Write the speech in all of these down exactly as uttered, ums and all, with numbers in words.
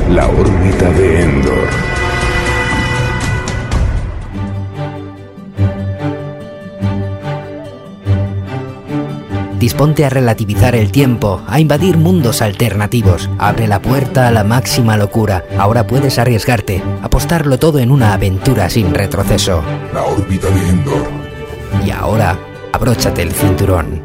La órbita de Endor. Disponte a relativizar el tiempo, a invadir mundos alternativos. Abre la puerta a la máxima locura. Ahora puedes arriesgarte, apostarlo todo en una aventura sin retroceso. La órbita de Endor. Y ahora, abróchate el cinturón.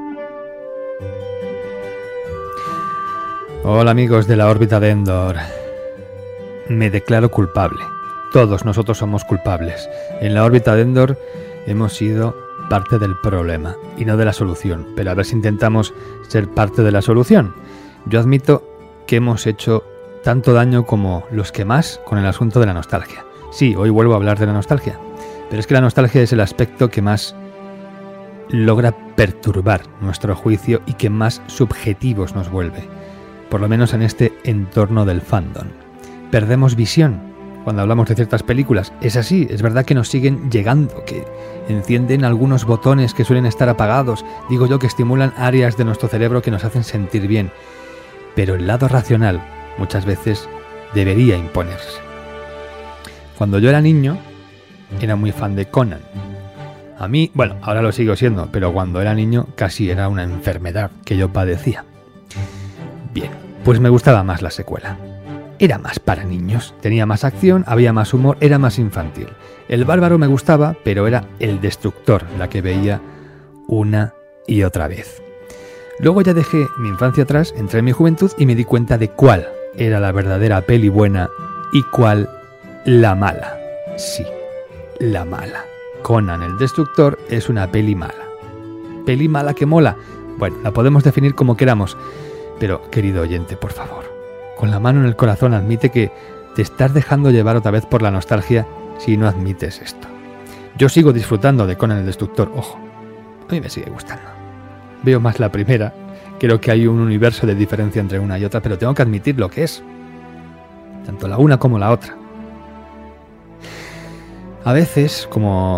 Hola amigos de la órbita de Endor. Me declaro culpable. Todos nosotros somos culpables. En la órbita de Endor hemos sido parte del problema y no de la solución, pero a ver si intentamos ser parte de la solución. Yo admito que hemos hecho tanto daño como los que más con el asunto de la nostalgia. Sí, hoy vuelvo a hablar de la nostalgia, pero es que la nostalgia es el aspecto que más logra perturbar nuestro juicio y que más subjetivos nos vuelve, por lo menos en este entorno del fandom. Perdemos visión cuando hablamos de ciertas películas. Es así, es verdad que nos siguen llegando, que encienden algunos botones que suelen estar apagados, digo yo, que estimulan áreas de nuestro cerebro que nos hacen sentir bien. Pero el lado racional muchas veces debería imponerse. Cuando yo era niño, era muy fan de Conan. A mí, bueno, ahora lo sigo siendo, pero cuando era niño casi era una enfermedad que yo padecía. Bien, pues me gustaba más la secuela. Era más para niños, tenía más acción, había más humor, era más infantil. El bárbaro me gustaba, pero era el destructor la que veía una y otra vez. Luego ya dejé mi infancia atrás, entré en mi juventud y me di cuenta de cuál era la verdadera peli buena y cuál la mala. Sí, la mala. Conan el Destructor es una peli mala. ¿Peli mala que mola? Bueno, la podemos definir como queramos, pero querido oyente, por favor, con la mano en el corazón admite que te estás dejando llevar otra vez por la nostalgia si no admites esto. Yo sigo disfrutando de Conan el Destructor, ojo, a mí me sigue gustando. Veo más la primera, creo que hay un universo de diferencia entre una y otra, pero tengo que admitir lo que es, tanto la una como la otra. A veces, como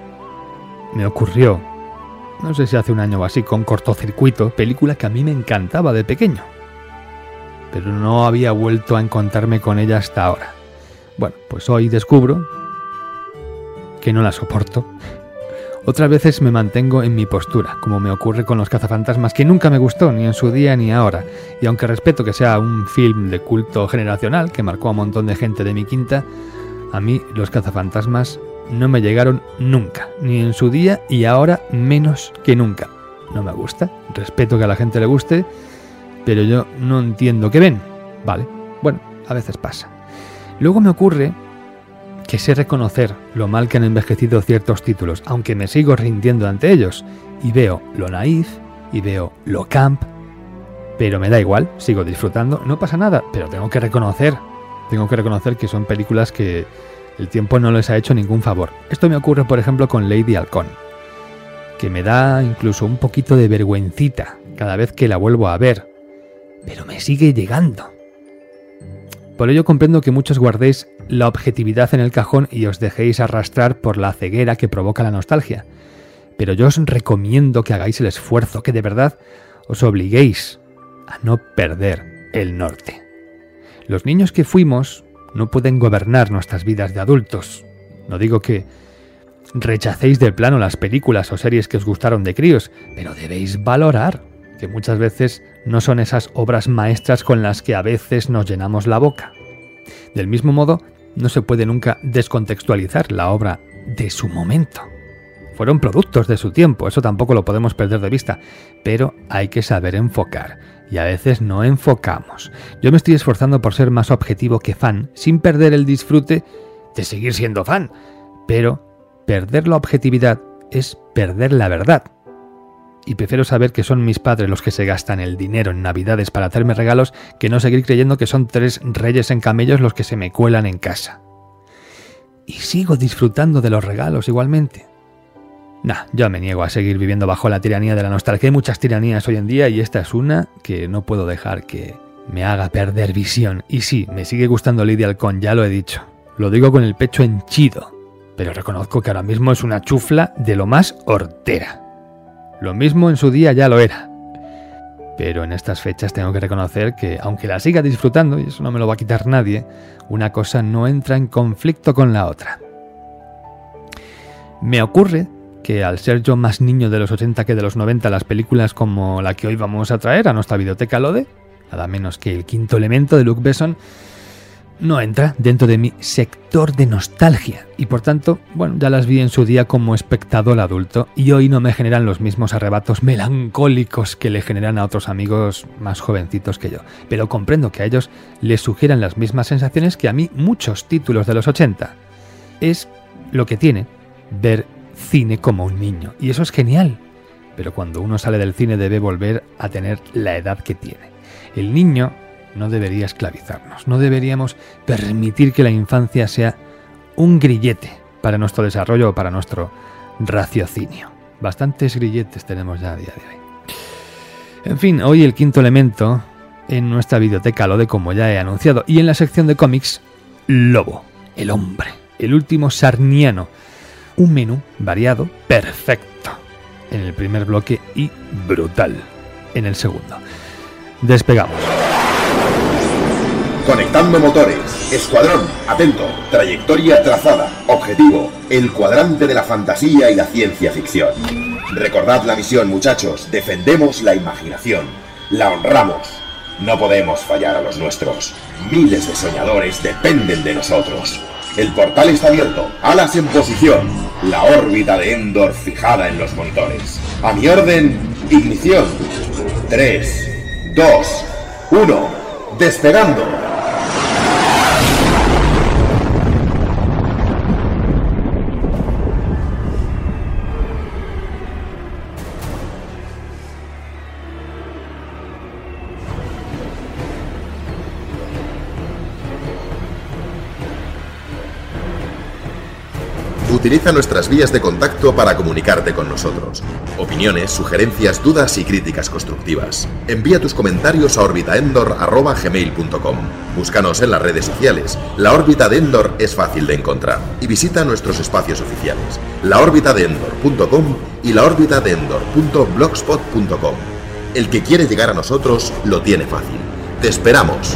me ocurrió, no sé si hace un año o así, con Cortocircuito, película que a mí me encantaba de pequeño, pero no había vuelto a encontrarme con ella hasta ahora. Bueno, pues hoy descubro que no la soporto. Otras veces me mantengo en mi postura, como me ocurre con Los Cazafantasmas, que nunca me gustó, ni en su día ni ahora. Y aunque respeto que sea un film de culto generacional, que marcó a un montón de gente de mi quinta, a mí Los Cazafantasmas no me llegaron nunca, ni en su día y ahora menos que nunca. No me gusta, respeto que a la gente le guste, pero yo no entiendo qué ven. Vale, bueno, a veces pasa. Luego me ocurre que sé reconocer lo mal que han envejecido ciertos títulos, aunque me sigo rindiendo ante ellos, y veo lo naif, y veo lo camp, pero me da igual, sigo disfrutando, no pasa nada, pero tengo que reconocer, tengo que reconocer que son películas que el tiempo no les ha hecho ningún favor. Esto me ocurre, por ejemplo, con Lady Halcón, que me da incluso un poquito de vergüencita cada vez que la vuelvo a ver, pero me sigue llegando. Por ello comprendo que muchos guardéis la objetividad en el cajón y os dejéis arrastrar por la ceguera que provoca la nostalgia. Pero yo os recomiendo que hagáis el esfuerzo, que de verdad os obliguéis a no perder el norte. Los niños que fuimos no pueden gobernar nuestras vidas de adultos. No digo que rechacéis de plano las películas o series que os gustaron de críos, pero debéis valorar que muchas veces no son esas obras maestras con las que a veces nos llenamos la boca. Del mismo modo, no se puede nunca descontextualizar la obra de su momento. Fueron productos de su tiempo, eso tampoco lo podemos perder de vista, pero hay que saber enfocar, y a veces no enfocamos. Yo me estoy esforzando por ser más objetivo que fan, sin perder el disfrute de seguir siendo fan, pero perder la objetividad es perder la verdad. Y prefiero saber que son mis padres los que se gastan el dinero en Navidades para hacerme regalos que no seguir creyendo que son tres reyes en camellos los que se me cuelan en casa. Y sigo disfrutando de los regalos igualmente. Nah, yo me niego a seguir viviendo bajo la tiranía de la nostalgia. Hay muchas tiranías hoy en día y esta es una que no puedo dejar que me haga perder visión. Y sí, me sigue gustando Lady Halcón, ya lo he dicho. Lo digo con el pecho henchido, pero reconozco que ahora mismo es una chufla de lo más hortera. Lo mismo en su día ya lo era. pero en estas fechas tengo que reconocer que, aunque la siga disfrutando, y eso no me lo va a quitar nadie, una cosa no entra en conflicto con la otra. Me ocurre que al ser yo más niño de los ochenta que de los noventa, las películas como la que hoy vamos a traer a nuestra videoteca Lode, nada menos que El Quinto Elemento de Luc Besson, no entra dentro de mi sector de nostalgia y por tanto, bueno, ya las vi en su día como espectador adulto y hoy no me generan los mismos arrebatos melancólicos que le generan a otros amigos más jovencitos que yo, pero comprendo que a ellos les sugieran las mismas sensaciones que a mí muchos títulos de los ochenta. Es lo que tiene ver cine como un niño y eso es genial, pero cuando uno sale del cine debe volver a tener la edad que tiene. El niño no debería esclavizarnos, no deberíamos permitir que la infancia sea un grillete para nuestro desarrollo o para nuestro raciocinio. Bastantes grilletes tenemos ya a día de hoy. En fin, hoy El Quinto Elemento en nuestra videoteca Lode, como ya he anunciado, y en la sección de cómics, Lobo, el hombre, el último sarniano. Un menú variado, perfecto en el primer bloque y brutal en el segundo. Despegamos. Conectando motores. Escuadrón, atento. Trayectoria trazada. Objetivo, el cuadrante de la fantasía y la ciencia ficción. Recordad la misión, muchachos. Defendemos la imaginación. La honramos. No podemos fallar a los nuestros. Miles de soñadores dependen de nosotros. El portal está abierto. Alas en posición. La órbita de Endor fijada en los monitores. A mi orden, ignición. tres, dos, uno. Despegando. Utiliza nuestras vías de contacto para comunicarte con nosotros. Opiniones, sugerencias, dudas y críticas constructivas. Envía tus comentarios a orbitaendor arroba gmail punto com. Búscanos en las redes sociales. La órbita de Endor es fácil de encontrar. Y visita nuestros espacios oficiales, la órbita de endor punto com y la órbita de endor punto blogspot punto com. El que quiere llegar a nosotros lo tiene fácil. ¡Te esperamos!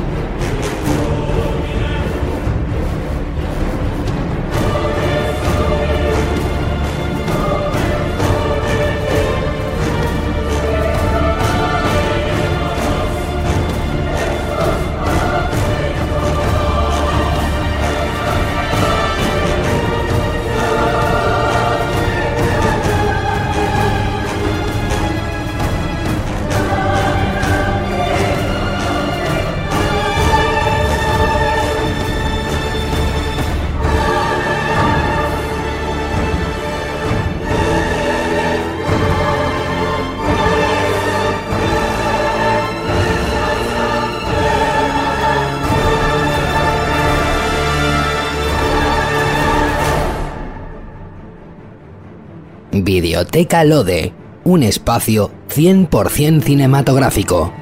Videoteca Lode, un espacio cien por ciento cinematográfico.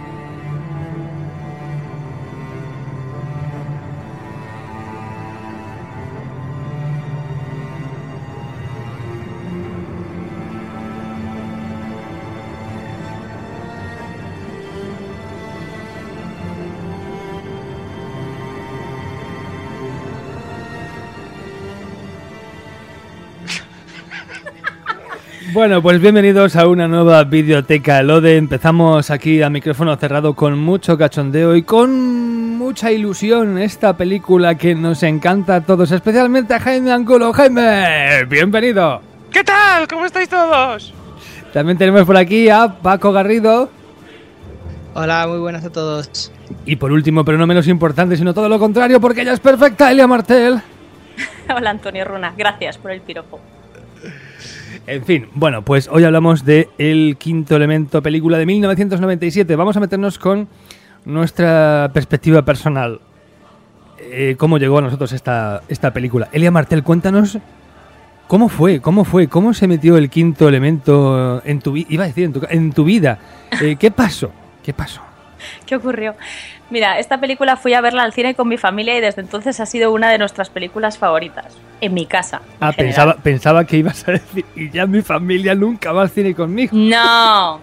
Bueno, pues bienvenidos a una nueva Videoteca Lode. Empezamos aquí a micrófono cerrado con mucho cachondeo y con mucha ilusión esta película que nos encanta a todos, especialmente a Jaime Angulo. Jaime, bienvenido. ¿Qué tal? ¿Cómo estáis todos? También tenemos por aquí a Paco Garrido. Hola, muy buenas a todos. Y por último, pero no menos importante, sino todo lo contrario, porque ella es perfecta, Elia Martel. Hola, Antonio Runa. Gracias por el piropo. En fin, bueno, pues hoy hablamos de El Quinto Elemento, película de mil novecientos noventa y siete. Vamos a meternos con nuestra perspectiva personal. Eh, ¿Cómo llegó a nosotros esta, esta película? Elia Martel, cuéntanos cómo fue, cómo fue, cómo se metió El Quinto Elemento en tu vida, iba a decir, en tu, en tu vida. Eh, ¿Qué pasó? ¿Qué pasó? ¿Qué ocurrió? Mira, esta película fui a verla al cine con mi familia y desde entonces ha sido una de nuestras películas favoritas. En mi casa. Ah, pensaba, pensaba que ibas a decir, y ya mi familia nunca va al cine conmigo. No,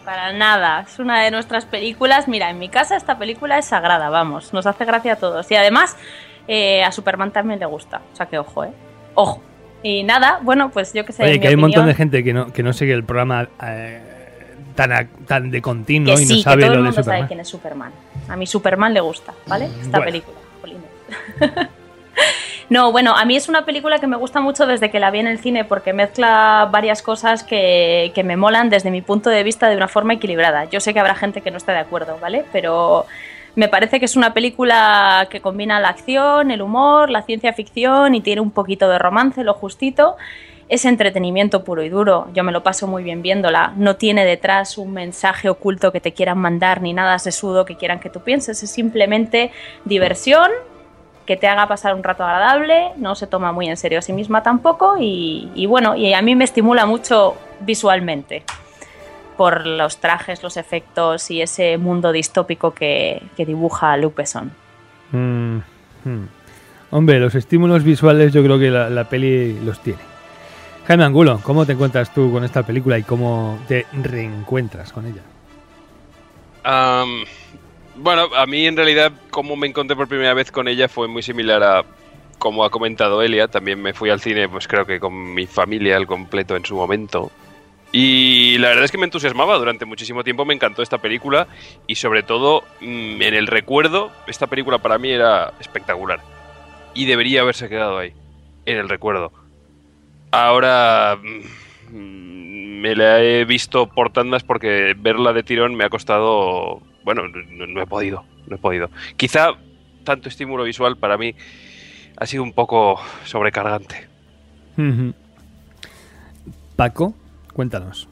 para nada. Es una de nuestras películas. Mira, en mi casa esta película es sagrada, vamos. Nos hace gracia a todos. Y además, eh, a Superman también le gusta. O sea que ojo, ¿eh? Ojo. Y nada, bueno, pues yo que sé. Oye, que hay opinión, un montón de gente que no, que no sigue el programa eh, tan, a, tan de continuo que y sí, no sabe que todo lo el de mundo Superman. sabe quién es Superman. A mí Superman le gusta, ¿vale? Esta Bueno. película. Jolines. No, bueno, a mí es una película que me gusta mucho desde que la vi en el cine porque mezcla varias cosas que, que me molan desde mi punto de vista de una forma equilibrada. Yo sé que habrá gente que no esté de acuerdo, ¿vale? Pero me parece que es una película que combina la acción, el humor, la ciencia ficción y tiene un poquito de romance, lo justito. Es entretenimiento puro y duro, yo me lo paso muy bien viéndola. No tiene detrás un mensaje oculto que te quieran mandar ni nada sesudo que quieran que tú pienses. Es simplemente diversión, que te haga pasar un rato agradable, no se toma muy en serio a sí misma tampoco y, y bueno, y a mí me estimula mucho visualmente por los trajes, los efectos y ese mundo distópico que, que dibuja Luc Besson. Mm, mm. Hombre, los estímulos visuales yo creo que la, la peli los tiene. Jaime Angulo, ¿cómo te encuentras tú con esta película y cómo te reencuentras con ella? Um, bueno, a mí en realidad como me encontré por primera vez con ella fue muy similar a como ha comentado Elia. También me fui al cine, pues creo que con mi familia al completo en su momento. Y la verdad es que me entusiasmaba durante muchísimo tiempo, me encantó esta película y sobre todo en el recuerdo, esta película para mí era espectacular y debería haberse quedado ahí, en el recuerdo. Ahora me la he visto por tandas porque verla de tirón me ha costado, bueno, no, no he podido, no he podido. Quizá tanto estímulo visual para mí ha sido un poco sobrecargante. Paco, cuéntanos.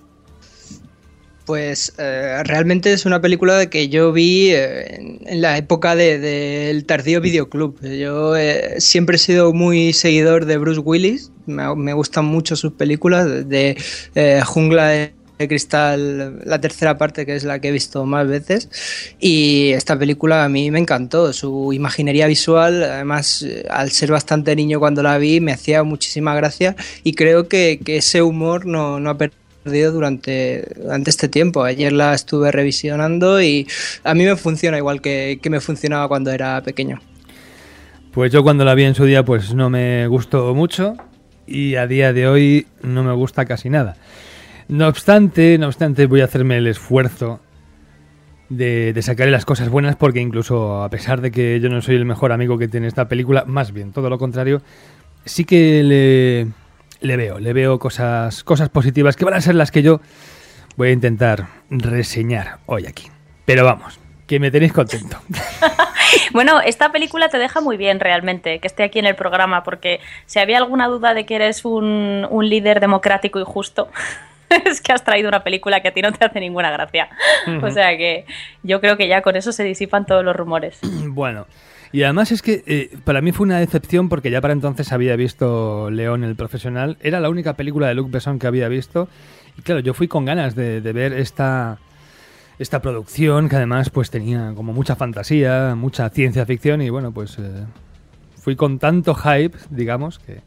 Pues eh, realmente es una película de que yo vi eh, en, en la época del de, de tardío videoclub. Yo eh, siempre he sido muy seguidor de Bruce Willis, me, me gustan mucho sus películas, de, de eh, Jungla de Cristal, la tercera parte, que es la que he visto más veces, y esta película a mí me encantó, su imaginería visual, además al ser bastante niño cuando la vi me hacía muchísima gracia y creo que, que ese humor no, no ha perdido Durante, durante este tiempo. Ayer la estuve revisionando y a mí me funciona igual que, que me funcionaba cuando era pequeño. Pues yo cuando la vi en su día pues no me gustó mucho y a día de hoy no me gusta casi nada. No obstante, no obstante voy a hacerme el esfuerzo de, de sacarle las cosas buenas porque incluso a pesar de que yo no soy el mejor amigo que tiene esta película, más bien todo lo contrario, sí que le... Le veo, le veo cosas, cosas positivas que van a ser las que yo voy a intentar reseñar hoy aquí. Pero vamos, que me tenéis contento. Bueno, esta película te deja muy bien realmente que esté aquí en el programa, porque si había alguna duda de que eres un, un líder democrático y justo, es que has traído una película que a ti no te hace ninguna gracia. Uh-huh. O sea que yo creo que ya con eso se disipan todos los rumores. Bueno, y además es que eh, para mí fue una decepción porque ya para entonces había visto León el Profesional. Era la única película de Luc Besson que había visto. Y claro, yo fui con ganas de, de ver esta, esta producción que además pues tenía como mucha fantasía, mucha ciencia ficción. Y bueno, pues eh, fui con tanto hype, digamos, que,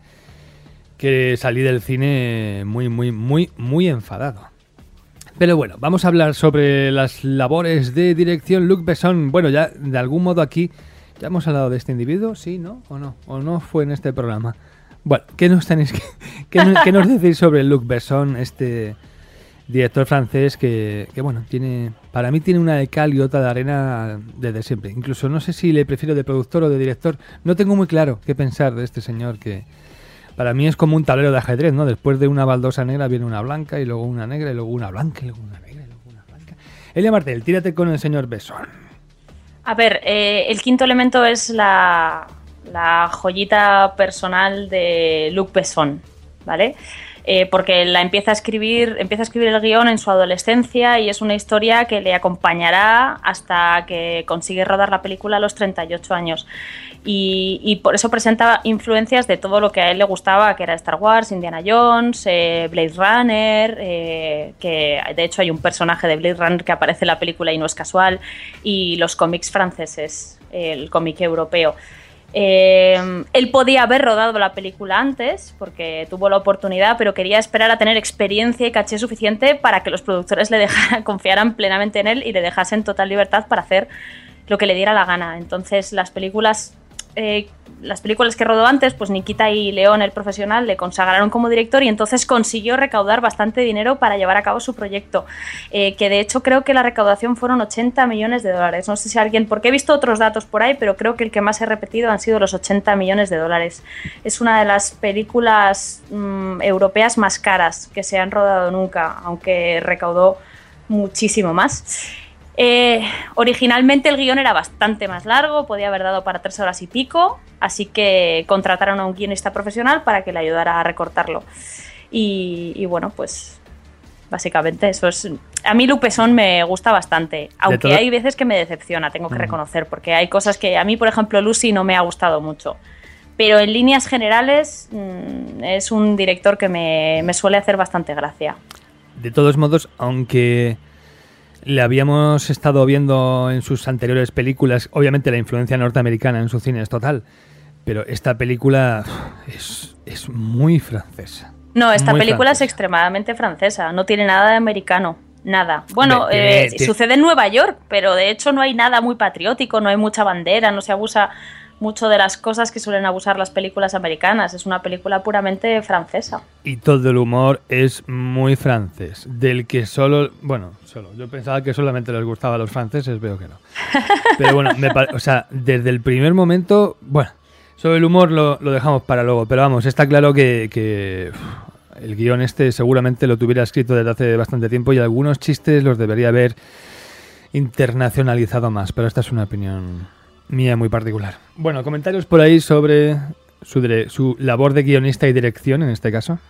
que salí del cine muy, muy, muy, muy enfadado. Pero bueno, vamos a hablar sobre las labores de dirección Luc Besson. Bueno, ya de algún modo aquí... ¿Ya hemos hablado de este individuo? ¿Sí, no? ¿O no? ¿O no fue en este programa? Bueno, ¿qué nos tenéis que, qué, qué nos decís sobre Luc Besson, este director francés que, que, bueno, tiene para mí tiene una de cal y otra de arena desde siempre? Incluso no sé si le prefiero de productor o de director. No tengo muy claro qué pensar de este señor que para mí es como un tablero de ajedrez, ¿no? Después de una baldosa negra viene una blanca y luego una negra y luego una blanca y luego una negra y luego una blanca. Elia Martel, tírate con el señor Besson. A ver, eh, el quinto elemento es la, la joyita personal de Luc Besson, ¿vale? Eh, porque la empieza a escribir, empieza a escribir el guión en su adolescencia y es una historia que le acompañará hasta que consigue rodar la película a los treinta y ocho años. Y, y por eso presenta influencias de todo lo que a él le gustaba, que era Star Wars, Indiana Jones, eh, Blade Runner, eh, que de hecho hay un personaje de Blade Runner que aparece en la película y no es casual, y los cómics franceses, el cómic europeo. Eh, él podía haber rodado la película antes porque tuvo la oportunidad, pero quería esperar a tener experiencia y caché suficiente para que los productores le dejaran, confiaran plenamente en él y le dejasen total libertad para hacer lo que le diera la gana. Entonces las películas eh, las películas que rodó antes, pues Nikita y León, el profesional, le consagraron como director y entonces consiguió recaudar bastante dinero para llevar a cabo su proyecto, eh, que de hecho creo que la recaudación fueron ochenta millones de dólares. No sé si alguien, porque he visto otros datos por ahí, pero creo que el que más he repetido han sido los ochenta millones de dólares. Es una de las películas mmm, europeas más caras que se han rodado nunca, aunque recaudó muchísimo más. Eh, originalmente el guión era bastante más largo, podía haber dado para tres horas y pico, así que contrataron a un guionista profesional para que le ayudara a recortarlo. Y, y bueno, pues básicamente eso es. A mí Luc Besson me gusta bastante, aunque todo... hay veces que me decepciona, tengo que mm. reconocer, porque hay cosas que a mí, por ejemplo, Lucy no me ha gustado mucho. Pero en líneas generales mmm, es un director que me, me suele hacer bastante gracia. De todos modos, aunque le habíamos estado viendo en sus anteriores películas, obviamente la influencia norteamericana en su cine es total, pero esta película es, es muy francesa. No, esta muy película francesa. Es extremadamente francesa, no tiene nada de americano, nada. Bueno, Hombre, tiene, eh, tiene... sucede en Nueva York, pero de hecho no hay nada muy patriótico, no hay mucha bandera, no se abusa mucho de las cosas que suelen abusar las películas americanas. Es una película puramente francesa. Y todo el humor es muy francés, del que solo... Bueno, solo. Yo pensaba que solamente les gustaba a los franceses, veo que no. Pero bueno, me pare... o sea, desde el primer momento... Bueno, sobre el humor lo, lo dejamos para luego, pero vamos, está claro que... que uf, el guión este seguramente lo tuviera escrito desde hace bastante tiempo y algunos chistes los debería haber internacionalizado más, pero esta es una opinión mía muy particular. Bueno, comentarios por ahí sobre su, dire- su labor de guionista y dirección en este caso.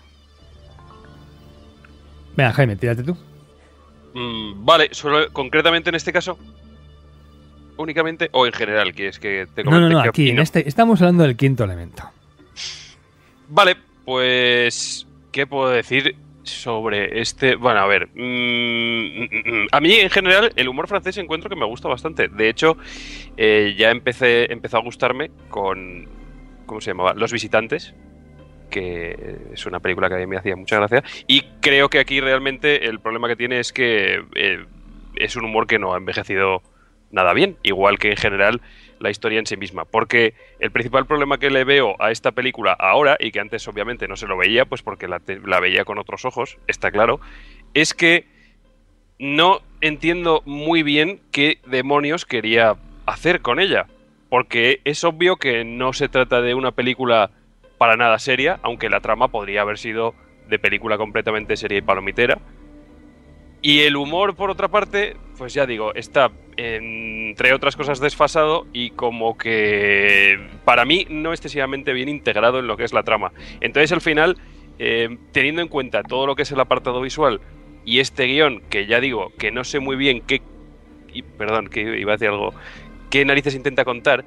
Venga, Jaime, tírate tú. Mm, vale, solo, concretamente en este caso, únicamente o en general, que es que te No, no, no, qué aquí, en opino. este, estamos hablando del quinto elemento. Vale, pues ¿qué puedo decir sobre este? Bueno, a ver, mmm, a mí en general el humor francés encuentro que me gusta bastante. De hecho, eh, ya empecé empezó a gustarme con, ¿cómo se llamaba? Los Visitantes, que es una película que a mí me hacía mucha gracia. Y creo que aquí realmente el problema que tiene es que eh, es un humor que no ha envejecido nada bien, igual que en general la historia en sí misma, porque el principal problema que le veo a esta película ahora, y que antes obviamente no se lo veía, pues porque la, te, la veía con otros ojos, está claro, es que no entiendo muy bien qué demonios quería hacer con ella, porque es obvio que no se trata de una película para nada seria, aunque la trama podría haber sido de película completamente seria y palomitera. Y el humor, por otra parte, pues ya digo, está, entre otras cosas, desfasado y como que, para mí, no excesivamente bien integrado en lo que es la trama. Entonces, al final, eh, teniendo en cuenta todo lo que es el apartado visual y este guión, que ya digo, que no sé muy bien qué... Y, perdón, que iba a decir algo... ¿Qué narices intenta contar?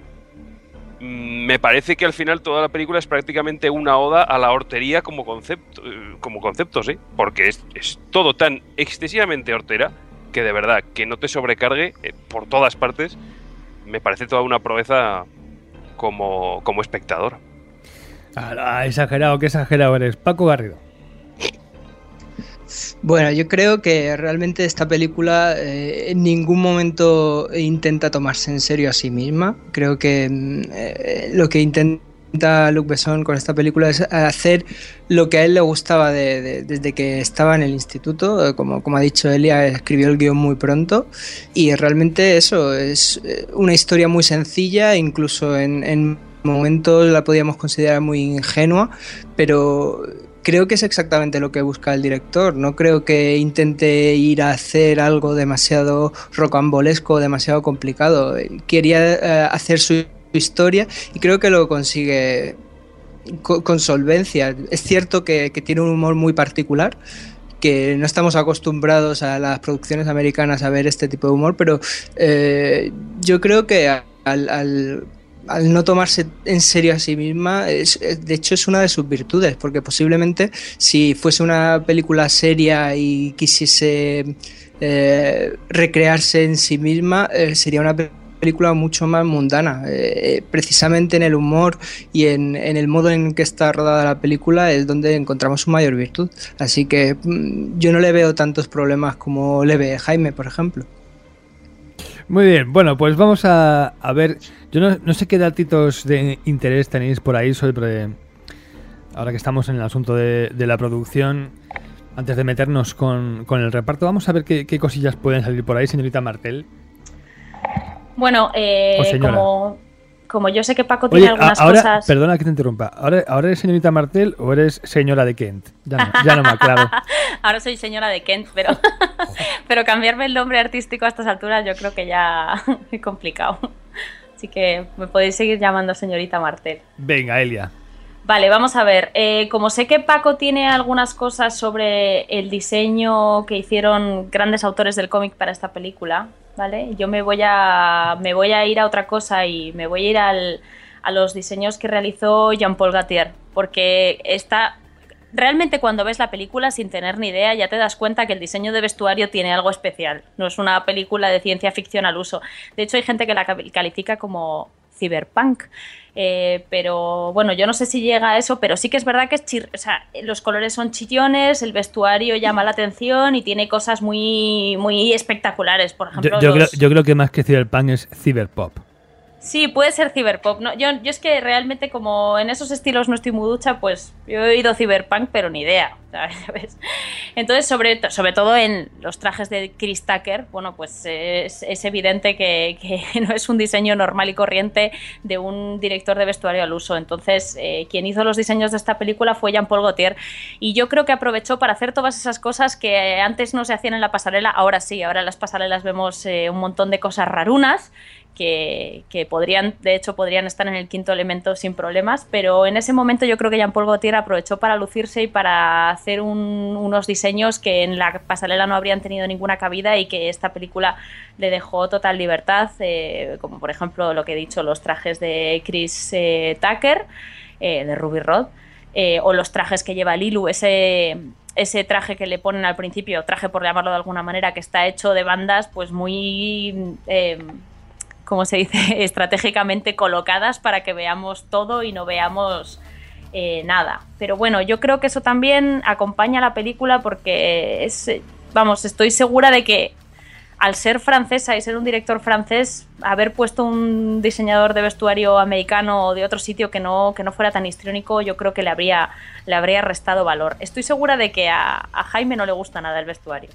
Me parece que al final toda la película es prácticamente una oda a la hortería como concepto, como concepto, sí, porque es, es todo tan excesivamente hortera que de verdad que no te sobrecargue eh, por todas partes. Me parece toda una proeza como, como espectador. Ah, exagerado, qué exagerado eres, Paco Garrido. Bueno, yo creo que realmente esta película eh, en ningún momento intenta tomarse en serio a sí misma. Creo que eh, lo que intenta Luc Besson con esta película es hacer lo que a él le gustaba de, de, desde que estaba en el instituto. Como, como ha dicho Elia, escribió el guión muy pronto y realmente eso es una historia muy sencilla, incluso en, en momentos la podíamos considerar muy ingenua, pero creo que es exactamente lo que busca el director. No creo que intente ir a hacer algo demasiado rocambolesco, demasiado complicado. Quería eh, hacer su historia y creo que lo consigue con, con solvencia. Es cierto que, que tiene un humor muy particular, que no estamos acostumbrados a las producciones americanas a ver este tipo de humor, pero eh, yo creo que al... al al no tomarse en serio a sí misma, es, de hecho es una de sus virtudes, porque posiblemente si fuese una película seria y quisiese eh, recrearse en sí misma, eh, sería una película mucho más mundana. Eh, precisamente en el humor y en, en el modo en que está rodada la película es donde encontramos su mayor virtud. Así que mm, yo no le veo tantos problemas como le ve Jaime, por ejemplo. Muy bien, bueno, pues vamos a, a ver. Yo no, no sé qué datitos de interés tenéis por ahí sobre, ahora que estamos en el asunto de, de la producción, antes de meternos con, con el reparto, vamos a ver qué, qué cosillas pueden salir por ahí, señorita Martel. Bueno, eh, como, como yo sé que Paco Oye, tiene algunas ahora, cosas... Perdona que te interrumpa, ¿ahora, ¿ahora eres señorita Martel o eres señora de Kent? Ya no, ya no me aclaro. Ahora soy señora de Kent, pero, pero cambiarme el nombre artístico a estas alturas yo creo que ya es complicado. Así que me podéis seguir llamando señorita Martel. Venga, Elia. Vale, vamos a ver. Eh, como sé que Paco tiene algunas cosas sobre el diseño que hicieron grandes autores del cómic para esta película, ¿vale? Yo me voy a me voy a ir a otra cosa y me voy a ir al, a los diseños que realizó Jean-Paul Gaultier, porque está realmente cuando ves la película sin tener ni idea ya te das cuenta que el diseño de vestuario tiene algo especial. No es una película de ciencia ficción al uso. De hecho, hay gente que la califica como cyberpunk. Eh, pero bueno, yo no sé si llega a eso, pero sí que es verdad que es chir- o sea, los colores son chillones, el vestuario llama la atención y tiene cosas muy, muy espectaculares. Por ejemplo, yo, yo, los... creo, yo creo que más que cyberpunk es cyberpop. Sí, puede ser cyberpop. No, yo, yo es que realmente como en esos estilos no estoy muy ducha, pues yo he oído cyberpunk, pero ni idea, ¿sabes? Entonces, sobre, sobre todo en los trajes de Chris Tucker, bueno, pues es, es evidente que, que no es un diseño normal y corriente de un director de vestuario al uso. Entonces, eh, quien hizo los diseños de esta película fue Jean-Paul Gaultier, y yo creo que aprovechó para hacer todas esas cosas que antes no se hacían en la pasarela, ahora sí, ahora en las pasarelas vemos eh, un montón de cosas rarunas, Que, que podrían, de hecho, podrían estar en el quinto elemento sin problemas, pero en ese momento yo creo que Jean-Paul Gaultier aprovechó para lucirse y para hacer un, unos diseños que en la pasarela no habrían tenido ninguna cabida y que esta película le dejó total libertad, eh, como por ejemplo lo que he dicho, los trajes de Chris eh, Tucker, eh, de Ruby Rhod, eh, o los trajes que lleva Lilu, ese... ese traje que le ponen al principio, traje por llamarlo de alguna manera, que está hecho de bandas pues muy... Eh, como se dice, estratégicamente colocadas para que veamos todo y no veamos eh, nada. Pero bueno, yo creo que eso también acompaña a la película porque es, vamos, estoy segura de que al ser francesa y ser un director francés, haber puesto un diseñador de vestuario americano o de otro sitio que no, que no fuera tan histriónico, yo creo que le habría, le habría restado valor. Estoy segura de que a, a Jaime no le gusta nada el vestuario.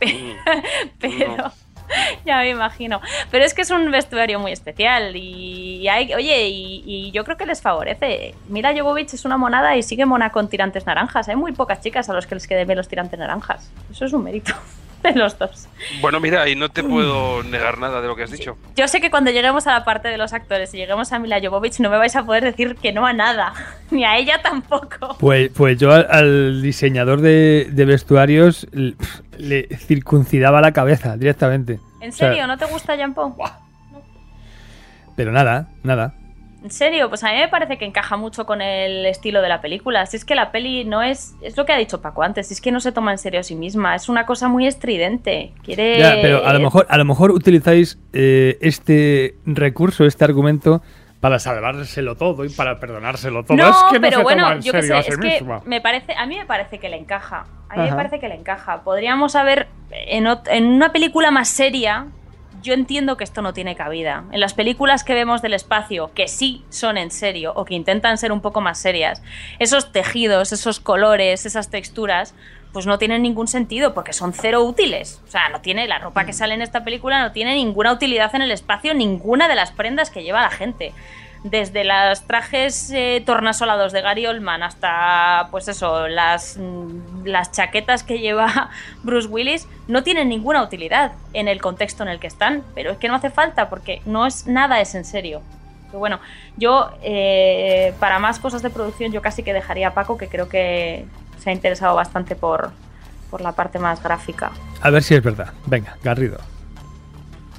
Pero... No. Ya me imagino, pero es que es un vestuario muy especial y hay, oye, y, y yo creo que les favorece. Mila Jovovich es una monada y sigue mona con tirantes naranjas. Hay muy pocas chicas a los que les queden bien los tirantes naranjas. Eso es un mérito de los dos. Bueno, mira, y no te puedo negar nada de lo que has dicho. Yo sé que cuando lleguemos a la parte de los actores y lleguemos a Mila Jovovich no me vais a poder decir que no a nada, ni a ella tampoco. Pues, pues yo al, al diseñador de, de vestuarios le, le circuncidaba la cabeza directamente. ¿En serio? O sea, ¿no te gusta Jean-Paul? No. Pero nada, nada. En serio, pues a mí me parece que encaja mucho con el estilo de la película. Si es que la peli no es... Es lo que ha dicho Paco antes, si es que no se toma en serio a sí misma. Es una cosa muy estridente. Quiere... Ya, pero a lo mejor, a lo mejor utilizáis eh, este recurso, este argumento, para salvárselo todo y para perdonárselo todo. No, es que no pero se bueno, toma en yo qué serio sé, a sí es que misma. me parece, a mí me parece que le encaja. A mí Ajá. me parece que le encaja. Podríamos haber, en, ot- en una película más seria... Yo entiendo que esto no tiene cabida. En las películas que vemos del espacio, que sí son en serio o que intentan ser un poco más serias, esos tejidos, esos colores, esas texturas, pues no tienen ningún sentido porque son cero útiles. O sea, no tiene la ropa que sale en esta película no tiene ninguna utilidad en el espacio, ninguna de las prendas que lleva la gente. Desde los trajes eh, tornasolados de Gary Oldman hasta, pues eso, las, las chaquetas que lleva Bruce Willis, no tienen ninguna utilidad en el contexto en el que están, pero es que no hace falta porque no es nada es en serio. Pero bueno, yo, eh, para más cosas de producción, yo casi que dejaría a Paco, que creo que se ha interesado bastante por, por la parte más gráfica. A ver si es verdad. Venga, Garrido.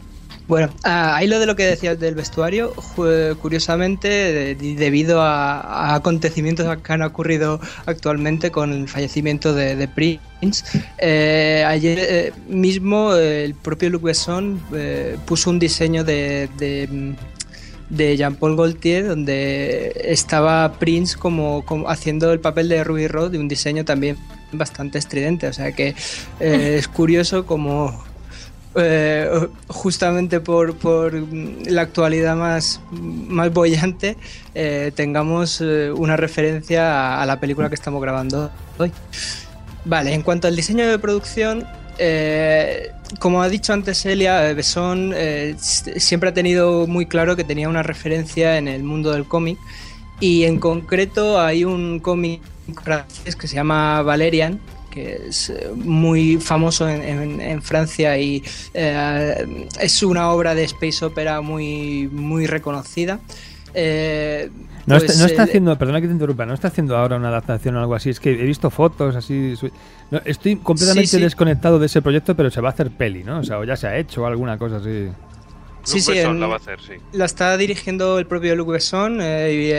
Bueno, ahí lo de lo que decías del vestuario, curiosamente, de, debido a, a acontecimientos que han ocurrido actualmente con el fallecimiento de, de Prince, eh, ayer eh, mismo eh, el propio Luc Besson eh, puso un diseño de, de, de Jean-Paul Gaultier donde estaba Prince como, como haciendo el papel de Ruby Rhod, de un diseño también bastante estridente, o sea que eh, es curioso como... Eh, justamente por, por la actualidad más, más bollante eh, tengamos eh, una referencia a, a la película que estamos grabando hoy. Vale, en cuanto al diseño de producción, eh, como ha dicho antes Elia, Besson eh, siempre ha tenido muy claro que tenía una referencia en el mundo del cómic, y en concreto hay un cómic francés que se llama Valerian, que es muy famoso en, en, en Francia y eh, es una obra de space opera muy, muy reconocida. Eh, no, pues, está, no está eh, haciendo, perdona que te interrumpa, no está haciendo ahora una adaptación o algo así, es que he visto fotos así, no, estoy completamente sí, sí. desconectado de ese proyecto, pero se va a hacer peli, ¿no? O sea, o ya se ha hecho alguna cosa así. Sí, sí, Besson en, la va a hacer, sí. La está dirigiendo el propio Luc Besson eh, y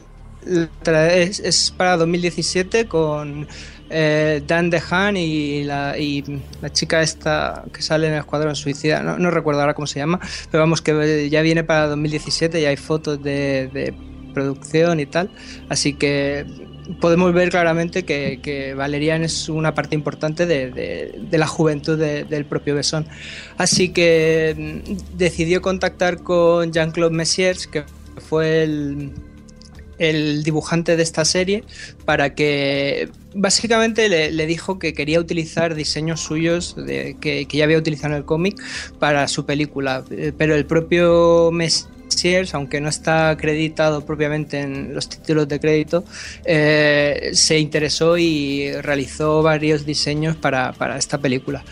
eh, es, es para dos mil diecisiete con eh, Dan DeHaan y la, y la chica esta que sale en el Escuadrón Suicida, no, no recuerdo ahora cómo se llama, pero vamos, que ya viene para dos mil diecisiete y hay fotos de, de producción y tal, así que podemos ver claramente que, que Valerian es una parte importante de, de, de la juventud de, del propio Besson. Así que decidió contactar con Jean-Claude Messiers, que fue el, el dibujante de esta serie, para que básicamente le, le dijo que quería utilizar diseños suyos de, que, que ya había utilizado en el cómic para su película, pero el propio Messiers, aunque no está acreditado propiamente en los títulos de crédito, eh, se interesó y realizó varios diseños para, para esta película.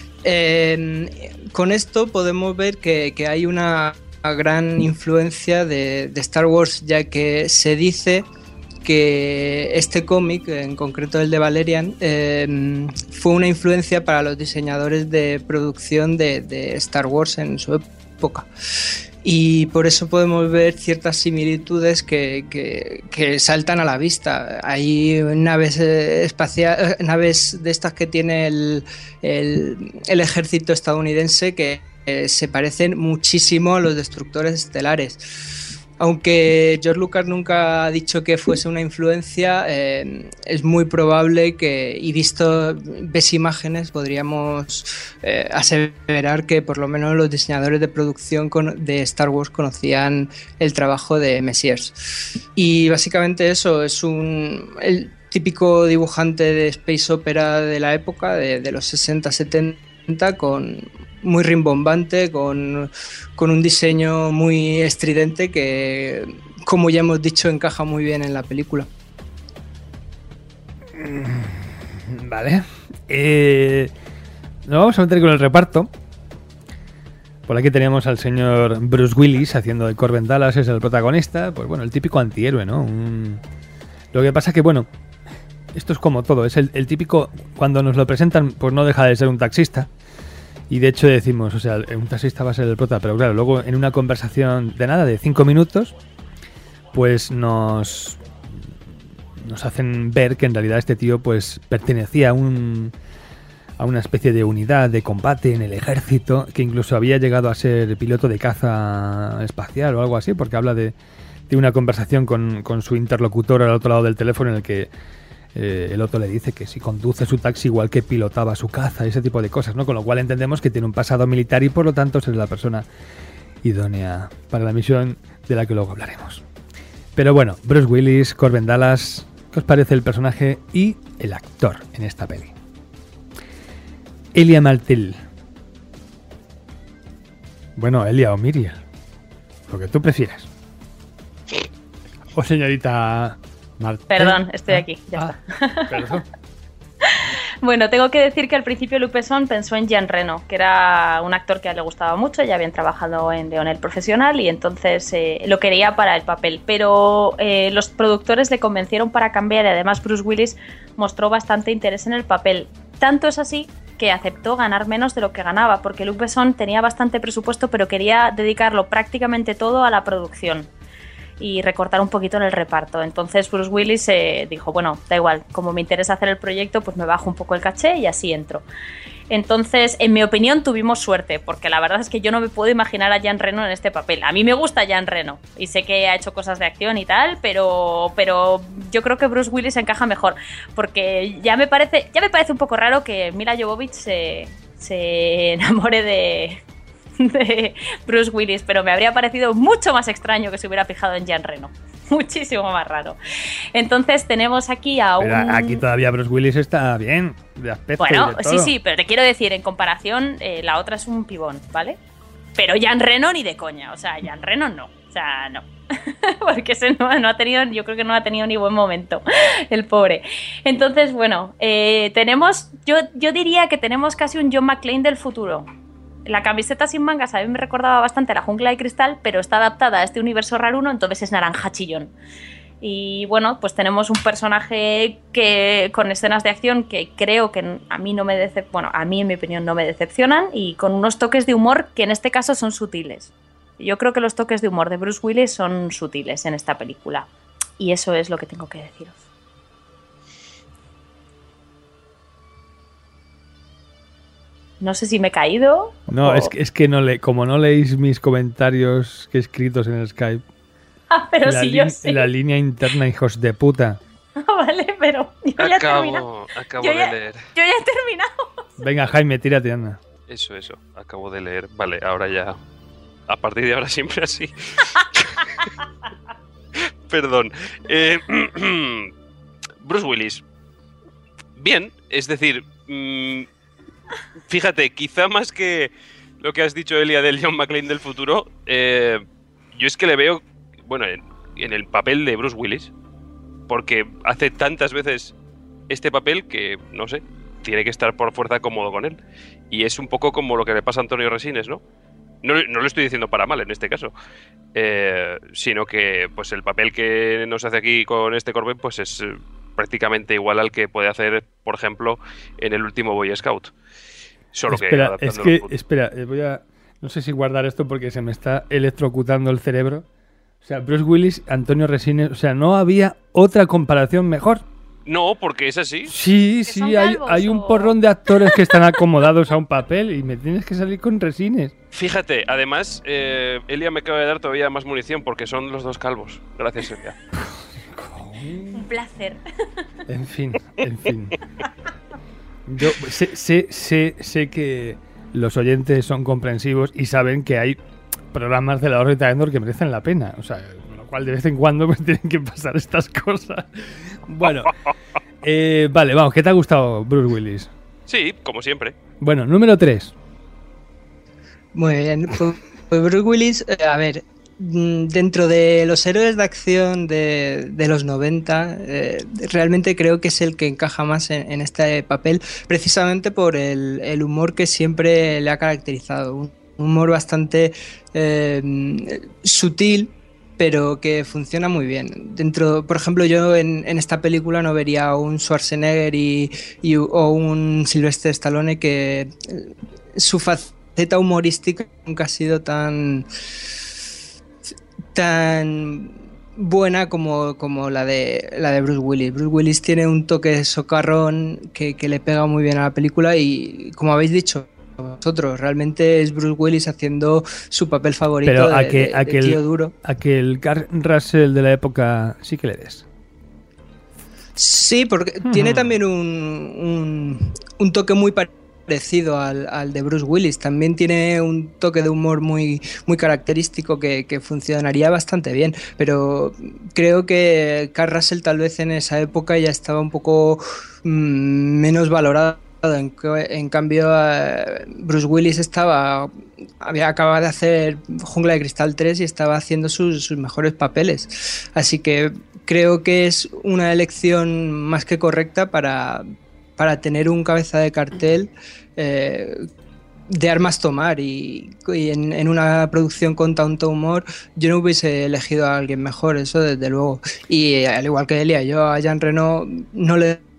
Eh, con esto podemos ver que, que hay una gran influencia de, de Star Wars, ya que se dice que este cómic, en concreto el de Valerian, eh, fue una influencia para los diseñadores de producción de, de Star Wars en su época. Y por eso podemos ver ciertas similitudes que, que, que saltan a la vista. Hay naves espaciales, naves de estas que tiene el, el, el ejército estadounidense que eh, se parecen muchísimo a los destructores estelares. Aunque George Lucas nunca ha dicho que fuese una influencia, eh, es muy probable que, y visto ves imágenes, podríamos eh, aseverar que por lo menos los diseñadores de producción con, de Star Wars conocían el trabajo de Messiers. Y básicamente eso, es un el típico dibujante de space opera de la época, de, de los sesenta setenta, con... muy rimbombante, con, con un diseño muy estridente que, como ya hemos dicho, encaja muy bien en la película. Vale. Eh, nos vamos a meter con el reparto. Por aquí teníamos al señor Bruce Willis haciendo de Corbin Dallas, es el protagonista. Pues bueno, el típico antihéroe, ¿no? Un... Lo que pasa que, bueno, esto es como todo. Es el, el típico, cuando nos lo presentan, pues no deja de ser un taxista. Y de hecho decimos, o sea, un taxista va a ser el prota, pero claro, luego en una conversación de nada, de cinco minutos, pues nos nos hacen ver que en realidad este tío pues pertenecía a un a una especie de unidad de combate en el ejército, que incluso había llegado a ser piloto de caza espacial o algo así, porque habla de, de una conversación con, con su interlocutor al otro lado del teléfono en el que Eh, el otro le dice que si conduce su taxi igual que pilotaba su caza, ese tipo de cosas, ¿no? Con lo cual entendemos que tiene un pasado militar y por lo tanto es la persona idónea para la misión de la que luego hablaremos. Pero bueno, Bruce Willis, Corbin Dallas, ¿qué os parece el personaje y el actor en esta peli? Elia Martel. Bueno, Elia o Miriam, lo que tú prefieras. O señorita... Martel. Perdón, estoy ah, aquí, ya ah, está. Perdón. Bueno, tengo que decir que al principio Luc Besson pensó en Jean Reno, que era un actor que a él le gustaba mucho, ya habían trabajado en Leonel Profesional y entonces eh, lo quería para el papel, pero eh, los productores le convencieron para cambiar y además Bruce Willis mostró bastante interés en el papel. Tanto es así que aceptó ganar menos de lo que ganaba, porque Luc Besson tenía bastante presupuesto, pero quería dedicarlo prácticamente todo a la producción y recortar un poquito en el reparto. Entonces Bruce Willis eh, dijo, bueno, da igual, como me interesa hacer el proyecto, pues me bajo un poco el caché y así entro. Entonces, en mi opinión, tuvimos suerte, porque la verdad es que yo no me puedo imaginar a Jean Reno en este papel. A mí me gusta Jean Reno y sé que ha hecho cosas de acción y tal, pero, pero yo creo que Bruce Willis encaja mejor, porque ya me parece, ya me parece un poco raro que Mila Jovovich se, se enamore de, de Bruce Willis, pero me habría parecido mucho más extraño que se hubiera fijado en Jean Reno. Muchísimo más raro. Entonces tenemos aquí a pero un... aquí todavía Bruce Willis está bien de aspecto. Bueno, y de sí, todo. sí, pero te quiero decir, en comparación, eh, la otra es un pibón, ¿vale? Pero Jean Reno ni de coña, o sea, Jean Reno no, o sea, no. Porque ese no, no ha tenido, yo creo que no ha tenido ni buen momento, el pobre. Entonces, bueno, eh, tenemos, yo, yo diría que tenemos casi un John McClane del futuro. La camiseta sin mangas a mí me recordaba bastante a La Jungla de Cristal, pero está adaptada a este universo raruno, entonces es naranja chillón. Y bueno, pues tenemos un personaje que con escenas de acción que creo que a mí no me decep- bueno, a mí en mi opinión no me decepcionan, y con unos toques de humor que en este caso son sutiles. Yo creo que los toques de humor de Bruce Willis son sutiles en esta película, y eso es lo que tengo que deciros. No sé si me he caído. No, o... es que, es que no le, como no leéis mis comentarios que he escritos en el Skype. Ah, pero la sí, li- yo sé. La línea interna, hijos de puta. Ah, vale, pero yo ya he terminado. Acabo, acabo Yo de ya, leer. yo ya he terminado. Venga, Jaime, tírate, anda. Eso, eso. Acabo de leer. Vale, ahora ya. A partir de ahora siempre así. Perdón. Eh, Bruce Willis. Bien, es decir... Mmm, fíjate, quizá más que lo que has dicho, Elia, del John McClane del futuro, eh, yo es que le veo, bueno, en, en el papel de Bruce Willis, porque hace tantas veces este papel que, no sé, tiene que estar por fuerza cómodo con él. Y es un poco como lo que le pasa a Antonio Resines, ¿no? No, no lo estoy diciendo para mal en este caso, eh, sino que pues el papel que nos hace aquí con este Corbett pues es eh, prácticamente igual al que puede hacer, por ejemplo, en el último Boy Scout. Solo espera, que es que, espera, eh, voy a... No sé si guardar esto porque se me está electrocutando el cerebro. O sea, Bruce Willis, Antonio Resines... O sea, ¿no había otra comparación mejor? No, porque es así. Sí, sí, hay, hay un porrón de actores que están acomodados a un papel y me tienes que salir con Resines. Fíjate, además, eh, Elia me acaba de dar todavía más munición porque son los dos calvos. Gracias, Elia. Un placer. En fin, en fin. Yo sé, sé, sé, sé que los oyentes son comprensivos y saben que hay programas de la órbita Endor que merecen la pena. O sea, con lo cual de vez en cuando pues tienen que pasar estas cosas. Bueno, eh, vale, vamos, ¿qué te ha gustado Bruce Willis? Sí, como siempre. Bueno, número tres. Muy bien, pues, pues Bruce Willis, eh, a ver, dentro de los héroes de acción de, de los noventa, eh, realmente creo que es el que encaja más en, en este papel, precisamente por el, el humor que siempre le ha caracterizado. Un humor bastante eh, sutil, pero que funciona muy bien. Dentro, por ejemplo, yo en, en esta película no vería a un Schwarzenegger y, y, o un Sylvester Stallone que eh, su faceta humorística nunca ha sido tan... tan buena como, como la de la de Bruce Willis. Bruce Willis tiene un toque socarrón que, que le pega muy bien a la película y, como habéis dicho vosotros, realmente es Bruce Willis haciendo su papel favorito. Pero a de, que, de, a de que tío el, duro. A que el Kurt Russell de la época sí que le des. Sí, porque hmm. tiene también un, un, un toque muy parecido parecido al, al de Bruce Willis. También tiene un toque de humor muy, muy característico que, que funcionaría bastante bien, pero creo que Kurt Russell tal vez en esa época ya estaba un poco mmm, menos valorado. En, en cambio uh, Bruce Willis estaba había acabado de hacer Jungla de Cristal tres y estaba haciendo sus, sus mejores papeles, así que creo que es una elección más que correcta para para tener un cabeza de cartel eh, de armas tomar y, y en, en una producción con tanto humor yo no hubiese elegido a alguien mejor, eso desde luego. Y al igual que Elia, yo a Jean Reno no le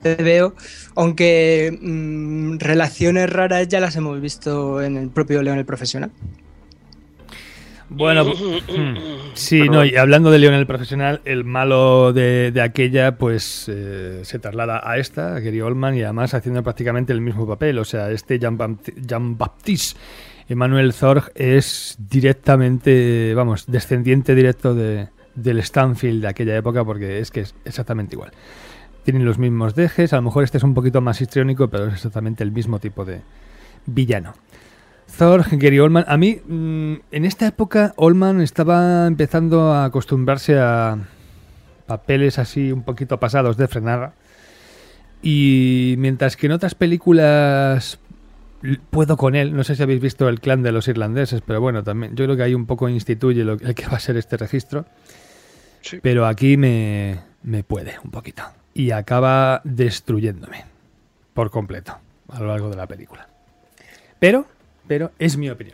B O, aunque mmm, relaciones raras ya las hemos visto en el propio León el Profesional. Bueno, sí, no, y hablando de León el Profesional, el malo de, de aquella pues eh, se traslada a esta, a Gary Oldman, y además haciendo prácticamente el mismo papel. O sea, este Jean-Baptiste Emmanuel Zorg es directamente, vamos, descendiente directo de, del Stanfield de aquella época, porque es que es exactamente igual. Tienen los mismos dejes, a lo mejor este es un poquito más histriónico, pero es exactamente el mismo tipo de villano. Zorg, Gary Oldman. A mí, en esta época, Oldman estaba empezando a acostumbrarse a papeles así un poquito pasados de frenada. Y mientras que en otras películas puedo con él, no sé si habéis visto El clan de los irlandeses, pero bueno, también yo creo que ahí un poco instituye lo, el que va a ser este registro. Sí. Pero aquí me, me puede un poquito. Y acaba destruyéndome por completo a lo largo de la película. Pero... Pero es mi opinión.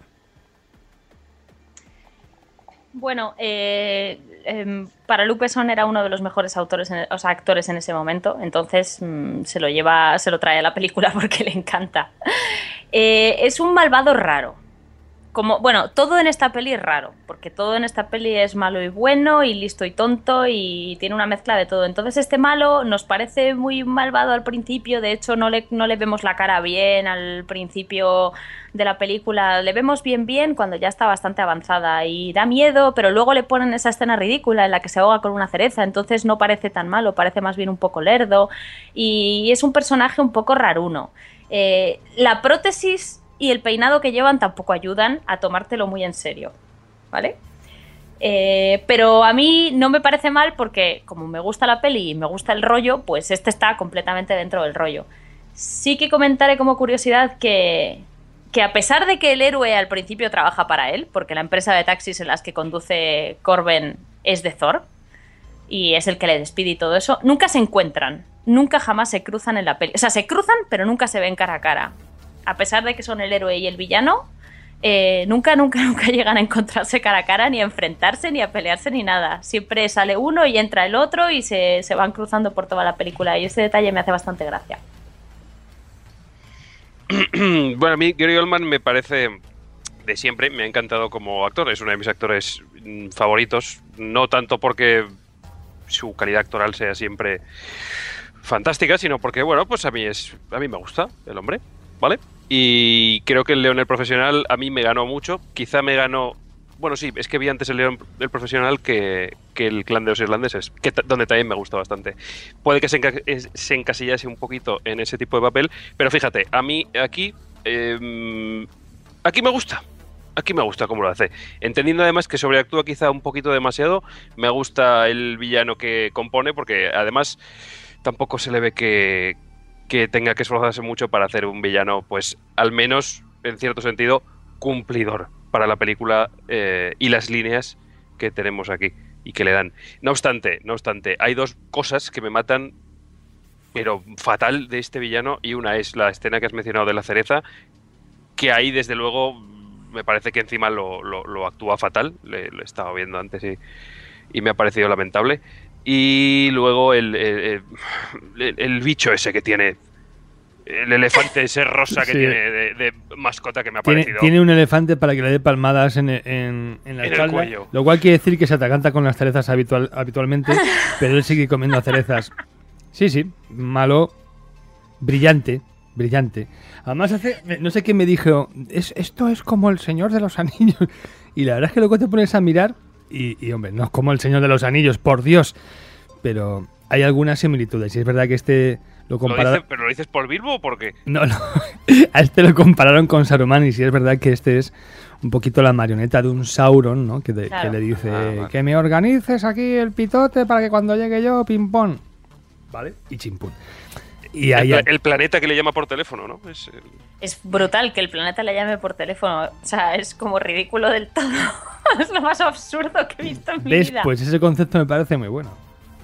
Bueno, eh, eh, para Luc Besson era uno de los mejores autores, en, o sea, actores en ese momento, entonces mmm, se lo lleva, se lo trae a la película porque le encanta. Eh, es un malvado raro. Como, bueno, todo en esta peli es raro, porque todo en esta peli es malo y bueno, y listo y tonto, y tiene una mezcla de todo. Entonces este malo nos parece muy malvado al principio, de hecho no le, no le vemos la cara bien al principio de la película, le vemos bien bien cuando ya está bastante avanzada, y da miedo, pero luego le ponen esa escena ridícula en la que se ahoga con una cereza, entonces no parece tan malo, parece más bien un poco lerdo, y es un personaje un poco raruno. Eh, la prótesis y el peinado que llevan tampoco ayudan a tomártelo muy en serio, ¿vale? Eh, pero a mí no me parece mal porque como me gusta la peli y me gusta el rollo, pues este está completamente dentro del rollo. Sí que comentaré como curiosidad que, que a pesar de que el héroe al principio trabaja para él, porque la empresa de taxis en las que conduce Corben es de Thor y es el que le despide y todo eso, nunca se encuentran, nunca jamás se cruzan en la peli. O sea, se cruzan pero nunca se ven cara a cara. A pesar de que son el héroe y el villano, eh, nunca, nunca, nunca llegan a encontrarse cara a cara, ni a enfrentarse, ni a pelearse, ni nada. Siempre sale uno y entra el otro y se, se van cruzando por toda la película. Y ese detalle me hace bastante gracia. Bueno, a mí Gary Oldman me parece de siempre, me ha encantado como actor. Es uno de mis actores favoritos. No tanto porque su calidad actoral sea siempre fantástica, sino porque, bueno, pues a mí, es, a mí me gusta el hombre. ¿Vale? Y creo que el León el Profesional a mí me ganó mucho. Quizá me ganó... Bueno, sí, es que vi antes el León el Profesional que, que el Clan de los Irlandeses, que t- donde también me gusta bastante. Puede que se, enca- se encasillase un poquito en ese tipo de papel, pero fíjate, a mí aquí... Eh, aquí me gusta. Aquí me gusta cómo lo hace. Entendiendo además que sobreactúa quizá un poquito demasiado, me gusta el villano que compone, porque además tampoco se le ve que... que tenga que esforzarse mucho para hacer un villano, pues al menos, en cierto sentido, cumplidor para la película eh, y las líneas que tenemos aquí y que le dan. No obstante, no obstante, hay dos cosas que me matan, pero fatal, de este villano, y una es la escena que has mencionado de la cereza, que ahí, desde luego, me parece que encima lo, lo, lo actúa fatal, le, lo he estado viendo antes y, y me ha parecido lamentable. Y luego el, el, el, el bicho ese que tiene, el elefante ese rosa que sí. tiene de, de mascota, que me ha tiene, parecido... Tiene un elefante para que le dé palmadas en, en, en la en espalda, el cuello. Lo cual quiere decir que se atraganta con las cerezas habitual, habitualmente, pero él sigue comiendo cerezas. Sí, sí, malo, brillante, brillante. Además hace, no sé qué me dijo, es, esto es como el Señor de los Anillos. Y la verdad es que luego te pones a mirar... Y, y, hombre, no es como el Señor de los Anillos, por Dios. Pero hay algunas similitudes. Y es verdad que este lo compararon... ¿Lo dice, ¿Pero lo dices por Bilbo o por qué? No, no. A este lo compararon con Saruman. Y sí es verdad que este es un poquito la marioneta de un Sauron, ¿no? Que, de, claro. que le dice ah, vale. que me organices aquí el pitote para que cuando llegue yo, pim pom. ¿Vale? Y chimpún. Y el, ahí... el planeta que le llama por teléfono, ¿no? Es, el... es brutal que el planeta le llame por teléfono. O sea, es como ridículo del todo. Es lo más absurdo que he visto en mi ¿Ves? vida. Pues ese concepto me parece muy bueno.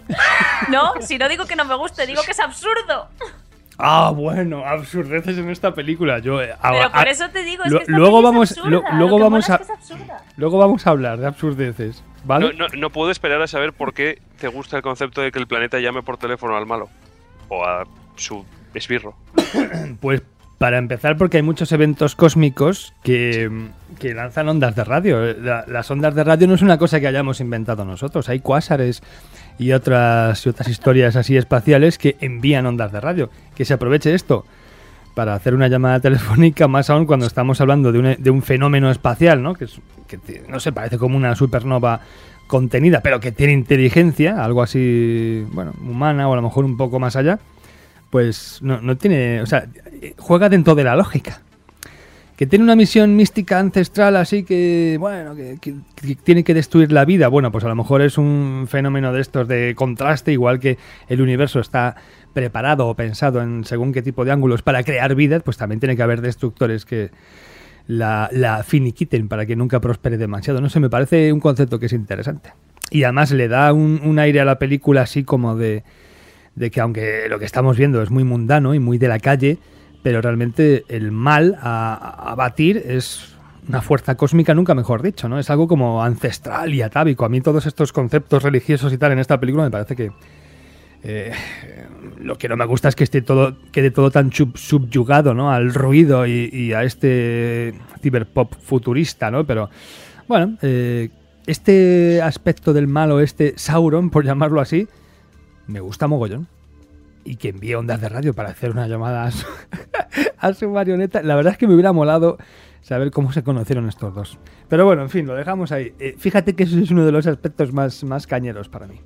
No, si no digo que no me guste, digo que es absurdo. Ah, bueno, absurdeces en esta película. Yo, eh, Pero a, por a, eso te digo, es lo, que esta luego vamos, es absurda. Lo, luego lo vamos a, es que es absurda. Luego vamos a hablar de absurdeces, ¿vale? No, no, no puedo esperar a saber por qué te gusta el concepto de que el planeta llame por teléfono al malo. O a su esbirro? Pues para empezar, porque hay muchos eventos cósmicos que, que lanzan ondas de radio. La, las ondas de radio no es una cosa que hayamos inventado nosotros. Hay cuásares y otras, y otras historias así espaciales que envían ondas de radio. Que se aproveche esto para hacer una llamada telefónica, más aún cuando estamos hablando de un, de un fenómeno espacial, ¿no? Que, es, que no sé, parece como una supernova contenida, pero que tiene inteligencia, algo así, bueno, humana o a lo mejor un poco más allá. Pues no, no tiene, o sea, juega dentro de la lógica. Que tiene una misión mística ancestral así que, bueno, que, que, que tiene que destruir la vida. Bueno, pues a lo mejor es un fenómeno de estos de contraste, igual que el universo está preparado o pensado en según qué tipo de ángulos para crear vida, pues también tiene que haber destructores que la, la finiquiten para que nunca prospere demasiado. No sé, me parece un concepto que es interesante. Y además le da un, un aire a la película así como de... de que aunque lo que estamos viendo es muy mundano y muy de la calle, pero realmente el mal a, a batir es una fuerza cósmica, nunca mejor dicho, ¿no? Es algo como ancestral y atávico. A mí todos estos conceptos religiosos y tal en esta película me parece que eh, lo que no me gusta es que esté todo, quede todo tan sub, subyugado, ¿no? Al ruido y, y a este ciberpop futurista, ¿no? Pero bueno, eh, este aspecto del mal o este Sauron, por llamarlo así, me gusta mogollón. Y que envíe ondas de radio para hacer una llamada a su, a su marioneta. La verdad es que me hubiera molado saber cómo se conocieron estos dos. Pero bueno, en fin, lo dejamos ahí. Eh, fíjate que eso es uno de los aspectos más, más cañeros para mí.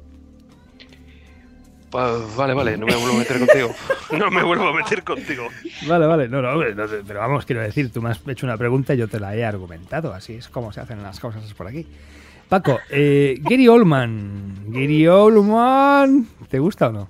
Pues vale, vale, no me vuelvo a meter contigo. No me vuelvo a meter contigo. Vale, vale, no, no, no, pero vamos, quiero decir, tú me has hecho una pregunta y yo te la he argumentado. Así es como se hacen las cosas por aquí. Paco, eh, Gary Oldman. Gary Oldman, ¿te gusta o no?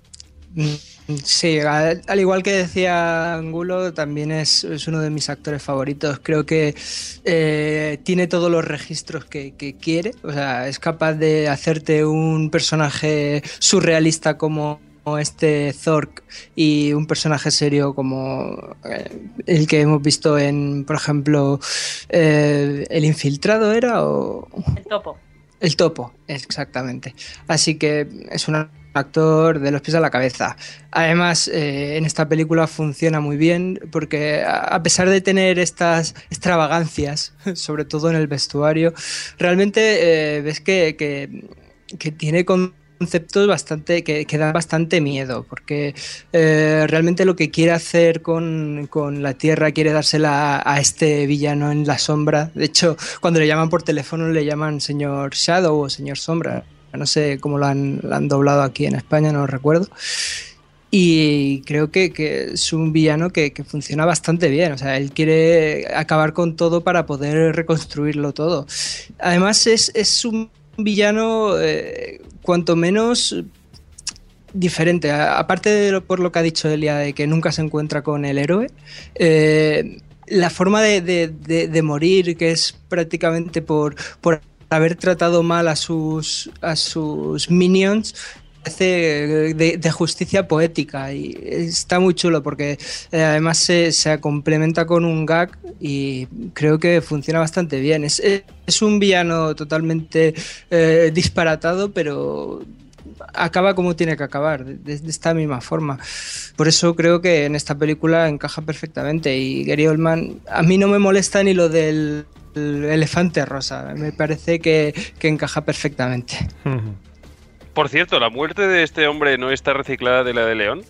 Sí, al, al igual que decía Angulo, también es, es uno de mis actores favoritos. Creo que eh, tiene todos los registros que, que quiere. O sea, es capaz de hacerte un personaje surrealista como este Zork y un personaje serio como eh, el que hemos visto en, por ejemplo, eh, El Infiltrado era o... El Topo. El Topo, exactamente. Así que es un actor de los pies a la cabeza. Además, eh, en esta película funciona muy bien porque a pesar de tener estas extravagancias, sobre todo en el vestuario, realmente eh, ves que, que, que tiene conceptos bastante que, que dan bastante miedo, porque eh, realmente lo que quiere hacer con, con la Tierra, quiere dársela a, a este villano en la sombra. De hecho, cuando le llaman por teléfono le llaman señor Shadow o señor Sombra. No sé cómo lo han, lo han doblado aquí en España, no lo recuerdo. Y creo que, que es un villano que, que funciona bastante bien. O sea, él quiere acabar con todo para poder reconstruirlo todo. Además, es, es un villano eh, cuanto menos diferente. Aparte de lo, por lo que ha dicho Elia, de que nunca se encuentra con el héroe, eh, la forma de, de, de, de morir, que es prácticamente por... por haber tratado mal a sus, a sus minions, hace de, de justicia poética y está muy chulo porque eh, además se, se complementa con un gag y creo que funciona bastante bien. Es, es un villano totalmente eh, disparatado, pero acaba como tiene que acabar, de, de esta misma forma. Por eso creo que en esta película encaja perfectamente y Gary Oldman, a mí no me molesta ni lo del el elefante rosa, me parece que, que encaja perfectamente. Por cierto, ¿la muerte de este hombre no está reciclada de la de León?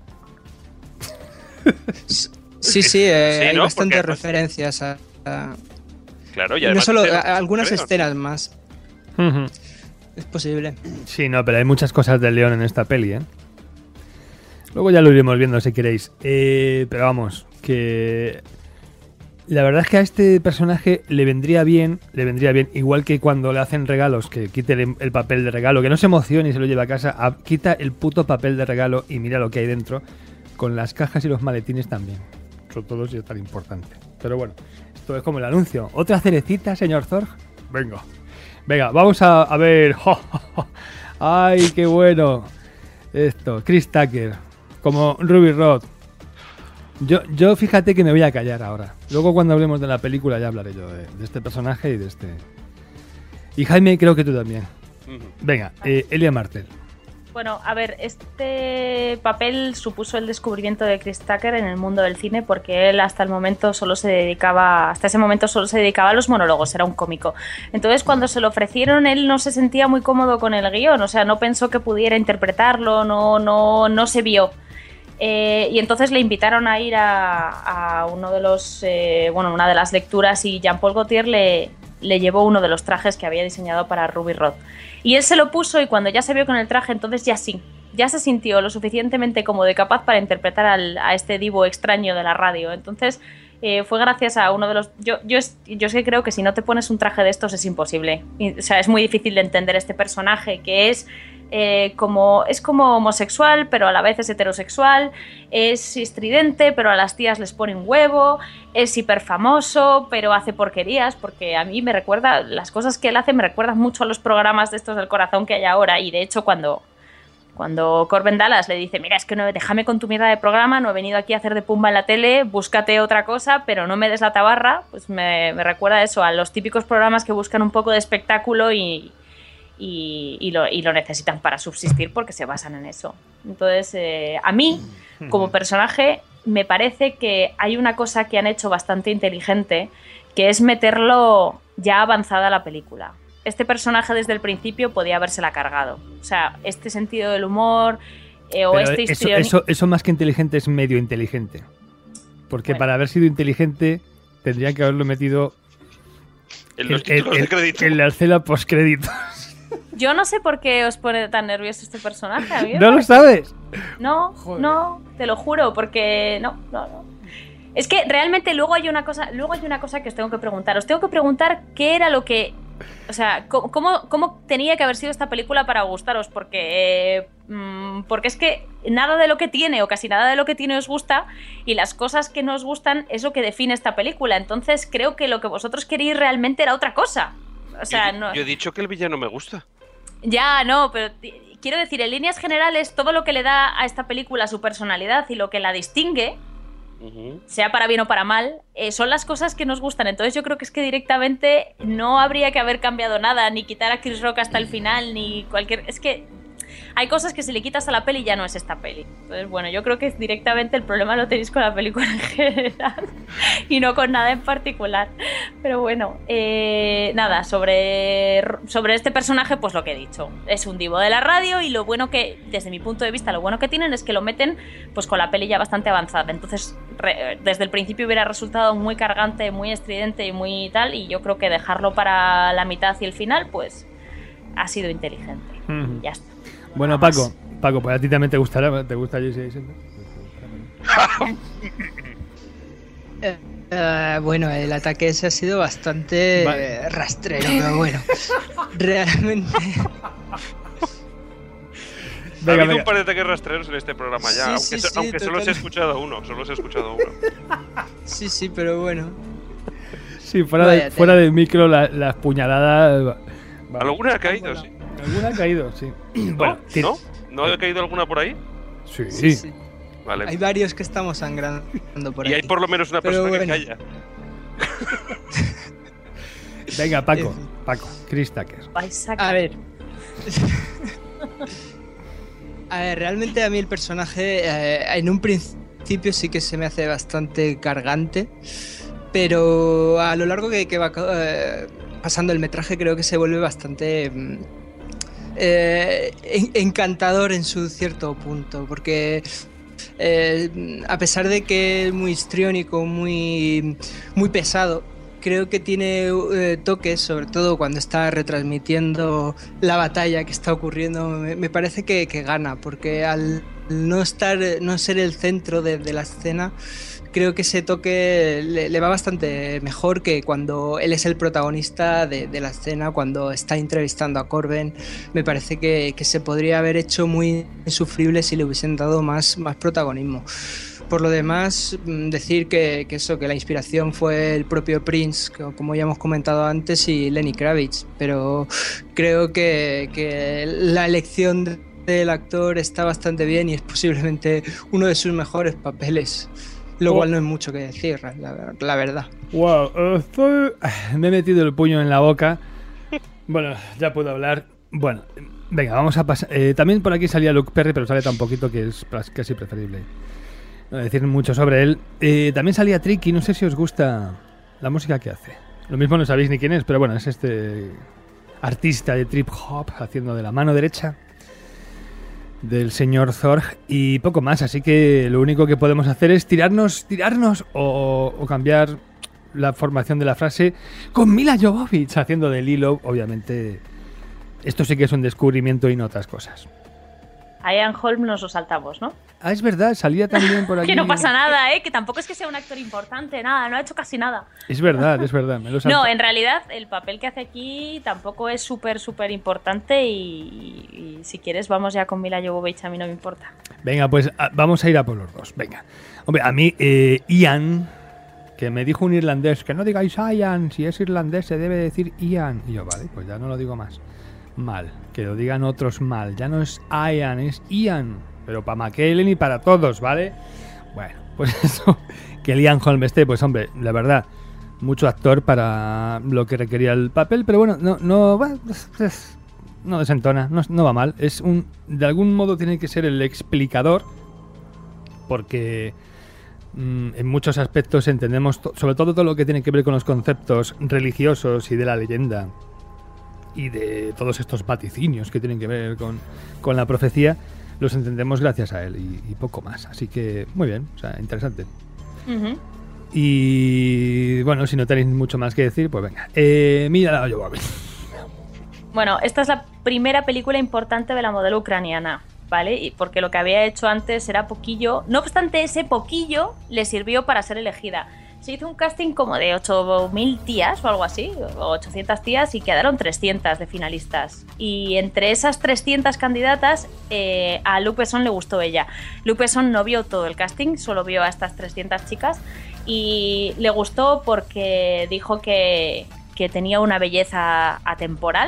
Sí, sí, eh, sí, hay ¿no? bastantes Porque, referencias a, a... Claro, y no además solo a, escenas, a algunas ¿no? escenas más. Es posible. Sí, no, pero hay muchas cosas de León en esta peli, ¿eh? Luego ya lo iremos viendo si queréis. Eh, pero vamos, que... La verdad es que a este personaje le vendría bien, le vendría bien, igual que cuando le hacen regalos, que quite el, el papel de regalo, que no se emocione y se lo lleve a casa, a, quita el puto papel de regalo y mira lo que hay dentro, con las cajas y los maletines también. Sobre todo si es tan importante. Pero bueno, esto es como el anuncio. ¿Otra cerecita, señor Zorg? Venga. Venga, vamos a, a ver. ¡Ay, qué bueno! Esto, Chris Tucker, como Ruby Rhod. Yo, yo fíjate que me voy a callar ahora. Luego cuando hablemos de la película ya hablaré yo de, de este personaje y de este... Y Jaime, creo que tú también. Venga, eh, Elia Martel. Bueno, a ver, este papel supuso el descubrimiento de Chris Tucker en el mundo del cine porque él hasta el momento solo se dedicaba, hasta ese momento solo se dedicaba a los monólogos, era un cómico. Entonces, cuando se lo ofrecieron, él no se sentía muy cómodo con el guión, o sea, no pensó que pudiera interpretarlo, no, no, no se vio. Eh, y entonces le invitaron a ir a, a uno de los, eh, bueno, una de las lecturas y Jean-Paul Gaultier le, le llevó uno de los trajes que había diseñado para Ruby Rhod. Y él se lo puso y cuando ya se vio con el traje, entonces ya sí, ya se sintió lo suficientemente cómodo y capaz para interpretar al, a este divo extraño de la radio. Entonces eh, fue gracias a uno de los... Yo, yo, yo sí creo que si no te pones un traje de estos es imposible. Y, o sea, es muy difícil de entender este personaje que es... Eh, como, es como homosexual, pero a la vez es heterosexual, es estridente, pero a las tías les pone un huevo, es hiperfamoso, pero hace porquerías, porque a mí me recuerda, las cosas que él hace me recuerdan mucho a los programas de estos del corazón que hay ahora, y de hecho cuando, cuando Corbin Dallas le dice, mira, es que no, déjame con tu mierda de programa, no he venido aquí a hacer de pumba en la tele, búscate otra cosa, pero no me des la tabarra, pues me, me recuerda eso, a los típicos programas que buscan un poco de espectáculo y... Y, y, lo, y lo necesitan para subsistir porque se basan en eso. Entonces, eh, a mí, como personaje, me parece que hay una cosa que han hecho bastante inteligente, que es meterlo ya avanzada la película. Este personaje desde el principio podía habérsela cargado. O sea, este sentido del humor eh, o Pero este eso, histrioni- eso, eso más que inteligente es medio inteligente. Porque Bueno. para haber sido inteligente tendría que haberlo metido En los en, en, títulos de crédito. en la escena postcrédito. Yo no sé por qué os pone tan nervioso este personaje. A mí me ¿No lo parece- sabes? No, Joder. no, te lo juro, porque no, no, no. Es que realmente luego hay una cosa, luego hay una cosa que os tengo que preguntar. Os tengo que preguntar qué era lo que, o sea, cómo, cómo, cómo tenía que haber sido esta película para gustaros, porque, eh, mm, porque es que nada de lo que tiene o casi nada de lo que tiene os gusta y las cosas que no os gustan es lo que define esta película. Entonces creo que lo que vosotros queréis realmente era otra cosa. O sea, yo, no. yo he dicho que el villano me gusta. Ya, no, pero t- quiero decir, en líneas generales, todo lo que le da a esta película su personalidad y lo que la distingue, Uh-huh. sea para bien o para mal, eh, son las cosas que nos gustan. Entonces yo creo que es que directamente no habría que haber cambiado nada, ni quitar a Chris Rock hasta el final, ni cualquier... Es que hay cosas que si le quitas a la peli ya no es esta peli. Entonces, bueno, yo creo que directamente el problema lo tenéis con la película en general y no con nada en particular. Pero bueno, eh, nada, sobre, sobre este personaje, pues lo que he dicho. Es un divo de la radio y lo bueno que, desde mi punto de vista, lo bueno que tienen es que lo meten pues con la peli ya bastante avanzada. Entonces, re, desde el principio hubiera resultado muy cargante, muy estridente y muy tal, y yo creo que dejarlo para la mitad y el final, pues ha sido inteligente. Ujú. Ya está. Bueno, Nada Paco, Paco, pues a ti también te gustará, ¿te gusta Jesse Eisenberg? Eh, eh, bueno, el ataque ese ha sido bastante Vale. eh, rastrero, pero bueno, realmente... Ha Venga, habido venga. un par de ataques rastreros en este programa ya, Sí, aunque, sí, so- sí, aunque solo os he total. escuchado uno, solo os he escuchado uno. Sí, sí, pero bueno. Sí, fuera, Vaya de, fuera tela. del micro, la- las puñaladas... va- va. ¿Alguna ha caído? Sí. ¿Alguna ha caído? Sí. Bueno, ¿No? tira- ¿No? ¿No ha caído alguna por ahí? Sí, Sí, sí. Vale. Hay varios que estamos sangrando por y hay aquí. por lo menos una Pero persona que bueno. calla. Venga, Paco, En fin. Paco, Chris Tucker. Vais a A ver. A ver, realmente a mí el personaje eh, en un principio sí que se me hace bastante cargante, pero a lo largo que, que va eh, pasando el metraje creo que se vuelve bastante mm, eh, en- encantador en su cierto punto, porque eh, a pesar de que es muy histriónico, muy, muy pesado, creo que tiene eh, toques, sobre todo cuando está retransmitiendo la batalla que está ocurriendo, me, me parece que, que gana, porque al no estar, no ser el centro de, de la escena, creo que ese toque le, le va bastante mejor que cuando él es el protagonista de, de la escena, cuando está entrevistando a Corbin. Me parece que, que se podría haber hecho muy insufrible si le hubiesen dado más, más protagonismo. Por lo demás, decir que, que eso, que la inspiración fue el propio Prince, que, como ya hemos comentado antes, y Lenny Kravitz, pero creo que, que la elección del actor está bastante bien y es posiblemente uno de sus mejores papeles, lo Oh. cual no es mucho que decir, la, la verdad. Wow, estoy... me he metido el puño en la boca. Bueno, ya puedo hablar. Bueno, venga, vamos a pasar. Eh, también por aquí salía Luke Perry, pero sale tan poquito que es casi preferible no decir mucho sobre él. Eh, también salía Tricky, no sé si os gusta la música que hace. Lo mismo no sabéis ni quién es, pero bueno, es este artista de trip hop haciendo de la mano derecha del señor Zorg y poco más. Así que lo único que podemos hacer es tirarnos, tirarnos o, o cambiar la formación de la frase con Mila Jovovich haciendo de Lilo, obviamente. Esto sí que es un descubrimiento y no otras cosas. A Ian Holm nos lo saltamos, ¿no? Ah, es verdad, salía también por aquí. Que no pasa nada, ¿eh? Que tampoco es que sea un actor importante, nada, no ha hecho casi nada. Es verdad, es verdad, me lo salto. No, en realidad el papel que hace aquí tampoco es súper, súper importante y, y si quieres vamos ya con Mila Jovovich, a mí no me importa. Venga, pues a, vamos a ir a por los dos, venga. Hombre, a mí, eh, Ian, que me dijo un irlandés, que no digáis Ian, si es irlandés se debe decir Ian. Y yo, vale, pues ya no lo digo más. Mal, que lo digan otros mal. Ya no es Ian, es Ian. Pero para McKellen y para todos, ¿vale? Bueno, pues eso. Que el Ian Holm esté, pues hombre, la verdad, mucho actor para lo que requería el papel. Pero bueno, no, no, no desentona, no, no va mal. Es un, de algún modo tiene que ser el explicador, porque mmm, en muchos aspectos entendemos, to- sobre todo todo lo que tiene que ver con los conceptos religiosos y de la leyenda y de todos estos vaticinios que tienen que ver con, con la profecía, los entendemos gracias a él y, y poco más. Así que muy bien, o sea, interesante. Uh-huh. Y bueno, si no tenéis mucho más que decir, pues venga. Eh, mira, yo voy. Bueno, esta es la primera película importante de la modelo ucraniana, ¿vale? Y porque lo que había hecho antes era poquillo. No obstante, ese poquillo le sirvió para ser elegida. Se hizo un casting como de ocho mil tías o algo así, o ochocientas tías, y quedaron trescientas de finalistas. Y entre esas trescientas candidatas, eh, a Luc Besson le gustó ella. Luc Besson no vio todo el casting, solo vio a estas trescientas chicas, y le gustó porque dijo que, que tenía una belleza atemporal.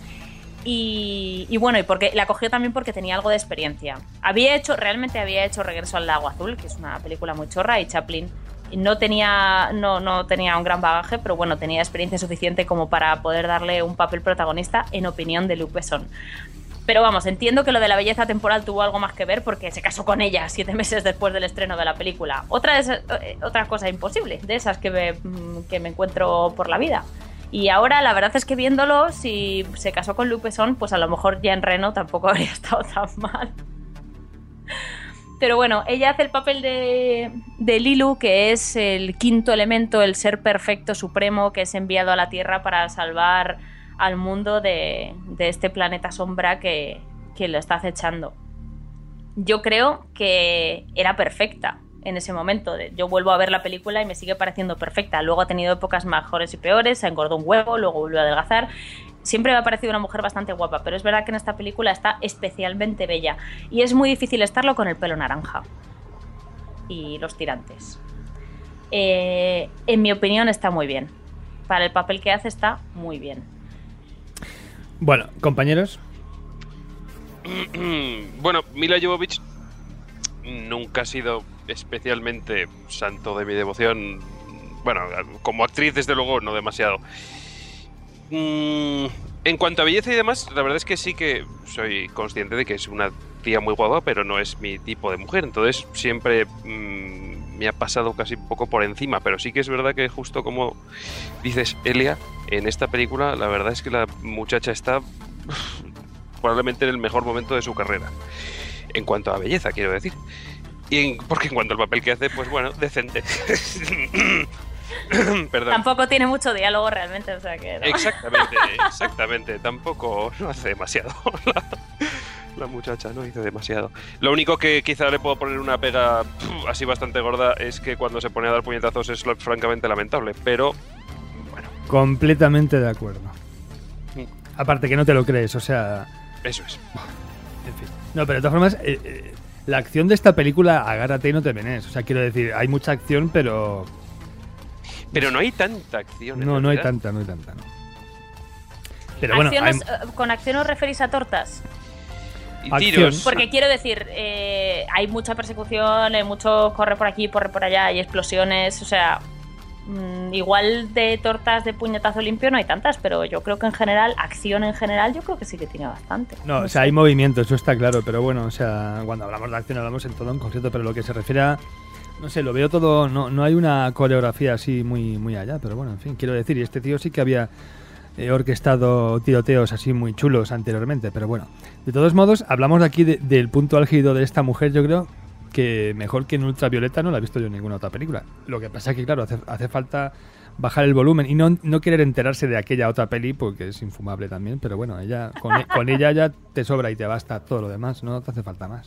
Y, y bueno, y porque la cogió también porque tenía algo de experiencia. Había hecho, realmente había hecho Regreso al Lago Azul, que es una película muy chorra, y Chaplin. No tenía, no, no tenía un gran bagaje, pero bueno, tenía experiencia suficiente como para poder darle un papel protagonista, en opinión de Luc Besson. Pero vamos, entiendo que lo de la belleza temporal tuvo algo más que ver porque se casó con ella siete meses después del estreno de la película. Otra, es, otra cosa imposible, de esas que me, que me encuentro por la vida. Y ahora la verdad es que viéndolo, si se casó con Luc Besson, pues a lo mejor Jean Reno tampoco habría estado tan mal. Pero bueno, ella hace el papel de, de Lilu, que es el quinto elemento, el ser perfecto supremo que es enviado a la Tierra para salvar al mundo de, de este planeta sombra que, que lo está acechando. Yo creo que era perfecta en ese momento. Yo vuelvo a ver la película y me sigue pareciendo perfecta. Luego ha tenido épocas mejores y peores, se engordó un huevo, luego volvió a adelgazar. Siempre me ha parecido una mujer bastante guapa, pero es verdad que en esta película está especialmente bella. Y es muy difícil estarlo con el pelo naranja y los tirantes. Eh, en mi opinión está muy bien. Para el papel que hace está muy bien. Bueno, compañeros. Bueno, Mila Jovovich nunca ha sido especialmente santo de mi devoción. Bueno, como actriz desde luego no demasiado. Mm, en cuanto a belleza y demás, la verdad es que sí que soy consciente de que es una tía muy guapa, pero no es mi tipo de mujer. Entonces siempre mmm, me ha pasado casi un poco por encima. Pero sí que es verdad que justo como dices, Elia, en esta película la verdad es que la muchacha está uf, probablemente en el mejor momento de su carrera. En cuanto a belleza, quiero decir. Y en, porque en cuanto al papel que hace, pues bueno, decente. Perdón. Tampoco tiene mucho diálogo realmente, o sea que no. Exactamente, exactamente. Tampoco no hace demasiado. La, la muchacha no hizo demasiado. Lo único que quizá le puedo poner una pega pff, así bastante gorda es que cuando se pone a dar puñetazos es francamente lamentable. Pero bueno. Completamente de acuerdo. Mm. Aparte que no te lo crees, o sea. Eso es. En fin. No, pero de todas formas, eh, eh, la acción de esta película, agárrate y no te venes. O sea, quiero decir, hay mucha acción, pero. Pero no hay tanta acción. No, no hay tanta, no hay tanta, no. Pero bueno, hay... ¿con acción os referís a tortas? Y tiros. Porque quiero decir, eh, hay mucha persecución, hay mucho corre por aquí, corre por allá, hay explosiones, o sea, Mm, igual de tortas de puñetazo limpio no hay tantas, pero yo creo que en general, acción en general, yo creo que sí que tiene bastante. No, no o sea, sé. hay movimiento, eso está claro, pero bueno, o sea, cuando hablamos de acción hablamos en todo en concreto, pero lo que se refiere a, no sé, lo veo todo, no, no hay una coreografía así muy, muy allá, pero bueno, en fin, quiero decir, y este tío sí que había eh, orquestado tiroteos así muy chulos anteriormente, pero bueno, de todos modos, hablamos aquí de, del punto álgido de esta mujer, yo creo que mejor que en Ultravioleta no la he visto yo en ninguna otra película. Lo que pasa es que, claro, hace, hace falta bajar el volumen y no, no querer enterarse de aquella otra peli porque es infumable también, pero bueno, ella con, e, con ella ya te sobra y te basta todo lo demás, no te hace falta más.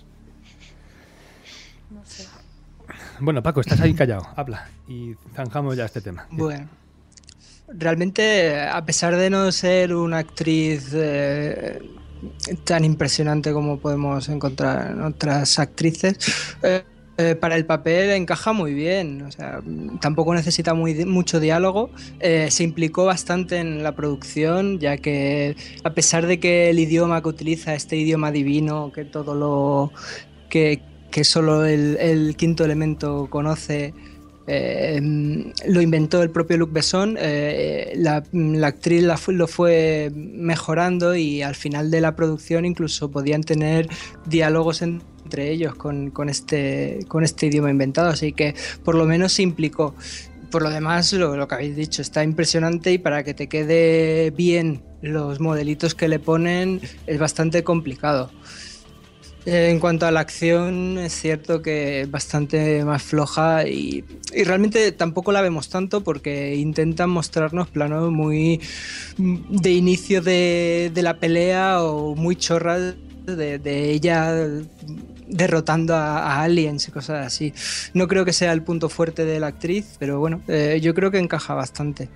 No sé. Bueno, Paco, estás ahí callado, habla y zanjamos ya este tema. Bueno, realmente, a pesar de no ser una actriz eh, tan impresionante como podemos encontrar en otras actrices, eh, eh, para el papel encaja muy bien. O sea, tampoco necesita muy, mucho diálogo. Eh, se implicó bastante en la producción, ya que a pesar de que el idioma que utiliza, este idioma divino, que todo lo que, que solo el, el quinto elemento conoce, Eh, lo inventó el propio Luc Besson, eh, la, la actriz la fu- lo fue mejorando y al final de la producción incluso podían tener diálogos entre ellos con, con, este, con este idioma inventado, así que por lo menos se implicó. Por lo demás, lo, lo que habéis dicho, está impresionante y para que te quede bien los modelitos que le ponen es bastante complicado. En cuanto a la acción, es cierto que es bastante más floja y, y realmente tampoco la vemos tanto porque intentan mostrarnos planos muy de inicio de, de la pelea o muy chorras de, de ella derrotando a, a aliens y cosas así. No creo que sea el punto fuerte de la actriz, pero bueno, eh, yo creo que encaja bastante.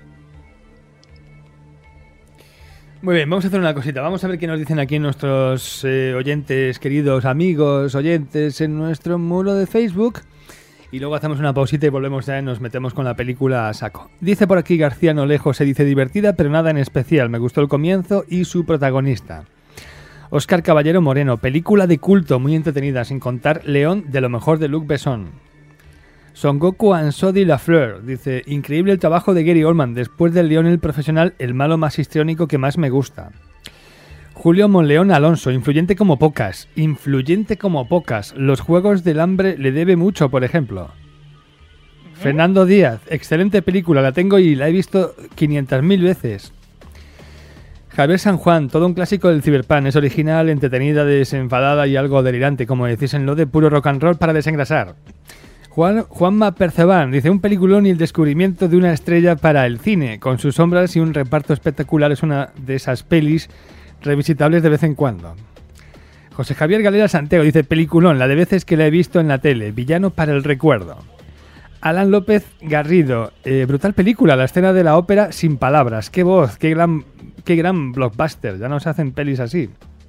Muy bien, vamos a hacer una cosita. Vamos a ver qué nos dicen aquí nuestros eh, oyentes, queridos amigos, oyentes en nuestro muro de Facebook. Y luego hacemos una pausita y volvemos ya y nos metemos con la película a saco. Dice por aquí García Nolejo, se dice divertida, pero nada en especial. Me gustó el comienzo y su protagonista. Óscar Caballero Moreno, película de culto, muy entretenida, sin contar León, de lo mejor de Luc Besson. Son Goku Ansodi Lafleur dice, increíble el trabajo de Gary Oldman, después del León el profesional, el malo más histriónico que más me gusta. Julio Monleón Alonso, influyente como pocas, influyente como pocas, los Juegos del Hambre le debe mucho, por ejemplo. ¿Eh? Fernando Díaz, excelente película, la tengo y la he visto quinientas mil veces. Javier San Juan, todo un clásico del Cyberpunk, es original, entretenida, desenfadada y algo delirante, como decís en lo de puro rock and roll para desengrasar. Juan, Juanma Perceban dice, un peliculón y el descubrimiento de una estrella para el cine, con sus sombras y un reparto espectacular, es una de esas pelis revisitables de vez en cuando. José Javier Galera Santiago dice, peliculón, la de veces que la he visto en la tele, villano para el recuerdo. Alan López Garrido, eh, brutal película, la escena de la ópera sin palabras, qué voz, qué gran, qué gran blockbuster, ya no se hacen pelis así.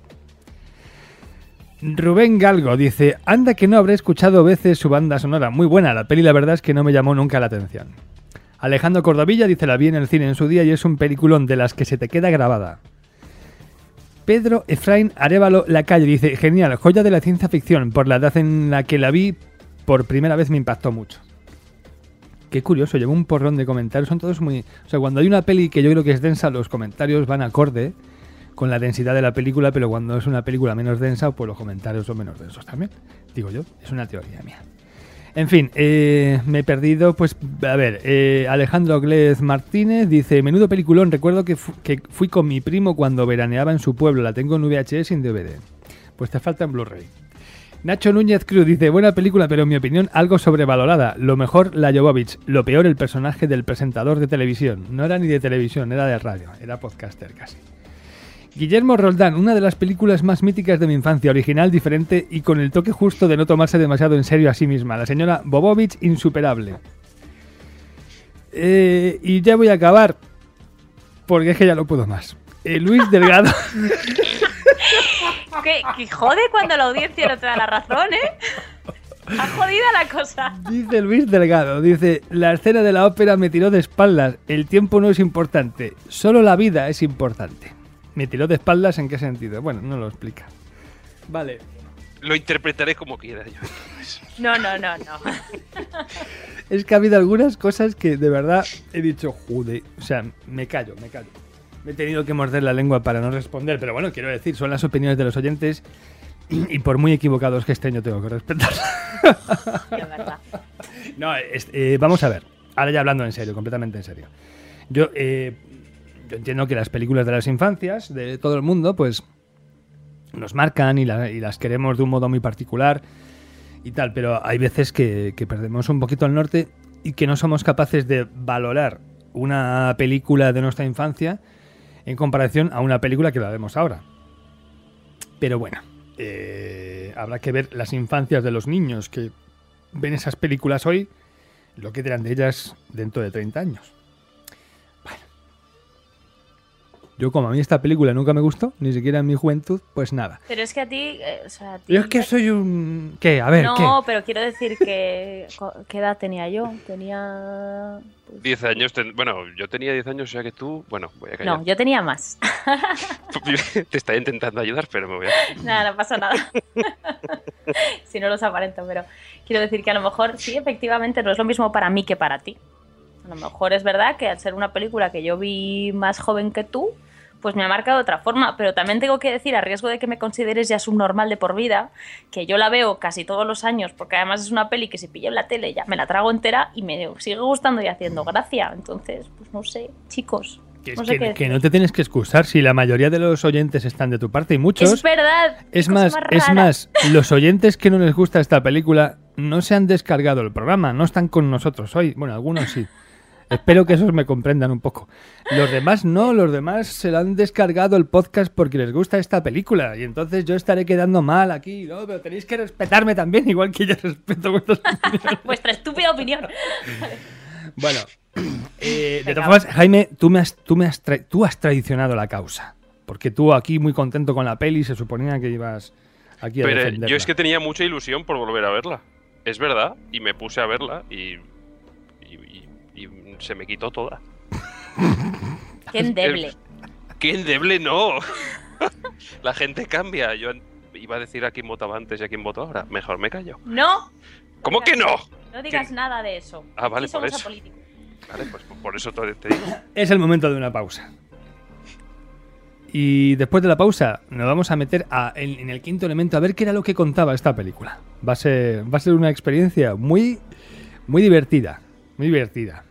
Rubén Galgo dice, anda que no habré escuchado veces su banda sonora, muy buena, la peli la verdad es que no me llamó nunca la atención. Alejandro Cordovilla dice, la vi en el cine en su día y es un peliculón de las que se te queda grabada. Pedro Efraín Arévalo Lacalle dice, genial, joya de la ciencia ficción, por la edad en la que la vi, por primera vez me impactó mucho. Qué curioso, llevo un porrón de comentarios, son todos muy... O sea, cuando hay una peli que yo creo que es densa, los comentarios van acorde con la densidad de la película, pero cuando es una película menos densa, pues los comentarios son menos densos también. Digo yo, es una teoría mía. En fin, eh, me he perdido, pues, a ver, eh, Alejandro Glez Martínez dice, menudo peliculón, recuerdo que, fu- que fui con mi primo cuando veraneaba en su pueblo, la tengo en V H S sin D V D. Pues te falta en Blu-ray. Nacho Núñez Cruz dice, buena película, pero en mi opinión algo sobrevalorada. Lo mejor, la Jovovich. Lo peor, el personaje del presentador de televisión. No era ni de televisión, era de radio. Era podcaster casi. Guillermo Roldán, una de las películas más míticas de mi infancia, original, diferente y con el toque justo de no tomarse demasiado en serio a sí misma. La señora Bobovich, insuperable. Eh, y ya voy a acabar, porque es que ya no puedo más. Eh, Luis Delgado... Que, que jode cuando la audiencia no te da la razón, ¿eh? Ha jodida la cosa. Dice Luis Delgado, dice, la escena de la ópera me tiró de espaldas, el tiempo no es importante, solo la vida es importante. ¿Me tiró de espaldas en qué sentido? Bueno, no lo explica. Vale. lo interpretaré como quiera yo. No, no, no, no. Es que ha habido algunas cosas que de verdad he dicho, joder, o sea, me callo, me callo. Me he tenido que morder la lengua para no responder, pero bueno, quiero decir, son las opiniones de los oyentes y, y por muy equivocados que estén yo tengo que respetarlas. Es verdad. No, es, eh, vamos a ver, ahora ya hablando en serio, completamente en serio. Yo, eh, yo entiendo que las películas de las infancias de todo el mundo, pues nos marcan y, la, y las queremos de un modo muy particular y tal, pero hay veces que, que perdemos un poquito el norte y que no somos capaces de valorar una película de nuestra infancia en comparación a una película que la vemos ahora. Pero bueno, eh, habrá que ver las infancias de los niños que ven esas películas hoy, lo que dirán de ellas dentro de treinta años. Bueno, yo como a mí esta película nunca me gustó, ni siquiera en mi juventud, pues nada. Pero es que a ti... Eh, o sea, a ti Yo es que soy un... ¿Qué? A ver, no, ¿qué? No, pero quiero decir que... ¿Qué edad tenía yo? Tenía... Pues... diez años. Ten... Bueno, yo tenía diez años, o sea que tú... Bueno, voy a callar. No, yo tenía más. Te estaba intentando ayudar, pero me voy a... Nada, no pasa nada. Si no los aparento, pero quiero decir que a lo mejor sí, efectivamente, no es lo mismo para mí que para ti. A lo mejor es verdad que al ser una película que yo vi más joven que tú, pues me ha marcado de otra forma, pero también tengo que decir, a riesgo de que me consideres ya subnormal de por vida, que yo la veo casi todos los años, porque además es una peli que si pillo en la tele ya me la trago entera y me sigue gustando y haciendo gracia. Entonces, pues no sé, chicos. Que, no sé que, qué que no te tienes que excusar si la mayoría de los oyentes están de tu parte y muchos... Es verdad. Es más, más es más, los oyentes que no les gusta esta película no se han descargado el programa, no están con nosotros hoy. Bueno, algunos sí. Espero que esos me comprendan un poco. Los demás no, los demás se lo han descargado el podcast porque les gusta esta película. Y entonces yo estaré quedando mal aquí, ¿no? Pero tenéis que respetarme también, igual que yo respeto vuestras opiniones. Vuestra estúpida opinión. Bueno, eh, de todas formas, Jaime, tú, me has, tú, me has tra- tú has traicionado la causa. Porque tú aquí muy contento con la peli, se suponía que ibas aquí a Pero defenderla. yo es que tenía mucha ilusión por volver a verla. Es verdad, y me puse a verla y... y, y Y se me quitó toda. Qué endeble. ¡Qué endeble no! La gente cambia. Yo iba a decir a quién votaba antes y a quién voto ahora. Mejor me callo. No. ¿Cómo que no? No digas ¿Qué? nada de eso. Ah, vale, Aquí por somos eso. apolíticos. Vale, pues por eso te te digo. Es el momento de una pausa. Y después de la pausa nos vamos a meter a, en, en el quinto elemento a ver qué era lo que contaba esta película. Va a ser, va a ser una experiencia muy, muy divertida. Muy divertida.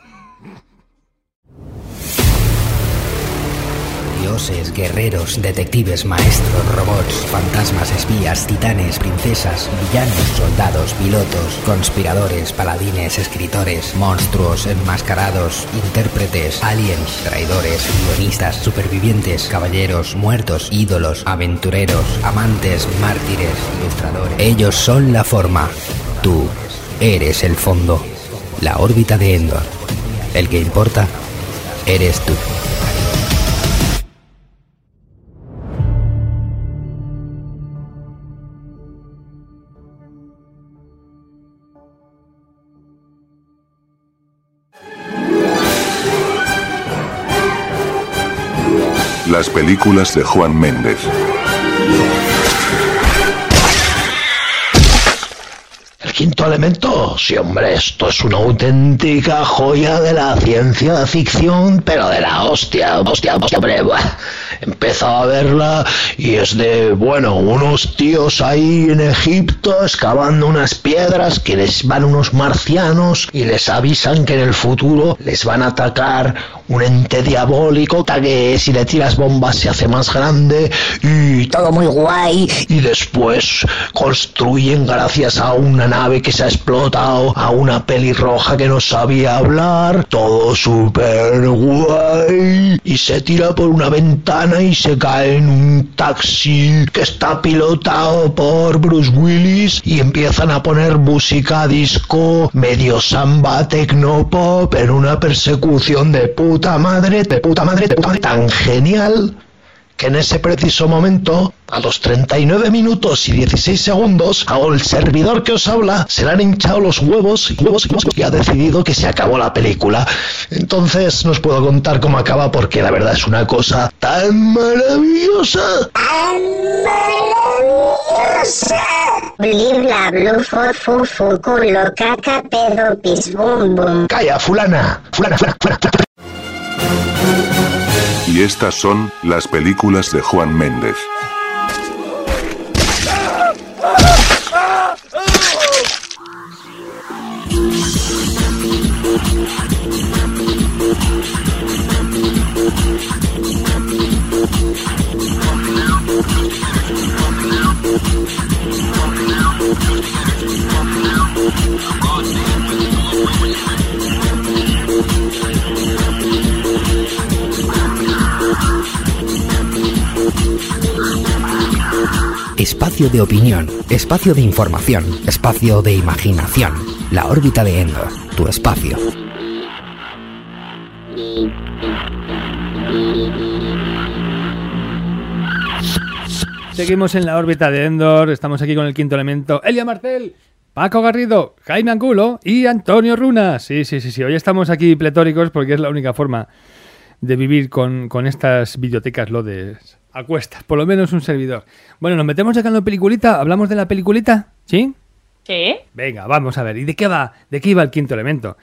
Dioses, guerreros, detectives, maestros, robots, fantasmas, espías, titanes, princesas, villanos, soldados, pilotos, conspiradores, paladines, escritores, monstruos, enmascarados, intérpretes, aliens, traidores, guionistas, supervivientes, caballeros, muertos, ídolos, aventureros, amantes, mártires, ilustradores. Ellos son la forma. Tú eres el fondo. La órbita de Endor. El que importa eres tú. Las películas de Juan Méndez. El quinto elemento, sí hombre, esto es una auténtica joya de la ciencia ficción, pero de la hostia, hostia, hostia, hombre, buah. Empezaba a verla y es de, bueno, unos tíos ahí en Egipto excavando unas piedras que les van unos marcianos y les avisan que en el futuro les van a atacar un ente diabólico que si le tiras bombas se hace más grande y todo muy guay, y después construyen gracias a una nave que se ha explotado a una pelirroja que no sabía hablar, todo súper guay, y se tira por una ventana y se cae en un taxi que está pilotado por Bruce Willis y empiezan a poner música disco medio samba tecnopop en una persecución de puta madre, de puta madre, de puta madre, tan genial que en ese preciso momento, a los treinta y nueve minutos y dieciséis segundos, al servidor que os habla se le han hinchado los huevos y huevos y huevos y ha decidido que se acabó la película. Entonces no os puedo contar cómo acaba porque la verdad es una cosa tan maravillosa. ¡Tan maravillosa! blibla, blufo, fufu, culo, caca, pedo, pis, bum, bum. Calla, fulana, fulana, fulana, fulana. Y estas son las películas de Juan Méndez. Espacio de opinión, espacio de información, espacio de imaginación. La órbita de Endor, tu espacio. Seguimos en la órbita de Endor, estamos aquí con el quinto elemento. Elia Martel, Paco Garrido, Jaime Angulo y Antonio Runa. Sí, sí, sí, sí, hoy estamos aquí pletóricos porque es la única forma de vivir con, con estas bibliotecas lodes a cuestas, por lo menos un servidor. Bueno, nos metemos acá en la peliculita, ¿hablamos de la peliculita? ¿Sí? Sí. Venga, vamos a ver, ¿y de qué va? ¿De qué iba el quinto elemento?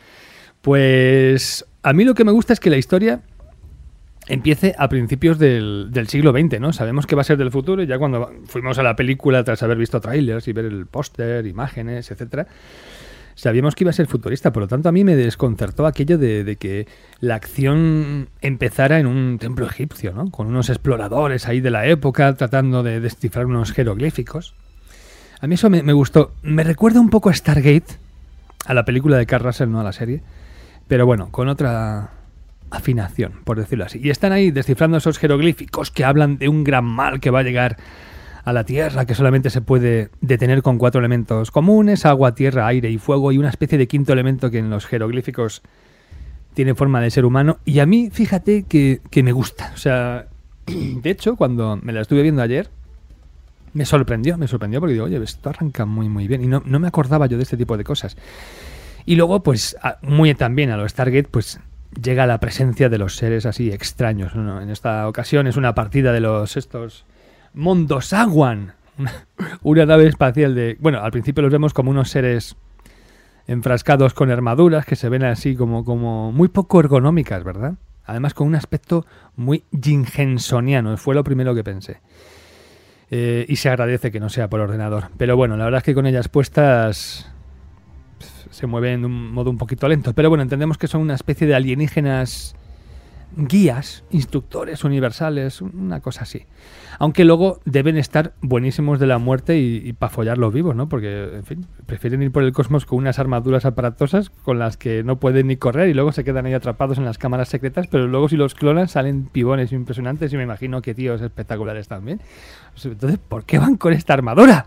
Pues a mí lo que me gusta es que la historia empiece a principios del, del siglo veinte, ¿no? Sabemos que va a ser del futuro y ya cuando fuimos a la película tras haber visto trailers y ver el póster, imágenes, etcétera, sabíamos que iba a ser futurista. Por lo tanto, a mí me desconcertó aquello de, de que la acción empezara en un templo egipcio, ¿no? Con unos exploradores ahí de la época tratando de descifrar unos jeroglíficos. A mí eso me, me gustó. Me recuerda un poco a Stargate, a la película de Kurt Russell, no a la serie, pero bueno, con otra afinación, por decirlo así. Y están ahí descifrando esos jeroglíficos que hablan de un gran mal que va a llegar a la Tierra, que solamente se puede detener con cuatro elementos comunes: agua, tierra, aire y fuego, y una especie de quinto elemento que en los jeroglíficos tiene forma de ser humano. Y a mí, fíjate que, que me gusta. O sea, de hecho, cuando me la estuve viendo ayer, me sorprendió, me sorprendió porque digo, oye, esto arranca muy muy bien. Y no, no me acordaba yo de este tipo de cosas. Y luego, pues, a, muy también a lo Stargate, pues llega la presencia de los seres así extraños, ¿no? En esta ocasión es una partida de los estos Mondosagwan, una, una nave espacial de... Bueno, al principio los vemos como unos seres enfrascados con armaduras que se ven así como, como muy poco ergonómicas, ¿verdad? Además con un aspecto muy jingensoniano, fue lo primero que pensé. Eh, y se agradece que no sea por ordenador. Pero bueno, la verdad es que con ellas puestas se mueven de un modo un poquito lento. Pero bueno, entendemos que son una especie de alienígenas guías, instructores universales, una cosa así. Aunque luego deben estar buenísimos de la muerte y, y para follar los vivos, ¿no? Porque, en fin, prefieren ir por el cosmos con unas armaduras aparatosas con las que no pueden ni correr y luego se quedan ahí atrapados en las cámaras secretas, pero luego si los clonan salen pibones impresionantes y me imagino que tíos espectaculares también. Entonces, ¿por qué van con esta armadura?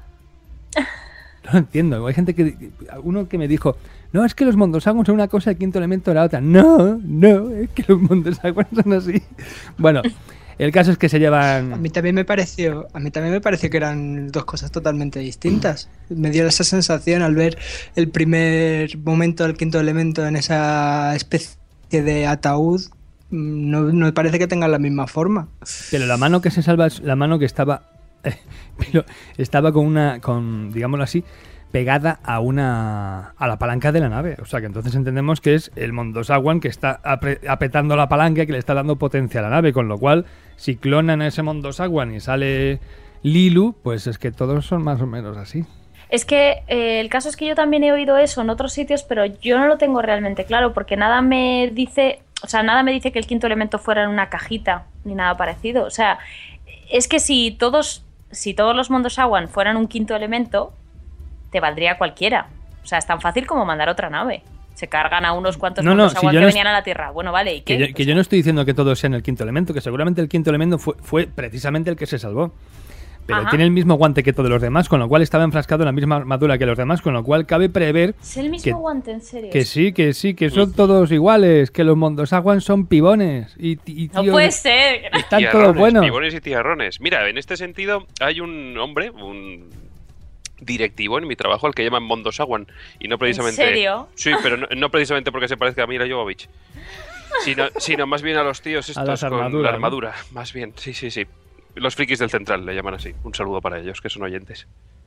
No lo entiendo. Hay gente que... Uno que me dijo, no, es que los Mondosagwan son una cosa, el quinto elemento era otra. No, no, es que los Mondosagwan son así. Bueno, el caso es que se llevan... A mí también me pareció, a mí también me pareció que eran dos cosas totalmente distintas. Me dio esa sensación al ver el primer momento del quinto elemento en esa especie de ataúd. No, no me parece que tengan la misma forma. Pero la mano que se salva es la mano que estaba... Pero estaba con una, con digámoslo así, pegada a una a la palanca de la nave. O sea que entonces entendemos que es el Mondosagwan que está apre, apretando la palanca y que le está dando potencia a la nave. Con lo cual, si clonan a ese Mondosagwan y sale Lilu, pues es que todos son más o menos así. Es que eh, el caso es que yo también he oído eso en otros sitios, pero yo no lo tengo realmente claro, porque nada me dice, o sea, nada me dice que el quinto elemento fuera en una cajita, ni nada parecido. O sea, es que si todos... Si todos los Mondosagwan fueran un quinto elemento, te valdría cualquiera. O sea, es tan fácil como mandar otra nave. Se cargan a unos cuantos no, Mondosagwan no, si que no venían es... a la Tierra. Bueno, vale, ¿y qué? Que yo, pues que yo no estoy diciendo que todos sean el quinto elemento, que seguramente el quinto elemento fue, fue precisamente el que se salvó. Pero Ajá. tiene el mismo guante que todos los demás, con lo cual estaba enfrascado en la misma armadura que los demás, con lo cual cabe prever... ¿Es el mismo que, guante, en serio? Que sí, que sí, que son todos iguales, que los Mondosagwan son pibones. Y, y tío, no puede ser. Están todos buenos. Pibones y tiarrones. Mira, en este sentido hay un hombre, un directivo en mi trabajo al que llaman Mondosagwan. Y no precisamente... ¿En serio? Sí, pero no, no precisamente porque se parezca a Mila Jovovich. Sino, sino más bien a los tíos estos con la armadura. ¿No? Más bien, sí, sí, sí. Los frikis del Central le llaman así. Un saludo para ellos, que son oyentes.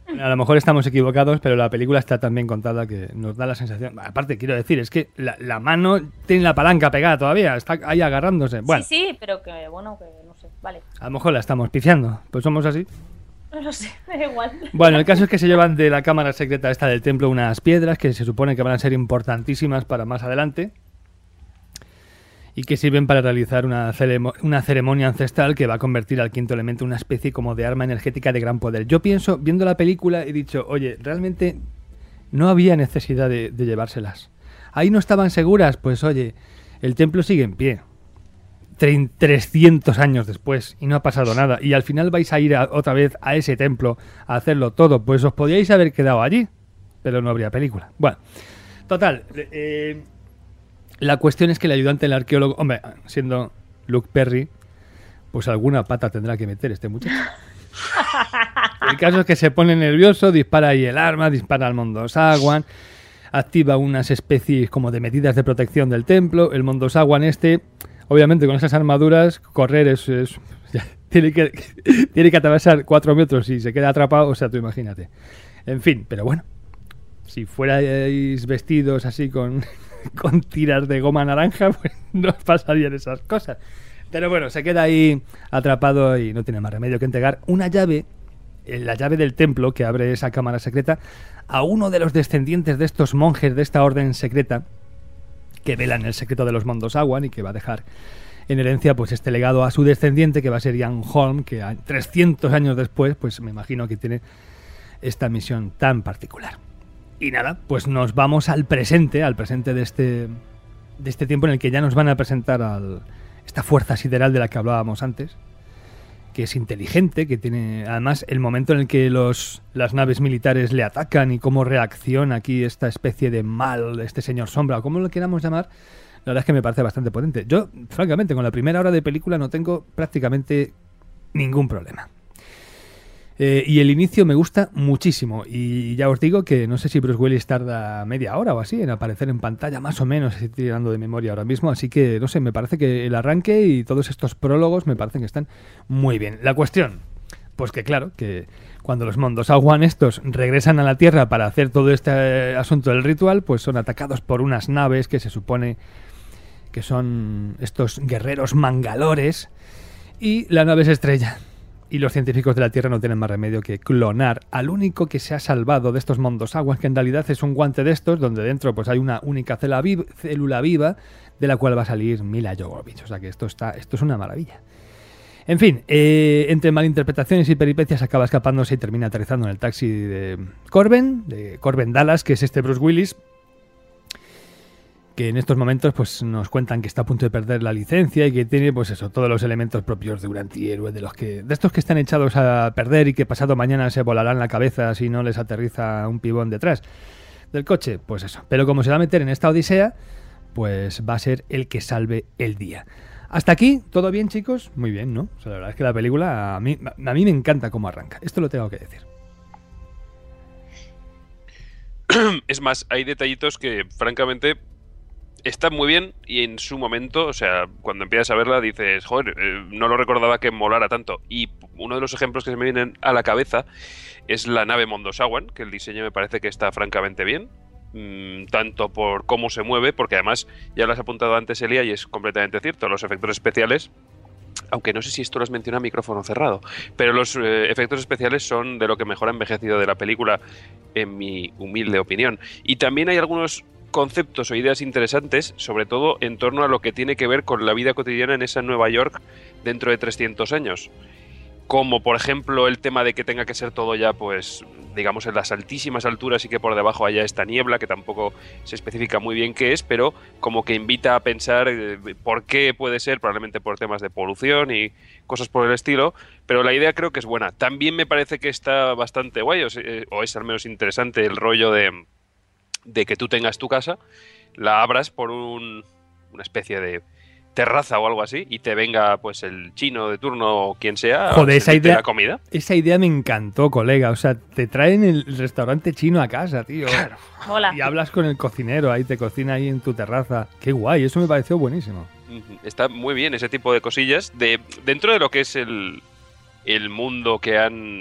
A lo mejor estamos equivocados, pero la película está tan bien contada que nos da la sensación... Aparte, quiero decir, es que la, la mano tiene la palanca pegada todavía, está ahí agarrándose. Bueno, sí, sí, pero que, bueno, que no sé, vale. A lo mejor la estamos piciando, pues somos así. No lo sé, da igual. Bueno, el caso es que se llevan de la cámara secreta esta del templo unas piedras que se supone que van a ser importantísimas para más adelante y que sirven para realizar una, ceremo- una ceremonia ancestral que va a convertir al quinto elemento en una especie como de arma energética de gran poder. Yo pienso, viendo la película, he dicho, oye, realmente no había necesidad de, de llevárselas. Ahí no estaban seguras, pues oye, el templo sigue en pie. trescientos años después y no ha pasado nada. Y al final vais a ir a, otra vez a ese templo a hacerlo todo. Pues os podíais haber quedado allí, pero no habría película. Bueno, total... Eh, La cuestión es que el ayudante del arqueólogo, hombre, siendo Luke Perry, pues alguna pata tendrá que meter este muchacho. El caso es que se pone nervioso, dispara ahí el arma, dispara al Mondosaguan, activa unas especies como de medidas de protección del templo. El Mondosaguan este, obviamente con esas armaduras, correr es... es ya, tiene, que, tiene que atravesar cuatro metros y se queda atrapado, o sea, tú imagínate. En fin, pero bueno, si fuerais vestidos así con... con tiras de goma naranja, pues no pasarían esas cosas. Pero bueno, se queda ahí atrapado y no tiene más remedio que entregar una llave, la llave del templo que abre esa cámara secreta, a uno de los descendientes de estos monjes de esta orden secreta que velan el secreto de los Mondosaguan y que va a dejar en herencia pues este legado a su descendiente, que va a ser Ian Holm, que a trescientos años después, pues me imagino que tiene esta misión tan particular. Y nada, pues nos vamos al presente, al presente de este, de este tiempo en el que ya nos van a presentar al, esta fuerza sideral de la que hablábamos antes, que es inteligente, que tiene además el momento en el que los, las naves militares le atacan y cómo reacciona aquí esta especie de mal, este señor sombra, o como lo queramos llamar, la verdad es que me parece bastante potente. Yo, francamente, con la primera hora de película no tengo prácticamente ningún problema. Eh, y el inicio me gusta muchísimo. Y ya os digo que no sé si Bruce Willis tarda media hora o así en aparecer en pantalla, más o menos, estoy tirando de memoria ahora mismo. Así que, no sé, me parece que el arranque y todos estos prólogos me parecen que están muy bien. La cuestión, pues que claro, que cuando los Mondosaguan estos regresan a la Tierra para hacer todo este asunto del ritual, pues son atacados por unas naves que se supone que son estos guerreros mangalores, y la nave se estrella. Y los científicos de la Tierra no tienen más remedio que clonar al único que se ha salvado de estos Mondosaguan, que en realidad es un guante de estos, donde dentro pues hay una única célula viva, célula viva de la cual va a salir Mila Jovovich. O sea que esto, está, esto es una maravilla. En fin, eh, entre malinterpretaciones y peripecias acaba escapándose y termina aterrizando en el taxi de Corbin, de Corbin Dallas, que es este Bruce Willis, que en estos momentos pues nos cuentan que está a punto de perder la licencia y que tiene pues eso, todos los elementos propios de un antihéroe, de los que de estos que están echados a perder y que pasado mañana se volarán la cabeza si no les aterriza un pibón detrás del coche, pues eso. Pero como se va a meter en esta odisea, pues va a ser el que salve el día. Hasta aquí, ¿todo bien, chicos? Muy bien, ¿no? O sea, la verdad es que la película a mí, a mí me encanta cómo arranca. Esto lo tengo que decir. Es más, hay detallitos que, francamente, están muy bien y en su momento, o sea, cuando empiezas a verla dices, joder, eh, no lo recordaba que molara tanto. Y uno de los ejemplos que se me vienen a la cabeza es la nave Mondosaguan, que el diseño me parece que está francamente bien, mmm, tanto por cómo se mueve, porque además, ya lo has apuntado antes, Elia, y es completamente cierto, los efectos especiales, aunque no sé si esto lo has mencionado a micrófono cerrado, pero los eh, efectos especiales son de lo que mejor ha envejecido de la película, en mi humilde opinión. Y también hay algunos conceptos o ideas interesantes, sobre todo en torno a lo que tiene que ver con la vida cotidiana en esa Nueva York dentro de trescientos años. Como por ejemplo el tema de que tenga que ser todo ya, pues, digamos, en las altísimas alturas y que por debajo haya esta niebla, que tampoco se especifica muy bien qué es, pero como que invita a pensar eh, por qué puede ser, probablemente por temas de polución y cosas por el estilo, pero la idea creo que es buena. También me parece que está bastante guay, o, eh, o es al menos interesante el rollo de... de que tú tengas tu casa, la abras por un, una especie de terraza o algo así y te venga pues el chino de turno o quien sea. Joder, esa idea, la comida. Esa idea me encantó, colega. O sea, te traen el restaurante chino a casa, tío. Claro. Hola. Y hablas con el cocinero, ahí te cocina ahí en tu terraza. Qué guay, eso me pareció buenísimo. Está muy bien ese tipo de cosillas de dentro de lo que es el, el mundo que han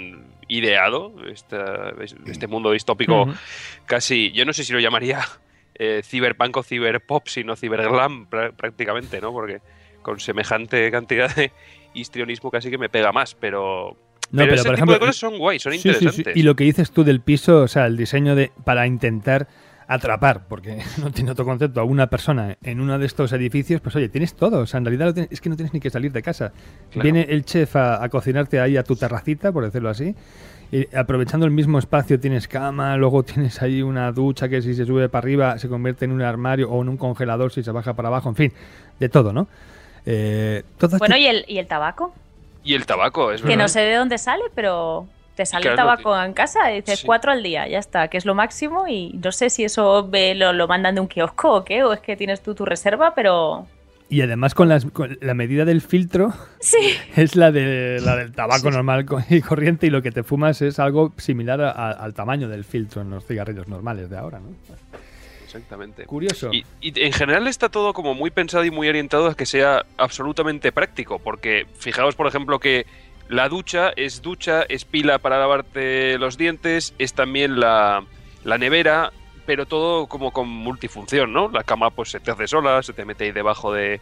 ideado, esta, este mundo distópico uh-huh. casi, yo no sé si lo llamaría eh, ciberpunk o ciberpop, sino ciberglam pr- prácticamente, ¿no? Porque con semejante cantidad de histrionismo casi que me pega más, pero... No, pero, pero ese por tipo ejemplo, de cosas son guays, son sí, interesantes. Sí, sí. Y lo que dices tú del piso, o sea, el diseño de para intentar atrapar, porque no tiene otro concepto, a una persona en uno de estos edificios, pues oye, tienes todo, o sea, en realidad lo tienes, es que no tienes ni que salir de casa. Claro. Viene el chef a, a cocinarte ahí a tu terracita, por decirlo así, y aprovechando el mismo espacio tienes cama, luego tienes ahí una ducha que si se sube para arriba se convierte en un armario o en un congelador si se baja para abajo, en fin, de todo, ¿no? Eh, todo bueno, este... ¿y el, ¿y el tabaco? Y el tabaco, es que verdad. no sé de dónde sale, pero te sale claro, el tabaco que... en casa y dices sí. cuatro al día, ya está, que es lo máximo y no sé si eso ve, lo, lo mandan de un kiosco o qué, o es que tienes tú tu reserva, pero... Y además con, las, con la medida del filtro sí. es la, de, la del tabaco sí. normal y corriente y lo que te fumas es algo similar a, a, al tamaño del filtro en los cigarrillos normales de ahora, ¿no? Exactamente. Curioso. Y, y en general está todo como muy pensado y muy orientado a que sea absolutamente práctico, porque fijaos, por ejemplo, que la ducha es ducha, es pila para lavarte los dientes, es también la, la nevera, pero todo como con multifunción, ¿no? La cama pues se te hace sola, se te mete ahí debajo de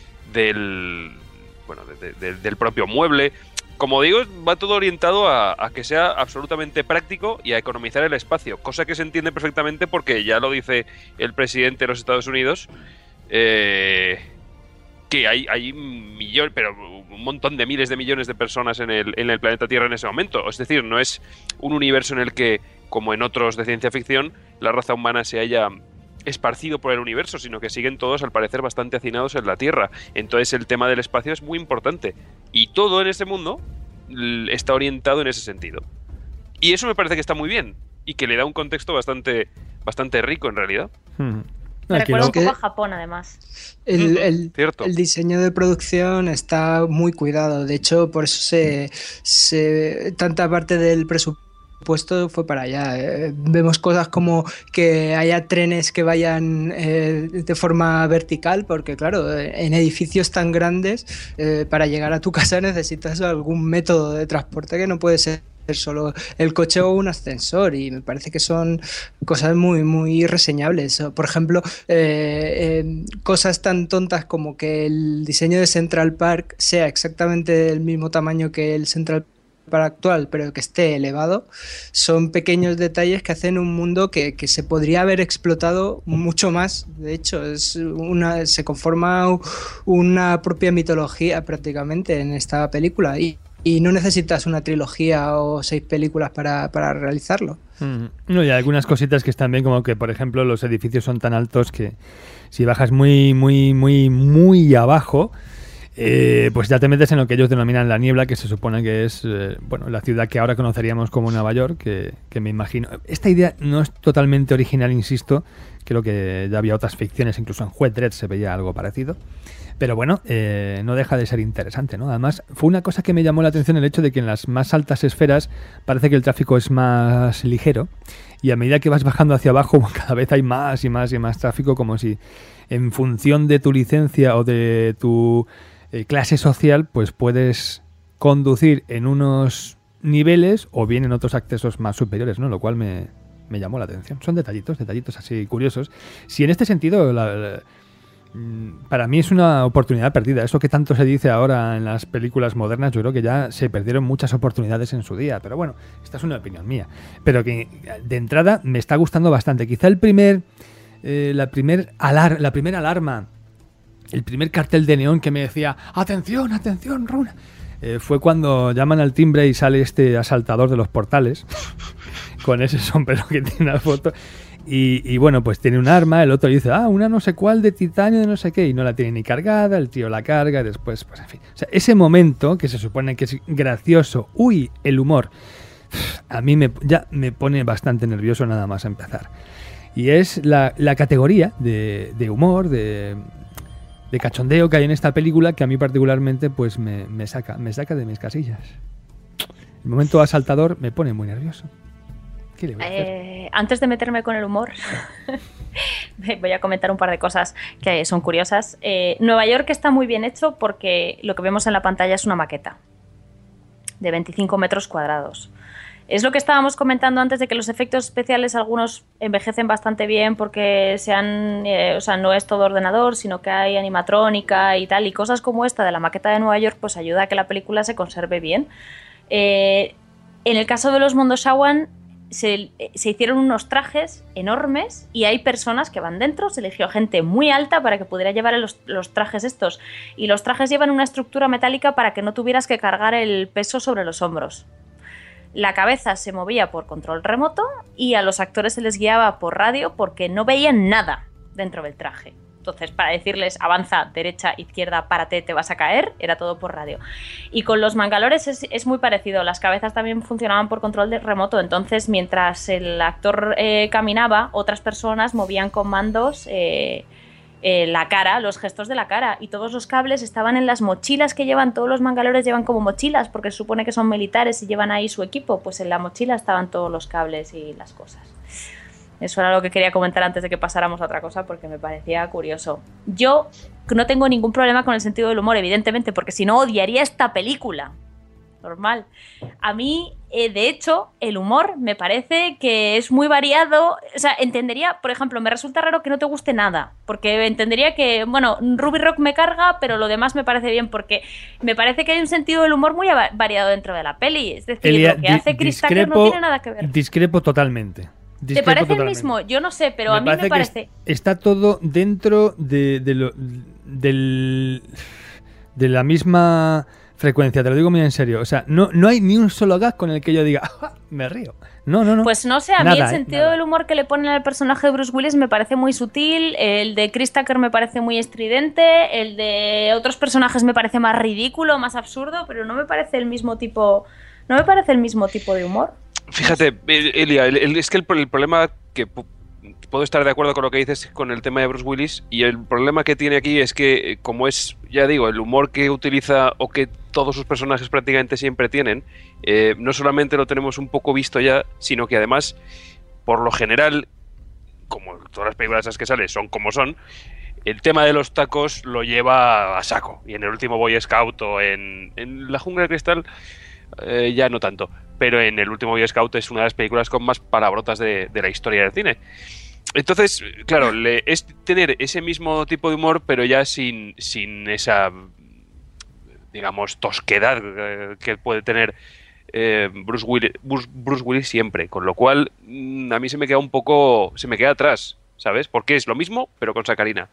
del bueno de, de, del propio mueble. Como digo, va todo orientado a, a que sea absolutamente práctico y a economizar el espacio, cosa que se entiende perfectamente porque ya lo dice el presidente de los Estados Unidos, eh, que hay, hay millones, pero un montón de miles de millones de personas en el, en el planeta Tierra en ese momento. Es decir, no es un universo en el que, como en otros de ciencia ficción, la raza humana se haya esparcido por el universo, sino que siguen todos, al parecer, bastante hacinados en la Tierra. Entonces el tema del espacio es muy importante. Y todo en ese mundo está orientado en ese sentido. Y eso me parece que está muy bien. Y que le da un contexto bastante, bastante rico, en realidad. Hmm. Me recuerda un poco a Japón, además. El, el, el diseño de producción está muy cuidado. De hecho, por eso se, se tanta parte del presupuesto puesto fue para allá. Eh, vemos cosas como que haya trenes que vayan eh, de forma vertical, porque claro, en edificios tan grandes, eh, para llegar a tu casa necesitas algún método de transporte que no puede ser solo el coche o un ascensor, y me parece que son cosas muy muy reseñables. Por ejemplo, eh, eh, cosas tan tontas como que el diseño de Central Park sea exactamente del mismo tamaño que el Central Park para actual, pero que esté elevado, son pequeños detalles que hacen un mundo que, que se podría haber explotado mucho más. De hecho, es una, se conforma una propia mitología prácticamente en esta película, y, y no necesitas una trilogía o seis películas para, para realizarlo. Mm. No, y hay algunas cositas que están bien, como que, por ejemplo, los edificios son tan altos que si bajas muy, muy, muy, muy abajo, Eh, pues ya te metes en lo que ellos denominan la niebla, que se supone que es eh, bueno, la ciudad que ahora conoceríamos como Nueva York, que, que me imagino. Esta idea no es totalmente original, insisto, creo que ya había otras ficciones, incluso en Juez Dredd se veía algo parecido, pero bueno, eh, no deja de ser interesante, ¿no? Además, fue una cosa que me llamó la atención el hecho de que en las más altas esferas parece que el tráfico es más ligero, y a medida que vas bajando hacia abajo cada vez hay más y más y más tráfico, como si en función de tu licencia o de tu Eh, clase social, pues puedes conducir en unos niveles o bien en otros accesos más superiores, ¿no? Lo cual me, me llamó la atención. Son detallitos, detallitos así curiosos. Si en este sentido, la, la, para mí es una oportunidad perdida. Eso que tanto se dice ahora en las películas modernas, yo creo que ya se perdieron muchas oportunidades en su día. Pero bueno, esta es una opinión mía. Pero que de entrada me está gustando bastante. Quizá el primer, eh, la, primer alar, la primera alarma, el primer cartel de neón que me decía ¡atención, atención, Runa! Eh, fue cuando llaman al timbre y sale este asaltador de los portales con ese sombrero que tiene la foto y, y bueno, pues tiene un arma, el otro dice ¡ah, una no sé cuál de titanio de no sé qué! Y no la tiene ni cargada, el tío la carga y después, pues en fin. O sea, ese momento que se supone que es gracioso, ¡uy! El humor, a mí me, ya me pone bastante nervioso nada más empezar. Y es la, la categoría de, de humor, de... de cachondeo que hay en esta película, que a mí particularmente pues me, me saca me saca de mis casillas. El momento asaltador me pone muy nervioso. ¿Qué le voy a hacer? Eh, antes de meterme con el humor, voy a comentar un par de cosas que son curiosas. Eh, Nueva York está muy bien hecho porque lo que vemos en la pantalla es una maqueta de veinticinco metros cuadrados. Es lo que estábamos comentando antes de que los efectos especiales algunos envejecen bastante bien porque sean, eh, o sea, no es todo ordenador, sino que hay animatrónica y tal, y cosas como esta de la maqueta de Nueva York pues ayuda a que la película se conserve bien. Eh, en el caso de los Mondoshawan se, se hicieron unos trajes enormes y hay personas que van dentro, se eligió gente muy alta para que pudiera llevar los, los trajes estos, y los trajes llevan una estructura metálica para que no tuvieras que cargar el peso sobre los hombros. La cabeza se movía por control remoto y a los actores se les guiaba por radio porque no veían nada dentro del traje. Entonces, para decirles avanza, derecha, izquierda, párate, te vas a caer, era todo por radio. Y con los Mangalores es, es muy parecido. Las cabezas también funcionaban por control de remoto. Entonces, mientras el actor eh, caminaba, otras personas movían con mandos eh, eh, la cara, los gestos de la cara. Y todos los cables estaban en las mochilas que llevan. Todos los Mangalores llevan como mochilas porque se supone que son militares y llevan ahí su equipo. Pues en la mochila estaban todos los cables y las cosas. Eso era lo que quería comentar antes de que pasáramos a otra cosa porque me parecía curioso. Yo no tengo ningún problema con el sentido del humor, evidentemente, porque si no odiaría esta película. Normal. A mí, eh, de hecho, el humor me parece que es muy variado. O sea, entendería, por ejemplo, me resulta raro que no te guste nada, porque entendería que, bueno, Ruby Rock me carga, pero lo demás me parece bien, porque me parece que hay un sentido del humor muy variado dentro de la peli. Es decir, Elia, lo que hace Chris Tucker no tiene nada que ver. Discrepo totalmente. ¿Te parece totalmente el mismo? Yo no sé, pero me a mí parece me parece... Que está todo dentro de, de, lo, del, de la misma frecuencia, te lo digo muy en serio. O sea, no, no hay ni un solo gag con el que yo diga, ¡ah, me río! No, no, no. Pues no sé, a nada, mí el sentido eh, del humor que le ponen al personaje de Bruce Willis me parece muy sutil, el de Chris Tucker me parece muy estridente, el de otros personajes me parece más ridículo, más absurdo, pero no me parece el mismo tipo, no me parece el mismo tipo de humor. Fíjate, Elia, el, el, es que el, el problema que puedo estar de acuerdo con lo que dices con el tema de Bruce Willis, y el problema que tiene aquí es que, como es, ya digo, el humor que utiliza o que todos sus personajes prácticamente siempre tienen, eh, no solamente lo tenemos un poco visto ya, sino que además, por lo general, como todas las películas esas que salen son como son, el tema de los tacos lo lleva a saco. Y en el último Boy Scout o en, en La Jungla de Cristal eh, ya no tanto. Pero en el último Boy Scout es una de las películas con más palabrotas de, de la historia del cine. Entonces, claro, le, es tener ese mismo tipo de humor, pero ya sin, sin esa, digamos, tosquedad eh, que puede tener eh, Bruce Willis, Bruce, Bruce Willis siempre. Con lo cual, a mí se me queda un poco, se me queda atrás, ¿sabes? Porque es lo mismo, pero con sacarina.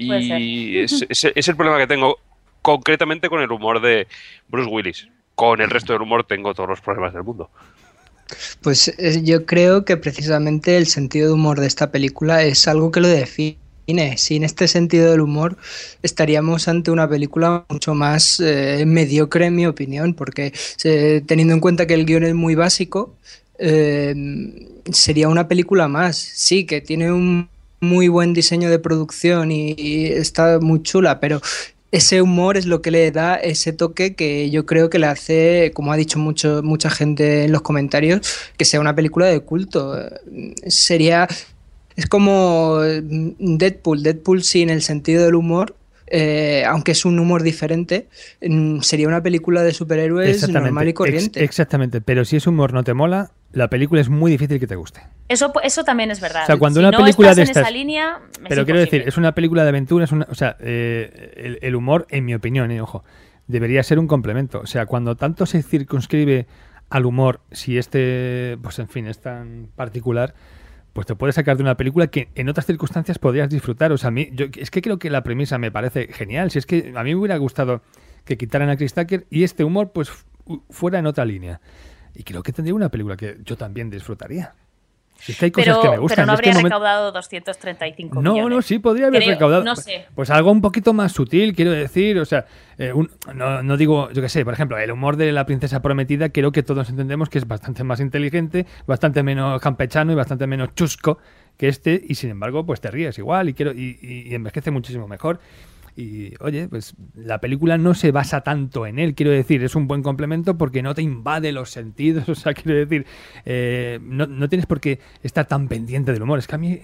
Y es, es, es el problema que tengo concretamente con el humor de Bruce Willis. Con el resto del humor tengo todos los problemas del mundo. Pues eh, yo creo que precisamente el sentido de humor de esta película es algo que lo define. Sin este sentido del humor estaríamos ante una película mucho más eh, mediocre, en mi opinión, porque eh, teniendo en cuenta que el guión es muy básico, eh, sería una película más. Sí, que tiene un muy buen diseño de producción y, y está muy chula, pero ese humor es lo que le da ese toque que yo creo que le hace, como ha dicho mucho, mucha gente en los comentarios, que sea una película de culto. Sería... Es como Deadpool. Deadpool sin el sentido del humor, eh, aunque es un humor diferente, sería una película de superhéroes normal y corriente. Ex- exactamente, pero si ese humor no te mola, la película es muy difícil que te guste. Eso, eso también es verdad. O sea, cuando si una no película estás de en estas, esa línea, es pero imposible. quiero decir, es una película de aventuras, una, o sea, eh, el, el humor, en mi opinión, eh, ojo, debería ser un complemento. O sea, cuando tanto se circunscribe al humor, si este, pues en fin, es tan particular, pues te puedes sacar de una película que en otras circunstancias podrías disfrutar. O sea, a mí, yo, es que creo que la premisa me parece genial. Si es que a mí me hubiera gustado que quitaran a Chris Tucker y este humor pues fuera en otra línea. Y creo que tendría una película que yo también disfrutaría. Si es que hay cosas pero, que me gustan. Pero no habría este recaudado momento... doscientos treinta y cinco no, millones. No, no, sí, podría haber creo, recaudado. No sé. Pues algo un poquito más sutil, quiero decir. O sea, eh, un, no, no digo, yo qué sé, por ejemplo, el humor de La Princesa Prometida, creo que todos entendemos que es bastante más inteligente, bastante menos campechano y bastante menos chusco que este, y sin embargo, pues te ríes igual y, quiero, y, y, y envejece muchísimo mejor. Y oye, pues la película no se basa tanto en él, quiero decir, es un buen complemento porque no te invade los sentidos, o sea, quiero decir, eh, no, no tienes por qué estar tan pendiente del humor. Es que a mí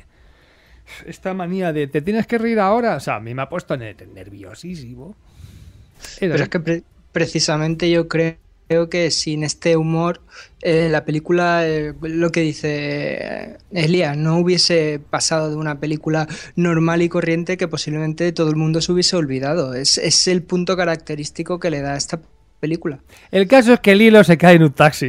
esta manía de te tienes que reír ahora, o sea, a mí me ha puesto nerviosísimo. Pero es que pre- precisamente yo creo creo que sin este humor eh, la película, eh, lo que dice Elías, no hubiese pasado de una película normal y corriente que posiblemente todo el mundo se hubiese olvidado. Es, es el punto característico que le da a esta película. El caso es que Lilo se cae en un taxi.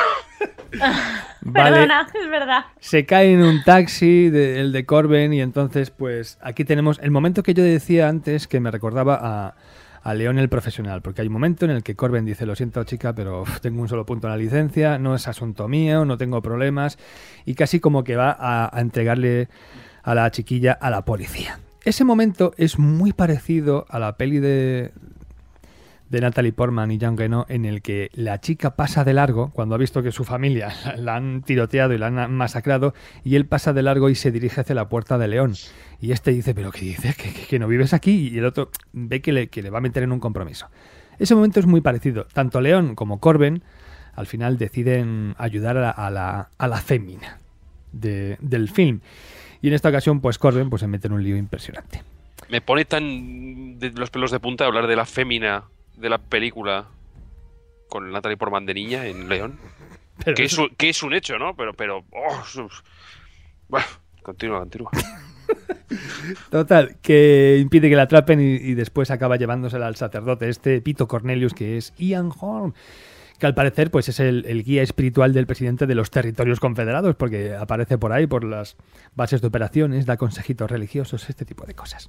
Vale. Perdona, es verdad. Se cae en un taxi, de, el de Corben, y entonces pues aquí tenemos el momento que yo decía antes que me recordaba a, a León el profesional, porque hay un momento en el que Corben dice: lo siento chica, pero uf, tengo un solo punto en la licencia, no es asunto mío, no tengo problemas, y casi como que va a, a entregarle a la chiquilla a la policía. Ese momento es muy parecido a la peli de... de Natalie Portman y Jean Reno, en el que la chica pasa de largo cuando ha visto que su familia la han tiroteado y la han masacrado, y él pasa de largo y se dirige hacia la puerta de León. Y este dice: ¿pero qué dices? ¿Que, que, que no vives aquí? Y el otro ve que le, que le va a meter en un compromiso. Ese momento es muy parecido. Tanto León como Corben al final deciden ayudar a la, a la, a la fémina de, del film. Y en esta ocasión, pues Corben pues, se mete en un lío impresionante. Me pone tan de los pelos de punta hablar de la fémina de la película con Natalie Portman de niña en León, que es, un, que es un hecho, ¿no? Pero, pero, oh, sus... bueno, continúa, continúa. Total, que impide que la atrapen y, y después acaba llevándosela al sacerdote, este Pito Cornelius, que es Ian Holm, que al parecer pues es el, el guía espiritual del presidente de los territorios confederados, porque aparece por ahí, por las bases de operaciones, da consejitos religiosos, este tipo de cosas.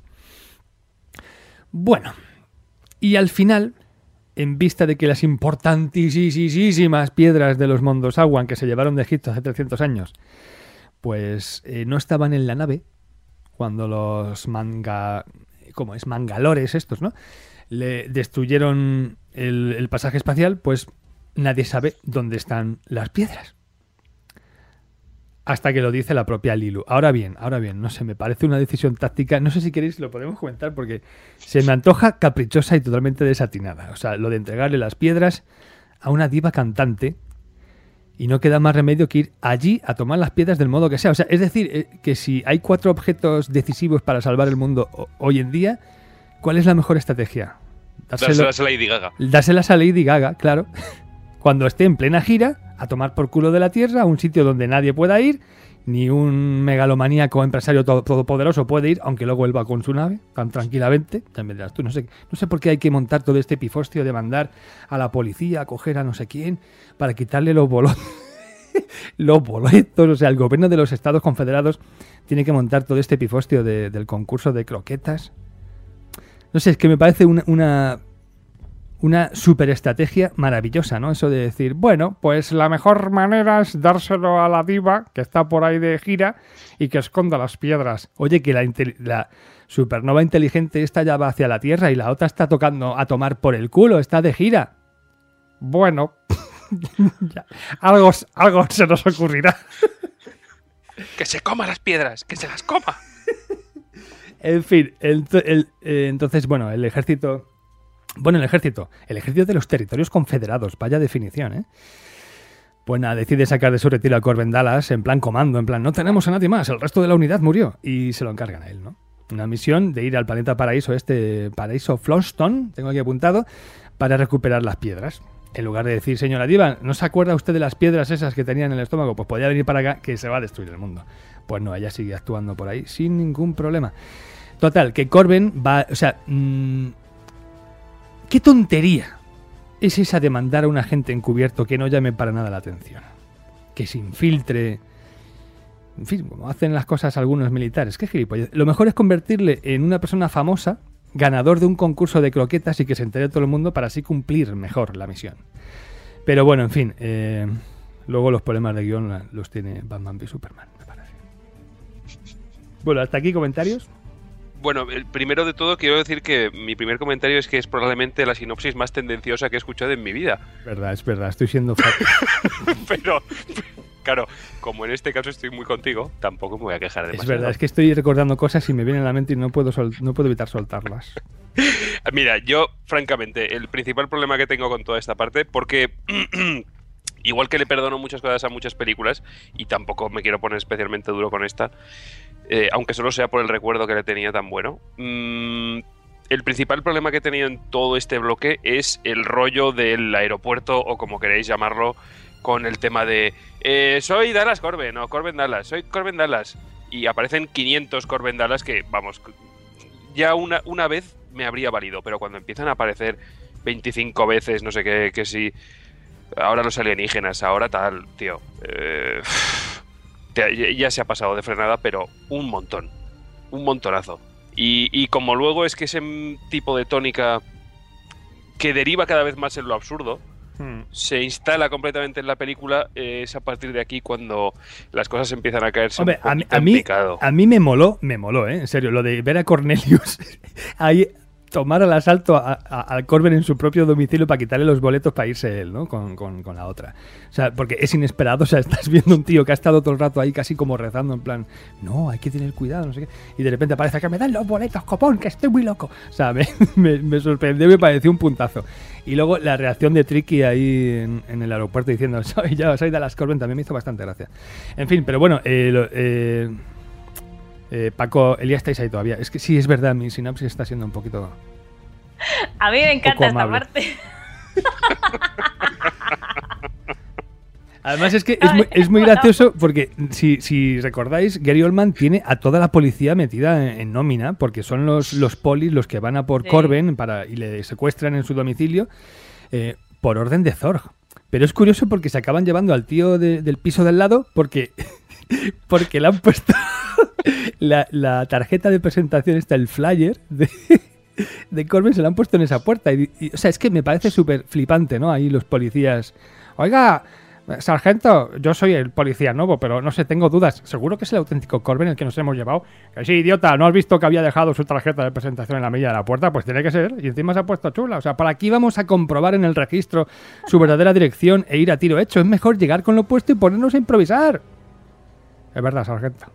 Bueno, y al final, en vista de que las importantísimas piedras de los Mondoshawan que se llevaron de Egipto hace trescientos años, pues eh, no estaban en la nave cuando los manga... ¿Cómo es? Mangalores estos, ¿no? Le destruyeron el, el pasaje espacial, pues nadie sabe dónde están las piedras. Hasta que lo dice la propia Lilu. Ahora bien, ahora bien, no sé, me parece una decisión táctica. No sé si queréis, lo podemos comentar, porque se me antoja caprichosa y totalmente desatinada. O sea, lo de entregarle las piedras a una diva cantante y no queda más remedio que ir allí a tomar las piedras del modo que sea. O sea, es decir, eh, que si hay cuatro objetos decisivos para salvar el mundo o- hoy en día, ¿cuál es la mejor estrategia? Dárselo- Dárselas a Lady Gaga. Dárselas a Lady Gaga, claro. Cuando esté en plena gira, a tomar por culo de la tierra, a un sitio donde nadie pueda ir, ni un megalomaníaco empresario todo- todopoderoso puede ir, aunque luego él va con su nave, tan tranquilamente. Ya me dirás tú, no sé, no sé por qué hay que montar todo este pifostio de mandar a la policía a coger a no sé quién para quitarle los boletos. los boletos, o sea, el gobierno de los Estados Confederados tiene que montar todo este pifostio de- del concurso de croquetas. No sé, es que me parece una... una Una superestrategia maravillosa, ¿no? Eso de decir, bueno, pues la mejor manera es dárselo a la diva que está por ahí de gira y que esconda las piedras. Oye, que la, inte- la supernova inteligente esta ya va hacia la Tierra y la otra está tocando a tomar por el culo, está de gira. Bueno, ya, algo, algo se nos ocurrirá. Que se coma las piedras, que se las coma. En fin, el- el- eh, entonces, bueno, el ejército... Bueno, el ejército. El ejército de los territorios confederados. Vaya definición, ¿eh? Pues nada, decide sacar de su retiro a Corben Dallas en plan comando, en plan, no tenemos a nadie más, el resto de la unidad murió. Y se lo encargan a él, ¿no? Una misión de ir al planeta Paraíso, este Paraíso Floston, tengo aquí apuntado, para recuperar las piedras. En lugar de decir, señora diva, ¿no se acuerda usted de las piedras esas que tenía en el estómago? Pues podía venir para acá, que se va a destruir el mundo. Pues no, ella sigue actuando por ahí sin ningún problema. Total, que Corben va... O sea... Mmm, ¿qué tontería es esa de mandar a un agente encubierto que no llame para nada la atención? Que se infiltre... En fin, como hacen las cosas algunos militares. ¿Qué gilipollas? Lo mejor es convertirle en una persona famosa, ganador de un concurso de croquetas y que se entere todo el mundo para así cumplir mejor la misión. Pero bueno, en fin. Eh, luego los problemas de guión los tiene Batman v Superman, me parece. Bueno, hasta aquí comentarios. Bueno, el primero de todo quiero decir que mi primer comentario es que es probablemente la sinopsis más tendenciosa que he escuchado en mi vida. Verdad, es verdad, estoy siendo fácil. Pero, claro, como en este caso estoy muy contigo, tampoco me voy a quejar demasiado. Es verdad, es que estoy recordando cosas y me vienen a la mente y no puedo, sol- no puedo evitar soltarlas. Mira, yo, francamente, el principal problema que tengo con toda esta parte, porque... igual que le perdono muchas cosas a muchas películas, y tampoco me quiero poner especialmente duro con esta, eh, aunque solo sea por el recuerdo que le tenía tan bueno, mmm, el principal problema que he tenido en todo este bloque es el rollo del aeropuerto, o como queréis llamarlo, con el tema de eh, soy Dallas Corbin o Corbin Dallas, soy Corbin Dallas. Y aparecen quinientos Corbin Dallas que, vamos, ya una, una vez me habría valido, pero cuando empiezan a aparecer veinticinco veces, no sé qué, que si ahora los alienígenas, ahora tal, tío, eh, te, ya se ha pasado de frenada, pero un montón, un montonazo. Y, y como luego es que ese tipo de tónica que deriva cada vez más en lo absurdo, hmm. se instala completamente en la película, eh, es a partir de aquí cuando las cosas empiezan a caerse. Hombre, un poquito a, mí, en picado. A mí me moló, me moló, ¿eh? En serio, lo de ver a Cornelius ahí tomar el asalto a, a, al Corbin en su propio domicilio para quitarle los boletos para irse él, ¿no? Con, con, con la otra. O sea, porque es inesperado, o sea, estás viendo un tío que ha estado todo el rato ahí casi como rezando en plan, no, hay que tener cuidado, no sé qué, y de repente aparece que me dan los boletos, copón, que estoy muy loco. O sea, me, me, me sorprendió, me pareció un puntazo. Y luego la reacción de Tricky ahí en, en el aeropuerto diciendo, soy yo, soy Dallas Corbin, también me hizo bastante gracia. En fin, pero bueno, eh, lo, eh, eh, Paco, Elías, estáis ahí todavía. Es que sí, es verdad, mi sinapsis está siendo un poquito... A mí me encanta esta parte. Además es que es muy, es muy gracioso porque si, si recordáis, Gary Oldman tiene a toda la policía metida en, en nómina porque son los, los polis los que van a por sí. Corbin para, y le secuestran en su domicilio eh, por orden de Zorg. Pero es curioso porque se acaban llevando al tío de, del piso del lado porque, porque le han puesto la, la tarjeta de presentación, está el flyer de... de Corbin, se lo han puesto en esa puerta y, y, o sea, es que me parece súper flipante, ¿no? Ahí los policías, oiga, sargento, yo soy el policía nuevo, pero no sé, tengo dudas, ¿seguro que es el auténtico Corbin el que nos hemos llevado? Que sí, idiota, ¿no has visto que había dejado su tarjeta de presentación en la milla de la puerta? Pues tiene que ser, y encima se ha puesto chula, o sea, para aquí vamos a comprobar en el registro su verdadera dirección e ir a tiro hecho, es mejor llegar con lo puesto y ponernos a improvisar. Es verdad, sargento.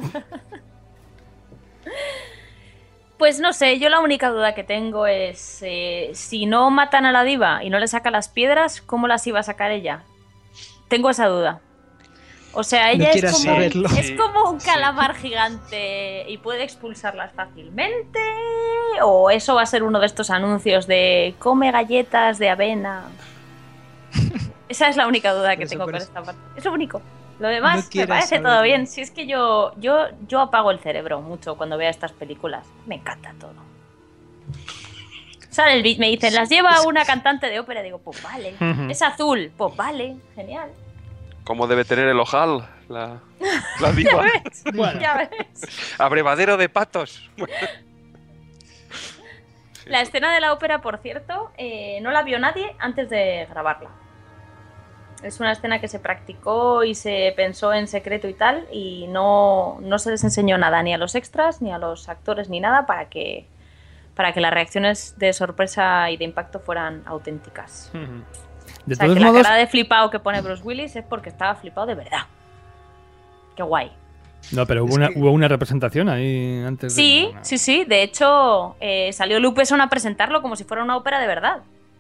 Pues no sé, yo la única duda que tengo es eh, si no matan a la diva y no le sacan las piedras, ¿cómo las iba a sacar ella? Tengo esa duda. O sea, ella no es, como, es como un calamar sí. gigante y puede expulsarlas fácilmente, o eso va a ser uno de estos anuncios de come galletas de avena. Esa es la única duda que eso, tengo con esta parte. Es lo único. Lo demás no me parece todo bien. Si es que yo, yo, yo apago el cerebro mucho cuando veo estas películas. Me encanta todo. Sale el beat, me dicen, las lleva una cantante de ópera. Digo, pues vale. Uh-huh. Es azul. Pues vale. Genial. ¿Cómo debe tener el ojal la, la diva? Ya ves, bueno. ya ves. Abrevadero de patos. La escena de la ópera, por cierto, eh, no la vio nadie antes de grabarla. Es una escena que se practicó y se pensó en secreto y tal, y no, no se les enseñó nada ni a los extras, ni a los actores, ni nada, para que, para que las reacciones de sorpresa y de impacto fueran auténticas. Uh-huh. De o sea, todos que modos... la cara de flipado que pone Bruce Willis es porque estaba flipado de verdad. Qué guay. No, pero hubo, una, que... hubo una representación ahí antes sí, de... Sí, sí, sí. De hecho, eh, salió Luke Besson a presentarlo como si fuera una ópera de verdad.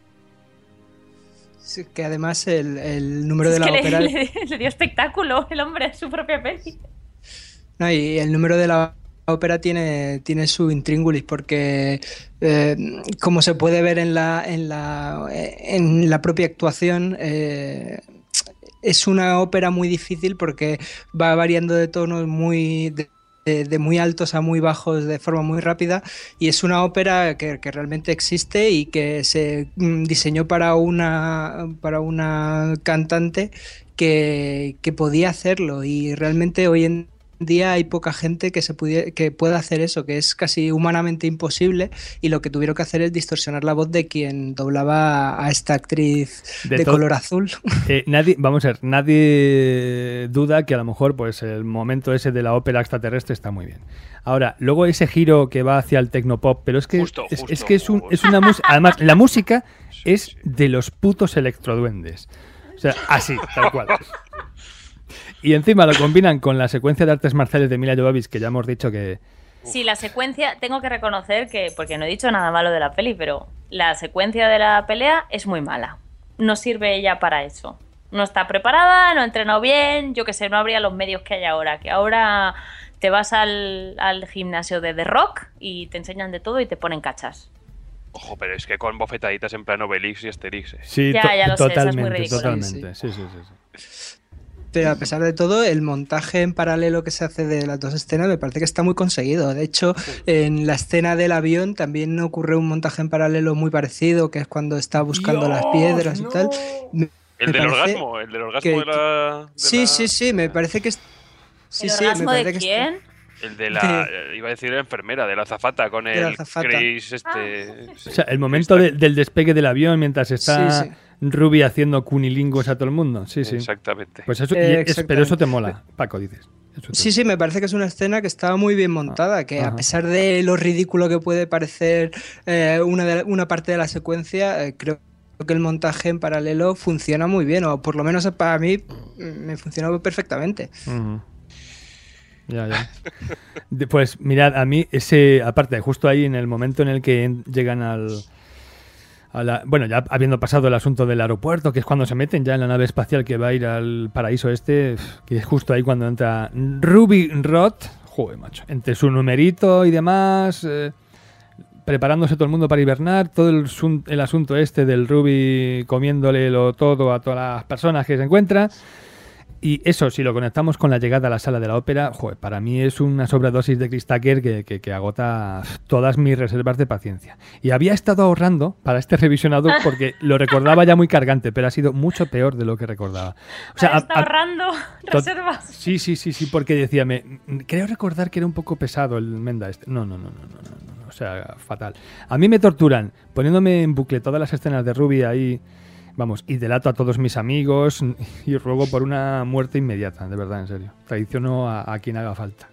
Sí, que además el, el número es de la que ópera... Le, le, le dio espectáculo el hombre a su propia peli. No, y el número de la ópera tiene, tiene su intríngulis porque, eh, como se puede ver en la, en la, en la propia actuación, eh, es una ópera muy difícil porque va variando de tonos muy... De, De, de muy altos a muy bajos de forma muy rápida, y es una ópera que, que realmente existe y que se diseñó para una, para una cantante que, que podía hacerlo, y realmente hoy en día hay poca gente que, se pudiera, que pueda hacer eso, que es casi humanamente imposible, y lo que tuvieron que hacer es distorsionar la voz de quien doblaba a esta actriz de, de color azul. Eh, nadie, vamos a ver, nadie duda que a lo mejor pues el momento ese de la ópera extraterrestre está muy bien. Ahora, luego ese giro que va hacia el tecnopop, pero es que justo, es, justo, es que es, un, es una música, además la música es de los putos electroduendes. O sea, así, tal cual. Y encima lo combinan con la secuencia de artes marciales de Mila Jovovich, que ya hemos dicho que... Sí, la secuencia, tengo que reconocer que, porque no he dicho nada malo de la peli, pero la secuencia de la pelea es muy mala. No sirve ella para eso. No está preparada, no ha entrenado bien, yo qué sé, no habría los medios que hay ahora, que ahora te vas al, al gimnasio de The Rock y te enseñan de todo y te ponen cachas. Ojo, pero es que con bofetaditas en plan Obelix y Asterix. ¿eh? Sí, ya, to- ya lo sé, eso es muy totalmente, ridículo. totalmente. Sí, sí, sí. sí. Pero a pesar de todo, el montaje en paralelo que se hace de las dos escenas me parece que está muy conseguido. De hecho, en la escena del avión también ocurre un montaje en paralelo muy parecido, que es cuando está buscando Dios, las piedras no. y tal. Me, El me del parece orgasmo, el del orgasmo que- de la... de Sí, la- sí, sí, me parece que... es- Sí, ¿El sí, me orgasmo parece de que quién? El de la... Iba a decir la enfermera, de la azafata, con De la el azafata. Chris este... O sea, el momento de- del despegue del avión mientras está Sí, sí. Ruby haciendo cunilingus a todo el mundo. Sí, sí. Exactamente. Pues eso, y Eh, es- pero eso te exactamente. mola, Paco, dices. Eso te- Sí, sí, me parece que es una escena que está muy bien montada, que Ajá. a pesar de lo ridículo que puede parecer eh, una, de la- una parte de la secuencia, eh, creo que el montaje en paralelo funciona muy bien, o por lo menos para mí mm, me funcionó perfectamente. Ujú. Ya, ya. De- Pues mirad, a mí ese, aparte, justo ahí en el momento en el que en- llegan al... a la- bueno, ya habiendo pasado el asunto del aeropuerto, que es cuando se meten ya en la nave espacial que va a ir al paraíso este, que es justo ahí cuando entra Ruby Roth, joder, macho, entre su numerito y demás, eh, preparándose todo el mundo para hibernar, todo el, sun- el asunto este del Ruby comiéndole lo todo a todas las personas que se encuentra. Y eso, si lo conectamos con la llegada a la sala de la ópera, joder, para mí es una sobredosis de Chris Tucker que, que, que agota todas mis reservas de paciencia. Y había estado ahorrando para este revisionado porque lo recordaba ya muy cargante, pero ha sido mucho peor de lo que recordaba. O sea, Ahora a- está a- ahorrando tot- reservas. Sí, sí, sí, sí, porque decía, me, creo recordar que era un poco pesado el Menda este. No, no, no, no, no, no, no, o sea, fatal. A mí me torturan poniéndome en bucle todas las escenas de Ruby ahí. Vamos, y delato a todos mis amigos y ruego por una muerte inmediata, de verdad, en serio. Traiciono a, a quien haga falta.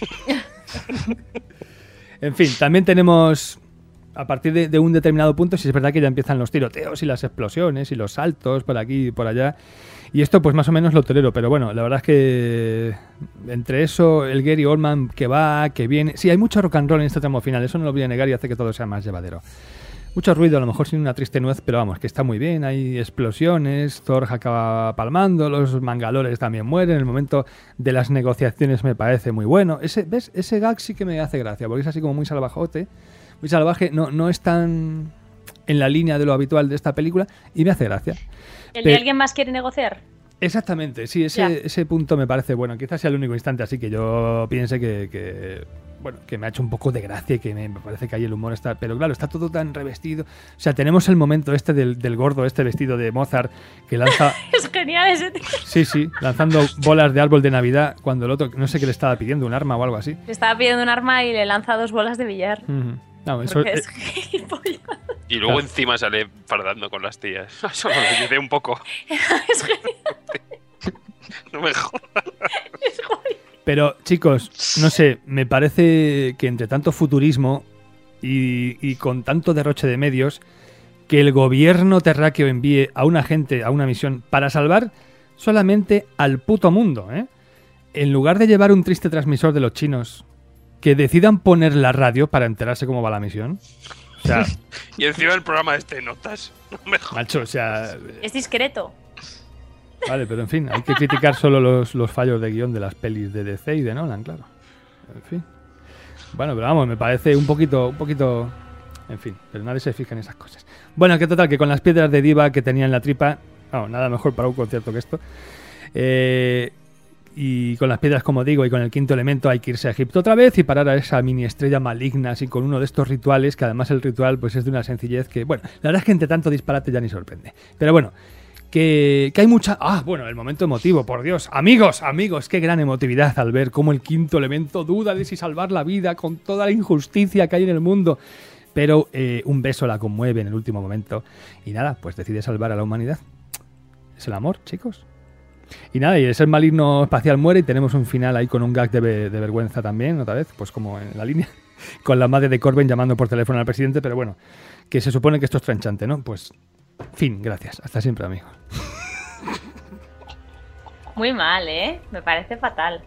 En fin, también tenemos, a partir de, de un determinado punto, si es verdad que ya empiezan los tiroteos y las explosiones y los saltos por aquí y por allá. Y esto pues más o menos lo tolero, pero bueno, la verdad es que entre eso, el Gary Oldman que va, que viene... Sí, hay mucho rock and roll en este tramo final, eso no lo voy a negar y hace que todo sea más llevadero. Mucho ruido, a lo mejor sin una triste nuez, pero vamos, que está muy bien, hay explosiones, Thor acaba palmando, los mangalores también mueren, el momento de las negociaciones me parece muy bueno. Ese, ¿ves? Ese gag sí que me hace gracia, porque es así como muy salvajote, muy salvaje, no, no es tan en la línea de lo habitual de esta película y me hace gracia. ¿El Pe- de alguien más quiere negociar? Exactamente, sí, Ya. ese, ese punto me parece bueno. Quizás sea el único instante así que yo piense que, que, bueno, que me ha hecho un poco de gracia y que me parece que ahí el humor está... Pero claro, está todo tan revestido. O sea, tenemos el momento este del, del gordo, este vestido de Mozart, que lanza... Es genial ese tío. Sí, sí, lanzando bolas de árbol de Navidad cuando el otro, no sé qué le estaba pidiendo, un arma o algo así. Le estaba pidiendo un arma y le lanza dos bolas de billar. Ujú. No, eso, Porque eh, es gilipollas. Y luego Claro. encima sale fardando con las tías. Eso lo ayudé un poco. Es genial. No me jodas. Es genial. Pero, chicos, no sé, me parece que entre tanto futurismo y, y con tanto derroche de medios, que el gobierno terráqueo envíe a un agente a una misión para salvar solamente al puto mundo, ¿eh? En lugar de llevar un triste transmisor de los chinos, que decidan poner la radio para enterarse cómo va la misión. O sea, Y encima el programa este de notas. No me jodas. macho, o sea... Es discreto. Vale, pero en fin, hay que criticar solo los, los fallos de guión de las pelis de D C y de Nolan, claro. En fin. Bueno, pero vamos, me parece un poquito, un poquito... En fin, pero nadie se fija en esas cosas. Bueno, que total, que con las piedras de diva que tenía en la tripa... Vamos, nada mejor para un concierto que esto. Eh, y con las piedras, como digo, y con el quinto elemento hay que irse a Egipto otra vez y parar a esa mini estrella maligna, así con uno de estos rituales, que además el ritual pues es de una sencillez que... Bueno, la verdad es que entre tanto disparate ya ni sorprende. Pero bueno... Que, que hay mucha... Ah, bueno, el momento emotivo, por Dios. Amigos, amigos, qué gran emotividad al ver cómo el quinto elemento duda de si salvar la vida con toda la injusticia que hay en el mundo. Pero eh, un beso la conmueve en el último momento. Y nada, pues decide salvar a la humanidad. Es el amor, chicos. Y nada, y el ser maligno espacial muere y tenemos un final ahí con un gag de, ve- de vergüenza también, otra vez, pues como en la línea, con la madre de Corbin llamando por teléfono al presidente, pero bueno, que se supone que esto es tranchante, ¿no? Pues... Fin, gracias. Hasta siempre, amigos. Muy mal, ¿eh? Me parece fatal.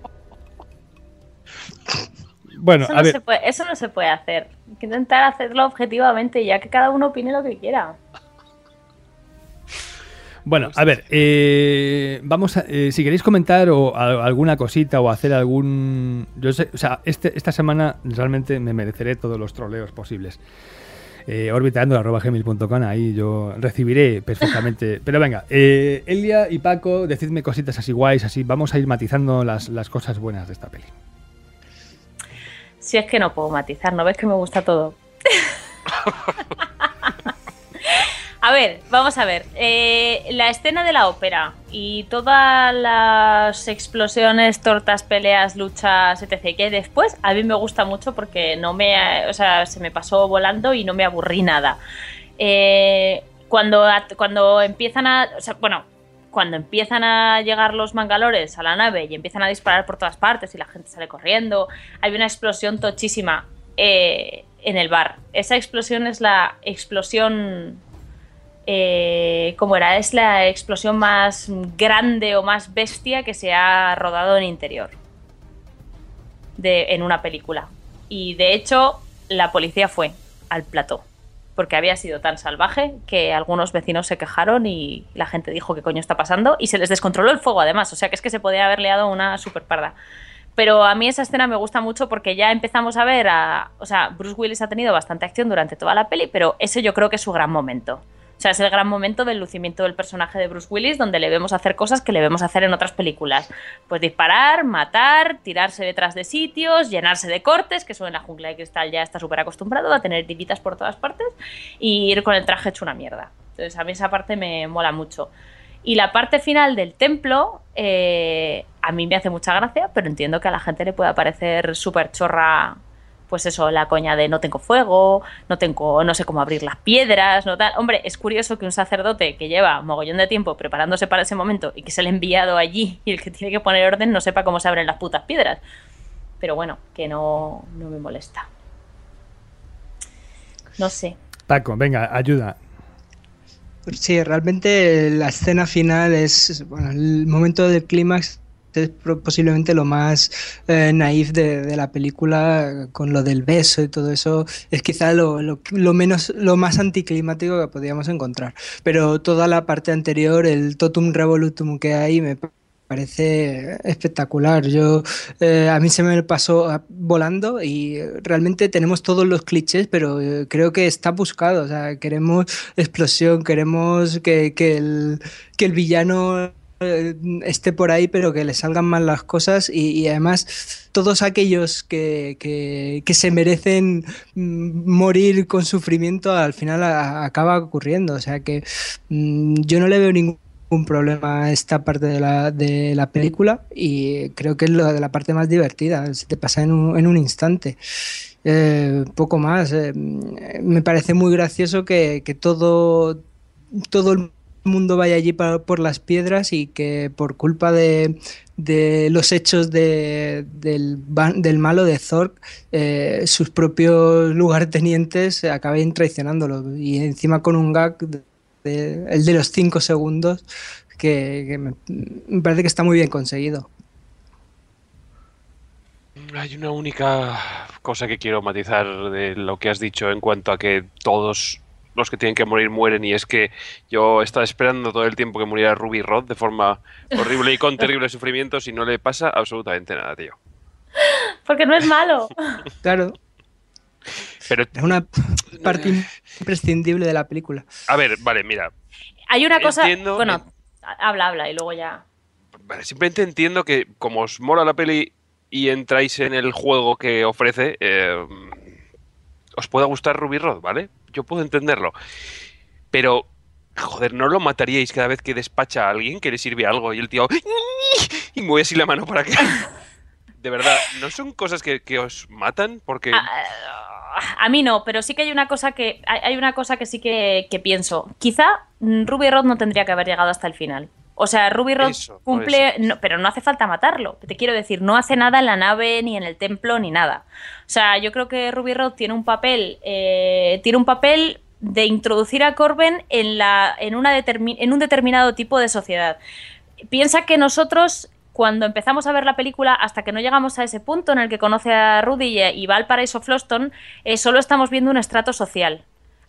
Bueno, Eso a no, ver, se puede, eso no se puede hacer. Hay que intentar hacerlo objetivamente, ya que cada uno opine lo que quiera. Bueno, a ver, eh, vamos a, eh, si queréis comentar o a, alguna cosita o hacer algún... Yo sé, o sea, este, esta semana realmente me mereceré todos los troleos posibles. Eh, orbitando arroba gmail punto com, ahí yo recibiré perfectamente. Pero venga, eh, Elia y Paco, decidme cositas así guays, así vamos a ir matizando las, las cosas buenas de esta peli. Si es que no puedo matizar, ¿no ves que me gusta todo? A ver, vamos a ver. Eh, la escena de la ópera y todas las explosiones, tortas, peleas, luchas, etcétera que hay después, a mí me gusta mucho porque no me, o sea, se me pasó volando y no me aburrí nada. Eh, cuando, cuando empiezan a, o sea, bueno, cuando empiezan a llegar los mangalores a la nave y empiezan a disparar por todas partes y la gente sale corriendo, hay una explosión tochísima eh, en el bar. Esa explosión es la explosión... Eh, ¿Cómo era? Es la explosión más grande o más bestia que se ha rodado en interior de, en una película. Y de hecho, la policía fue al plató porque había sido tan salvaje que algunos vecinos se quejaron y la gente dijo ¿qué coño está pasando? Y se les descontroló el fuego además, o sea que es que se podía haber liado una super parda. Pero a mí esa escena me gusta mucho porque ya empezamos a ver a... O sea, Bruce Willis ha tenido bastante acción durante toda la peli, pero ese yo creo que es su gran momento. O sea, es el gran momento del lucimiento del personaje de Bruce Willis, donde le vemos hacer cosas que le vemos hacer en otras películas. Pues disparar, matar, tirarse detrás de sitios, llenarse de cortes, que eso en La Jungla de Cristal ya está súper acostumbrado a tener tiritas por todas partes, y ir con el traje hecho una mierda. Entonces a mí esa parte me mola mucho. Y la parte final del templo, eh, a mí me hace mucha gracia, pero entiendo que a la gente le pueda parecer súper chorra... Pues eso, la coña de no tengo fuego, no tengo, no sé cómo abrir las piedras, no tal. Hombre, es curioso que un sacerdote que lleva mogollón de tiempo preparándose para ese momento y que se le ha enviado allí y el que tiene que poner orden no sepa cómo se abren las putas piedras. Pero bueno, que no, no me molesta. No sé. Paco, venga, ayuda. Sí, realmente la escena final es, bueno, el momento del clímax es posiblemente lo más eh, naif de, de la película, con lo del beso y todo eso, es quizá lo, lo, lo menos, lo más anticlimático que podíamos encontrar. Pero toda la parte anterior, el totum revolutum que hay, me parece espectacular. Yo eh, a mí se me pasó volando y realmente tenemos todos los clichés, pero eh, creo que está buscado. O sea, queremos explosión, queremos que, que, el, que el villano esté por ahí, pero que le salgan mal las cosas y, y además todos aquellos que, que, que se merecen morir con sufrimiento al final a, acaba ocurriendo. O sea que mmm, yo no le veo ningún problema a esta parte de la, de la película y creo que es lo de la parte más divertida, se te pasa en un, en un instante. Eh, poco más. Eh, me parece muy gracioso que, que todo, todo el mundo vaya allí para, por las piedras y que por culpa de, de los hechos de, del, del malo de Zork, eh, sus propios lugartenientes acaben traicionándolo y encima con un gag de, de, el de los cinco segundos que, que me, me parece que está muy bien conseguido. Hay una única cosa que quiero matizar de lo que has dicho en cuanto a que todos los que tienen que morir mueren, y es que yo estaba esperando todo el tiempo que muriera Ruby Rhod de forma horrible y con terribles sufrimientos y no le pasa absolutamente nada, tío. Porque no es malo. Claro. Pero es una parte imprescindible de la película. A ver, vale, mira. Hay una cosa... Entiendo, bueno, eh, habla, habla y luego ya... Vale, simplemente entiendo que como os mola la peli y entráis en el juego que ofrece, eh, os pueda gustar Ruby Rhod, ¿vale? Yo puedo entenderlo. Pero, joder, ¿no lo mataríais cada vez que despacha a alguien que le sirve algo y el tío... y mueve así la mano para que... De verdad, ¿no son cosas que, que os matan? Porque... A, a mí no, pero sí que hay una cosa que hay una cosa que sí que, que pienso. Quizá Ruby Rhod no tendría que haber llegado hasta el final. O sea, Ruby Rhod eso, cumple... No, pero no hace falta matarlo. Te quiero decir, no hace nada en la nave, ni en el templo, ni nada. O sea, yo creo que Ruby Rhod tiene un papel... Eh, tiene un papel de introducir a Corben en, la, en, una determin, en un determinado tipo de sociedad. Piensa que nosotros, cuando empezamos a ver la película, hasta que no llegamos a ese punto en el que conoce a Rudy y, y va al paraíso Floston, eh, solo estamos viendo un estrato social.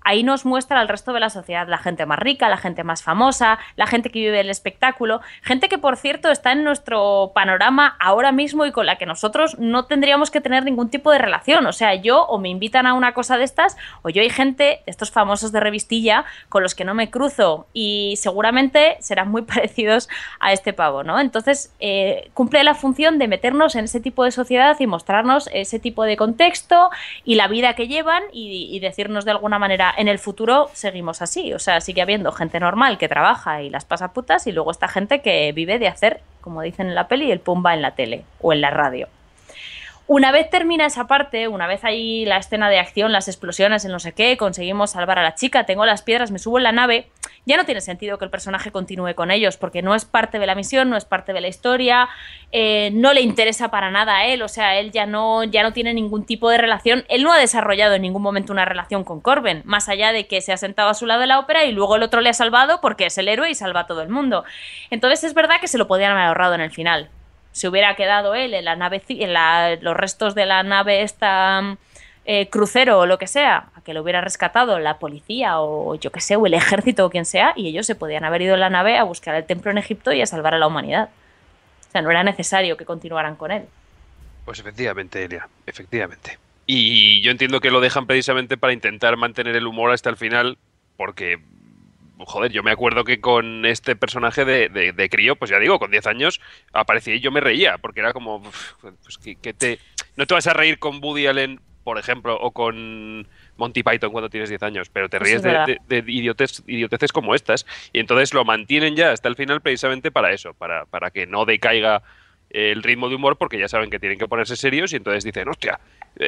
ahí nos muestra al resto de la sociedad, la gente más rica, la gente más famosa, la gente que vive el espectáculo, gente que por cierto está en nuestro panorama ahora mismo y con la que nosotros no tendríamos que tener ningún tipo de relación. O sea, yo o me invitan a una cosa de estas o yo hay gente, estos famosos de revistilla, con los que no me cruzo y seguramente serán muy parecidos a este pavo, ¿no? Entonces eh, cumple la función de meternos en ese tipo de sociedad y mostrarnos ese tipo de contexto y la vida que llevan y, y decirnos de alguna manera en el futuro seguimos así, o sea, sigue habiendo gente normal que trabaja y las pasa putas y luego esta gente que vive de hacer, como dicen en la peli, el pumba en la tele o en la radio. Una vez termina esa parte, una vez ahí la escena de acción, las explosiones, el no sé qué, conseguimos salvar a la chica, tengo las piedras, me subo en la nave, ya no tiene sentido que el personaje continúe con ellos porque no es parte de la misión, no es parte de la historia, eh, no le interesa para nada a él, o sea, él ya no, ya no tiene ningún tipo de relación, él no ha desarrollado en ningún momento una relación con Korben, más allá de que se ha sentado a su lado en la ópera y luego el otro le ha salvado porque es el héroe y salva a todo el mundo. Entonces es verdad que se lo podían haber ahorrado en el final. Se hubiera quedado él en la nave, en la, los restos de la nave esta eh, crucero o lo que sea, a que lo hubiera rescatado la policía o yo que sé, o el ejército o quien sea, y ellos se podían haber ido en la nave a buscar el templo en Egipto y a salvar a la humanidad. O sea, no era necesario que continuaran con él. Pues efectivamente, Elia, efectivamente. Y yo entiendo que lo dejan precisamente para intentar mantener el humor hasta el final, porque... Joder, yo me acuerdo que con este personaje de, de, de crío, pues ya digo, con diez años aparecía y yo me reía, porque era como, pues que, que te... No te vas a reír con Woody Allen, por ejemplo, o con Monty Python cuando tienes diez años, pero te ríes de, de, de idiotes, idioteces como estas, y entonces lo mantienen ya hasta el final precisamente para eso, para, para que no decaiga el ritmo de humor, porque ya saben que tienen que ponerse serios, y entonces dicen, hostia,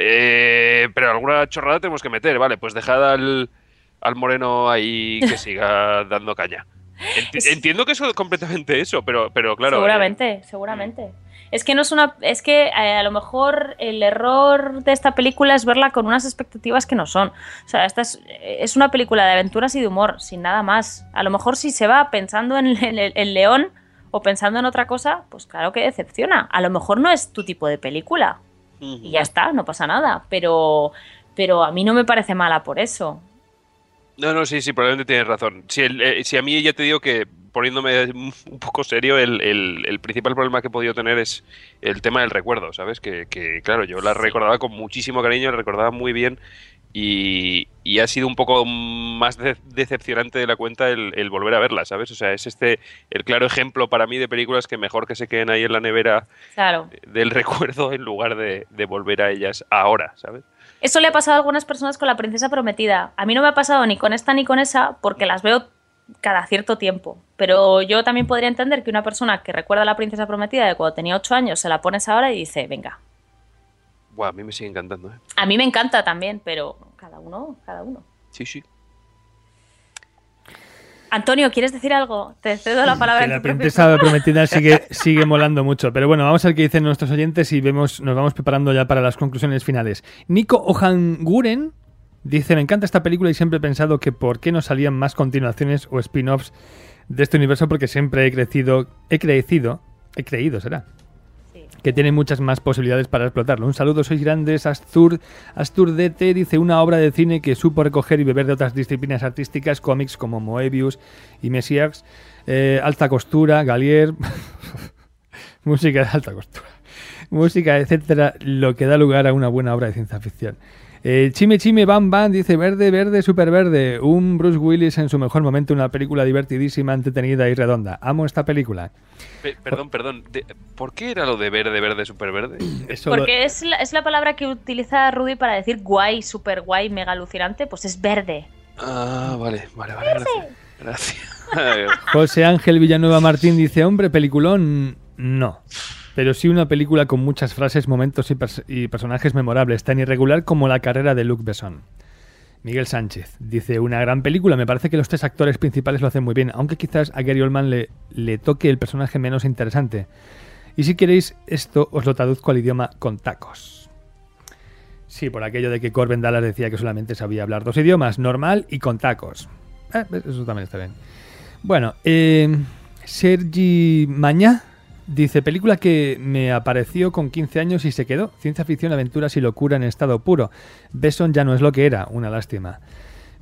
eh, pero alguna chorrada tenemos que meter, vale, pues dejad al... al moreno ahí que siga dando caña. Enti- entiendo que eso es completamente eso, pero, pero claro... Seguramente, eh, seguramente. Es que no es una... Es que eh, a lo mejor el error de esta película es verla con unas expectativas que no son. O sea, esta es, es una película de aventuras y de humor, sin nada más. A lo mejor si se va pensando en el, el, el león o pensando en otra cosa, pues claro que decepciona. A lo mejor no es tu tipo de película. Uh-huh. Y ya está, no pasa nada. Pero, pero a mí no me parece mala por eso. No, no, sí, sí, probablemente tienes razón. Si, el, eh, si a mí ya te digo que, poniéndome un poco serio, el, el, el principal problema que he podido tener es el tema del recuerdo, ¿sabes? Que, que claro, yo la recordaba con muchísimo cariño, la recordaba muy bien y, y ha sido un poco más de, decepcionante de la cuenta el, el volver a verla, ¿sabes? O sea, es este el claro ejemplo para mí de películas que mejor que se queden ahí en la nevera, claro, del recuerdo en lugar de, de volver a ellas ahora, ¿sabes? Eso le ha pasado a algunas personas con La Princesa Prometida. A mí no me ha pasado ni con esta ni con esa porque las veo cada cierto tiempo. Pero yo también podría entender que una persona que recuerda a La Princesa Prometida de cuando tenía ocho años se la pones ahora y dice, venga. Buah, a mí me sigue encantando, ¿eh? A mí me encanta también, pero cada uno, cada uno. Sí, sí. Antonio, ¿quieres decir algo? Te cedo la palabra. Que La Princesa Prometida sigue, sigue molando mucho. Pero bueno, vamos a ver qué dicen nuestros oyentes y vemos, nos vamos preparando ya para las conclusiones finales. Nico Ojanguren dice, me encanta esta película y siempre he pensado que por qué no salían más continuaciones o spin-offs de este universo porque siempre he crecido, he crecido, he creído, será, que tiene muchas más posibilidades para explotarlo. Un saludo, sois grandes. Astur, Astur D T dice, una obra de cine que supo recoger y beber de otras disciplinas artísticas, cómics como Moebius y Messias, eh, alta costura, Galier, música de alta costura, música, etcétera, lo que da lugar a una buena obra de ciencia ficción. Eh, Chime Chime Bam Bam dice, verde, verde, super verde. Un Bruce Willis en su mejor momento, una película divertidísima, entretenida y redonda. Amo esta película. Pe- perdón, perdón. De, ¿Por qué era lo de verde, verde, super verde? Eso Porque lo... es, la, es la palabra que utiliza Rudy para decir guay, super guay, mega alucinante, pues es verde. Ah, vale, vale, vale. Gracias. Gracias. José Ángel Villanueva Martín dice, hombre, peliculón, no. Pero sí una película con muchas frases, momentos y, pers- y personajes memorables, tan irregular como la carrera de Luc Besson. Miguel Sánchez dice, una gran película, me parece que los tres actores principales lo hacen muy bien, aunque quizás a Gary Oldman le, le toque el personaje menos interesante. Y si queréis esto, os lo traduzco al idioma con tacos. Sí, por aquello de que Corbin Dallas decía que solamente sabía hablar dos idiomas, normal y con tacos. Eh, eso también está bien. Bueno, eh, Sergi Mañá dice, película que me apareció con quince años y se quedó. Ciencia ficción, aventuras y locura en estado puro. Besson ya no es lo que era, una lástima.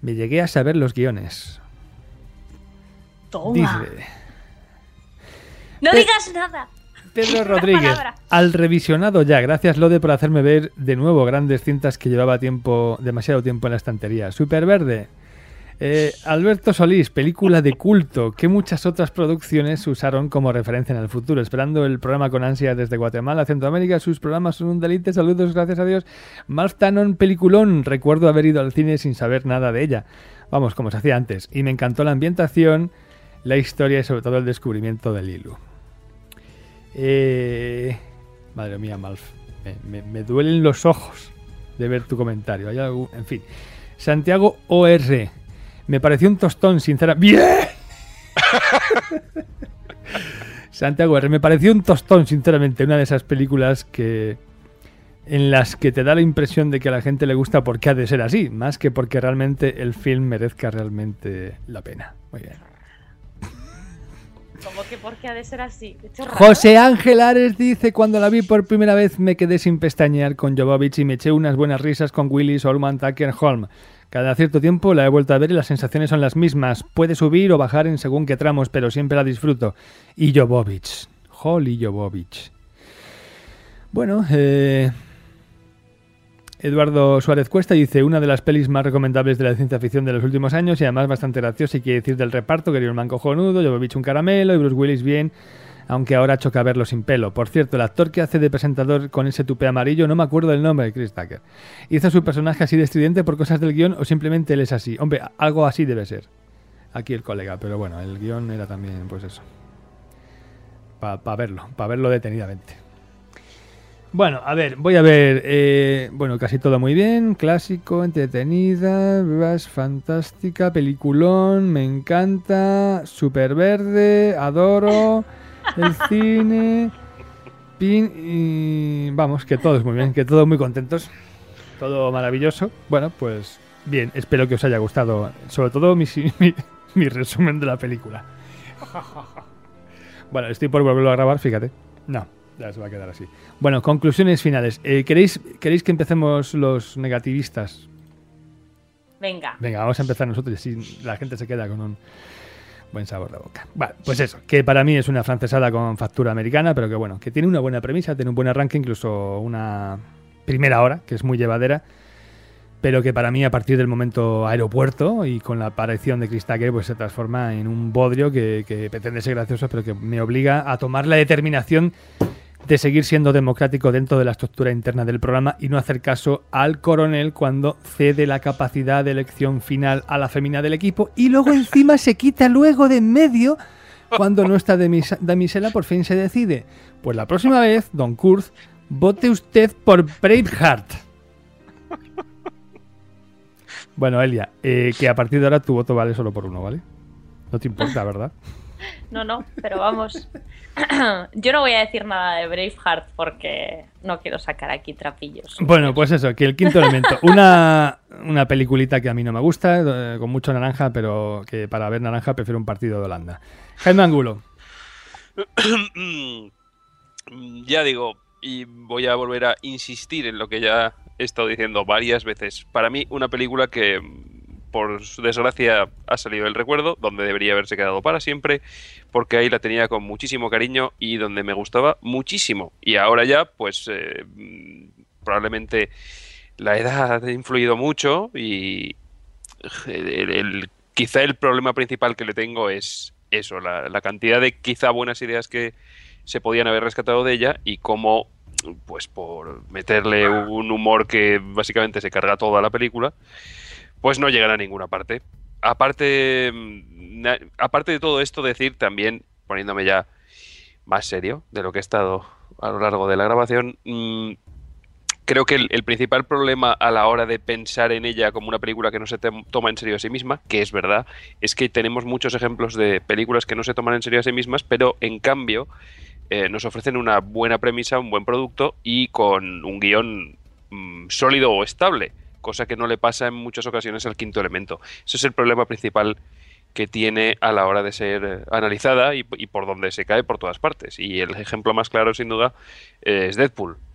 Me llegué a saber los guiones. Toma. Dice... ¡No Pe- digas nada! Pedro Una Rodríguez, palabra. al revisionado ya. Gracias, Lode, por hacerme ver de nuevo grandes cintas que llevaba tiempo, demasiado tiempo en la estantería. Superverde. Eh, Alberto Solís, película de culto que muchas otras producciones usaron como referencia en el futuro. Esperando el programa con ansia desde Guatemala, Centroamérica. Sus programas son un deleite. Saludos, gracias a Dios. Malf Tanon, peliculón. Recuerdo haber ido al cine sin saber nada de ella. Vamos, como se hacía antes. Y me encantó la ambientación, la historia y sobre todo el descubrimiento de Lilu. Eh... Madre mía, Malf. Me, me, me duelen los ojos de ver tu comentario. Hay algún... En fin. Santiago O R. Me pareció un tostón, sinceramente. ¡Bien! Santiago R. Me pareció un tostón, sinceramente. Una de esas películas que... en las que te da la impresión de que a la gente le gusta porque ha de ser así, más que porque realmente el film merezca realmente la pena. Muy bien. ¿Cómo que por qué ha de ser así? Qué chorrada. José Ángel Ares dice: cuando la vi por primera vez me quedé sin pestañear con Jovovich y me eché unas buenas risas con Willis, Olman, Tucker, Holm. Cada cierto tiempo la he vuelto a ver y las sensaciones son las mismas. Puede subir o bajar en según qué tramos, pero siempre la disfruto. Y Jovovich. Holly Jovovich. Bueno, eh... Eduardo Suárez Cuesta dice: una de las pelis más recomendables de la ciencia ficción de los últimos años y además bastante graciosa, y quiere decir del reparto, que un man cojonudo, Jovovich un caramelo y Bruce Willis bien, aunque ahora choca verlo sin pelo. Por cierto, el actor que hace de presentador con ese tupé amarillo, no me acuerdo del nombre, Chris Tucker. ¿Hizo su personaje así de estridente por cosas del guión o simplemente él es así? Hombre, algo así debe ser. Aquí el colega, pero bueno, el guión era también, pues eso. Para pa verlo, para verlo detenidamente. Bueno, a ver, voy a ver, eh, bueno, casi todo muy bien, clásico, entretenida, es fantástica, peliculón, me encanta, Superverde, adoro, el cine, pin y vamos, que todos muy bien, que todos muy contentos, todo maravilloso. Bueno, pues bien, espero que os haya gustado, sobre todo mi, mi, mi resumen de la película. Bueno, estoy por volverlo a grabar, fíjate, no. Ya se va a quedar así. Bueno, conclusiones finales. Eh, ¿queréis, ¿Queréis que empecemos los negativistas? Venga. Venga, vamos a empezar nosotros y así la gente se queda con un buen sabor de boca. Vale, pues eso, que para mí es una francesada con factura americana, pero que bueno, que tiene una buena premisa, tiene un buen arranque, incluso una primera hora, que es muy llevadera, pero que para mí a partir del momento aeropuerto y con la aparición de Chris Tucker pues se transforma en un bodrio que, que pretende ser gracioso, pero que me obliga a tomar la determinación de seguir siendo democrático dentro de la estructura interna del programa y no hacer caso al coronel cuando cede la capacidad de elección final a la fémina del equipo y luego encima se quita luego de en medio cuando nuestra demis- damisela por fin se decide. Pues la próxima vez, don Kurz, vote usted por Braveheart. Bueno, Elia, eh, que a partir de ahora tu voto vale solo por uno, ¿vale? No te importa, ¿verdad? No, no, pero vamos. Yo no voy a decir nada de Braveheart porque no quiero sacar aquí trapillos. Bueno, pues eso, que el quinto elemento. Una, una peliculita que a mí no me gusta, eh, con mucho naranja, pero que para ver naranja prefiero un partido de Holanda. Jaime Angulo. Ya digo, y voy a volver a insistir en lo que ya he estado diciendo varias veces. Para mí, una película que, por desgracia, ha salido del recuerdo, donde debería haberse quedado para siempre, porque ahí la tenía con muchísimo cariño y donde me gustaba muchísimo. Y ahora ya, pues, eh, probablemente la edad ha influido mucho y el, el, quizá el problema principal que le tengo es eso, la, la cantidad de quizá buenas ideas que se podían haber rescatado de ella y cómo, pues por meterle un humor que básicamente se carga toda la película, pues no llegan a ninguna parte. Aparte, aparte de todo esto, decir también, poniéndome ya más serio de lo que he estado a lo largo de la grabación, mmm, creo que el, el principal problema a la hora de pensar en ella como una película que no se te, toma en serio a sí misma, que es verdad, es que tenemos muchos ejemplos de películas que no se toman en serio a sí mismas, pero en cambio eh, nos ofrecen una buena premisa, un buen producto y con un guión mmm, sólido o estable, cosa que no le pasa en muchas ocasiones al quinto elemento. Ese es el problema principal que tiene a la hora de ser analizada y, y por donde se cae por todas partes. Y el ejemplo más claro, sin duda, es Deadpool.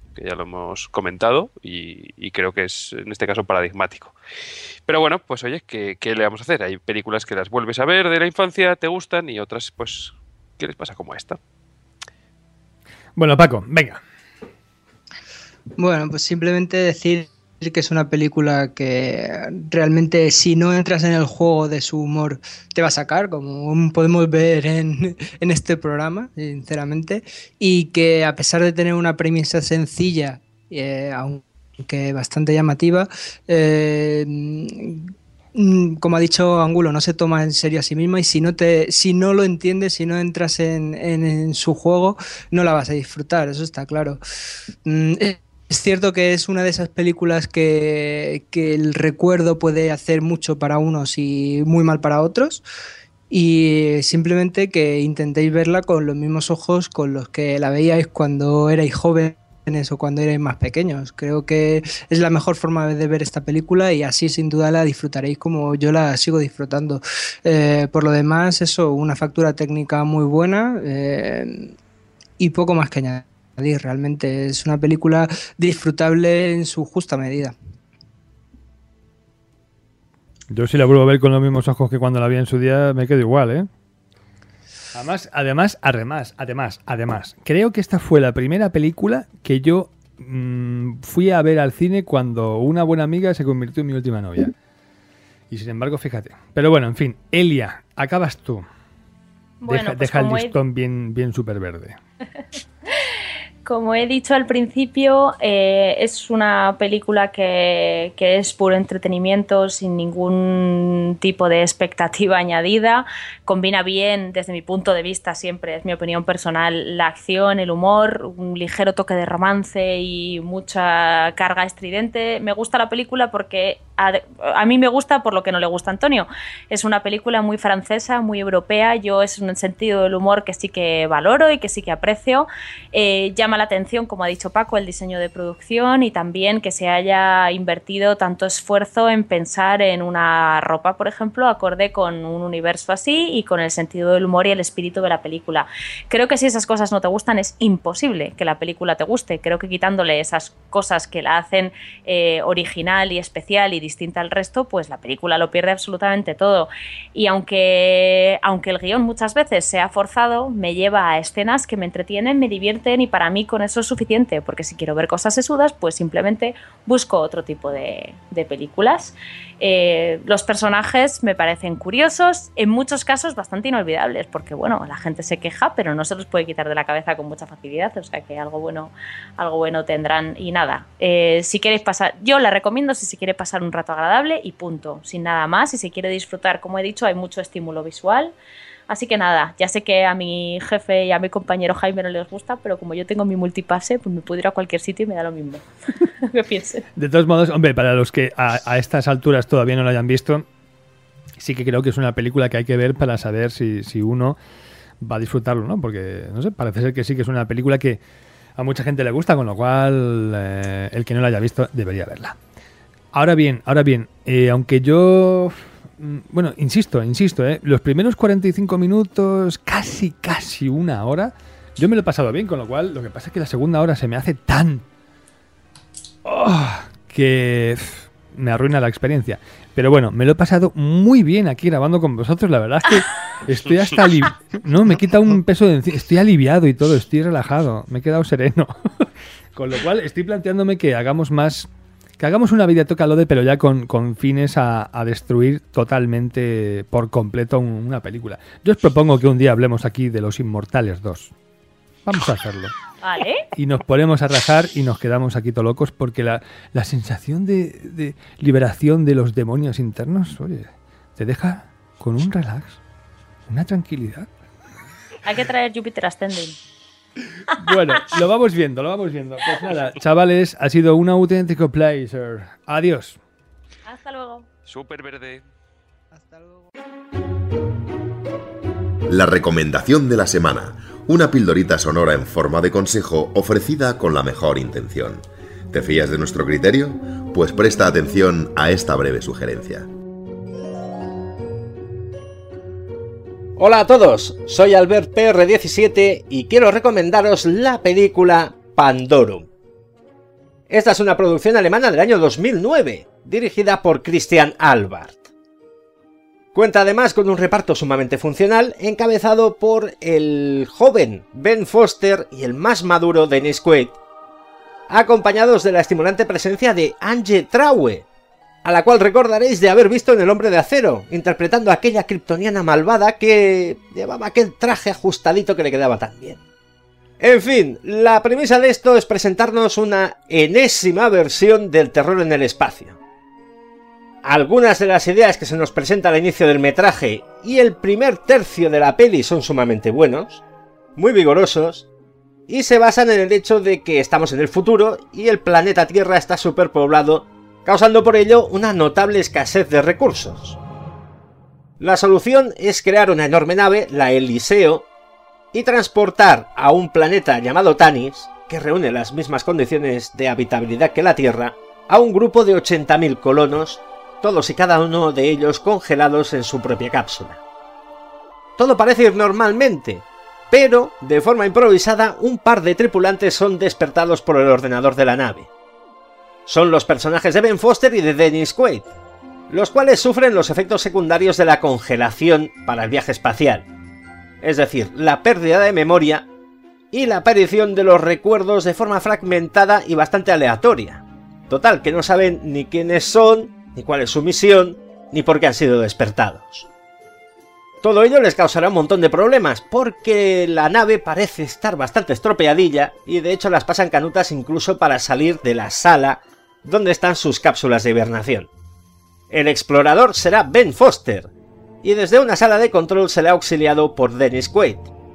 que ya lo hemos comentado y, y creo que es en este caso paradigmático. Pero bueno, pues oye, ¿qué, ¿qué le vamos a hacer? Hay películas que las vuelves a ver de la infancia, te gustan, y otras, pues, ¿qué les pasa como a esta? Bueno, Paco, venga. Bueno, pues simplemente decir que es una película que realmente, si no entras en el juego de su humor, te va a sacar, como podemos ver en, en este programa, sinceramente, y que a pesar de tener una premisa sencilla, eh, aunque bastante llamativa, eh, como ha dicho Angulo, no se toma en serio a sí misma, y si no te, si no lo entiendes, si no entras en, en, en su juego, no la vas a disfrutar, eso está claro. Es cierto que es una de esas películas que, que el recuerdo puede hacer mucho para unos y muy mal para otros, y simplemente que intentéis verla con los mismos ojos con los que la veíais cuando erais jóvenes o cuando erais más pequeños. Creo que es la mejor forma de ver esta película, y así sin duda la disfrutaréis como yo la sigo disfrutando. Eh, por lo demás, eso, una factura técnica muy buena, eh, y poco más que añadir. Realmente es una película disfrutable en su justa medida. Yo, si la vuelvo a ver con los mismos ojos que cuando la vi en su día, me quedo igual, ¿eh? Además, además, además, además, además, creo que esta fue la primera película que yo mmm, fui a ver al cine cuando una buena amiga se convirtió en mi última novia. Y sin embargo, fíjate. Pero bueno, en fin, Elia, acabas tú. Bueno, deja pues deja el como listón he... bien, bien súper verde. Como he dicho al principio, eh, es una película que, que es puro entretenimiento, sin ningún tipo de expectativa añadida. Combina bien, desde mi punto de vista, siempre es mi opinión personal, la acción, el humor, un ligero toque de romance y mucha carga estridente. Me gusta la película porque a, a mí me gusta por lo que no le gusta a Antonio. Es una película muy francesa, muy europea. Yo es un sentido del humor que sí que valoro y que sí que aprecio. Eh, llama la atención, como ha dicho Paco, el diseño de producción, y también que se haya invertido tanto esfuerzo en pensar en una ropa, por ejemplo, acorde con un universo así y con el sentido del humor y el espíritu de la película. Creo que si esas cosas no te gustan, es imposible que la película te guste. Creo que quitándole esas cosas que la hacen eh, original y especial y distinta al resto, pues la película lo pierde absolutamente todo. Y aunque, aunque el guión muchas veces sea forzado, me lleva a escenas que me entretienen, me divierten, y para mí con eso es suficiente, porque si quiero ver cosas sesudas, pues simplemente busco otro tipo de, de películas. Eh, los personajes me parecen curiosos, en muchos casos bastante inolvidables, porque bueno, la gente se queja, pero no se los puede quitar de la cabeza con mucha facilidad, o sea que algo bueno, algo bueno tendrán. Y nada, eh, si queréis pasar, yo la recomiendo si se quiere pasar un rato agradable y punto, sin nada más. Si se quiere disfrutar, como he dicho, hay mucho estímulo visual. Así que nada, ya sé que a mi jefe y a mi compañero Jaime no les gusta, pero como yo tengo mi multipase, pues me puedo ir a cualquier sitio y me da lo mismo. ¿Qué pienses? De todos modos, hombre, para los que a, a estas alturas todavía no lo hayan visto, sí que creo que es una película que hay que ver para saber si, si uno va a disfrutarlo, ¿no? Porque, no sé, parece ser que sí que es una película que a mucha gente le gusta, con lo cual eh, el que no la haya visto debería verla. Ahora bien, ahora bien, eh, aunque yo... Bueno, insisto, insisto, ¿eh? Los primeros cuarenta y cinco minutos, casi, casi una hora, yo me lo he pasado bien, con lo cual lo que pasa es que la segunda hora se me hace tan... Oh, que me arruina la experiencia. Pero bueno, me lo he pasado muy bien aquí grabando con vosotros, la verdad es que estoy hasta... Alivi... No, me quita un peso de encima, estoy aliviado y todo, estoy relajado, me he quedado sereno. Con lo cual estoy planteándome que hagamos más... Que hagamos una videotócalode, pero ya con, con fines a, a destruir totalmente, por completo, un, una película. Yo os propongo que un día hablemos aquí de Los Inmortales dos. Vamos a hacerlo. Vale. Y nos ponemos a rajar y nos quedamos aquí todos locos, porque la, la sensación de, de liberación de los demonios internos, oye, te deja con un relax, una tranquilidad. Hay que traer Jupiter Ascending. Bueno, lo vamos viendo, lo vamos viendo. Pues nada, chavales, ha sido un auténtico pleasure. Adiós. Hasta luego. Súper verde. Hasta luego. La recomendación de la semana. Una pildorita sonora en forma de consejo ofrecida con la mejor intención. ¿Te fías de nuestro criterio? Pues presta atención a esta breve sugerencia. Hola a todos, soy Albert P R diecisiete y quiero recomendaros la película Pandorum. Esta es una producción alemana del año dos mil nueve, dirigida por Christian Albart. Cuenta además con un reparto sumamente funcional, encabezado por el joven Ben Foster y el más maduro Dennis Quaid, acompañados de la estimulante presencia de Ange Traue, a la cual recordaréis de haber visto en El Hombre de Acero, interpretando a aquella kryptoniana malvada que llevaba aquel traje ajustadito que le quedaba tan bien. En fin, la premisa de esto es presentarnos una enésima versión del terror en el espacio. Algunas de las ideas que se nos presentan al inicio del metraje y el primer tercio de la peli son sumamente buenos, muy vigorosos, y se basan en el hecho de que estamos en el futuro y el planeta Tierra está superpoblado, causando por ello una notable escasez de recursos. La solución es crear una enorme nave, la Eliseo, y transportar a un planeta llamado Tanis, que reúne las mismas condiciones de habitabilidad que la Tierra, a un grupo de ochenta mil colonos, todos y cada uno de ellos congelados en su propia cápsula. Todo parece ir normalmente, pero, de forma improvisada, un par de tripulantes son despertados por el ordenador de la nave. Son los personajes de Ben Foster y de Dennis Quaid, los cuales sufren los efectos secundarios de la congelación para el viaje espacial, es decir, la pérdida de memoria y la aparición de los recuerdos de forma fragmentada y bastante aleatoria. Total, que no saben ni quiénes son, ni cuál es su misión, ni por qué han sido despertados. Todo ello les causará un montón de problemas, porque la nave parece estar bastante estropeadilla y de hecho las pasan canutas incluso para salir de la sala donde están sus cápsulas de hibernación. El explorador será Ben Foster, y desde una sala de control se le ha auxiliado por Dennis Quaid.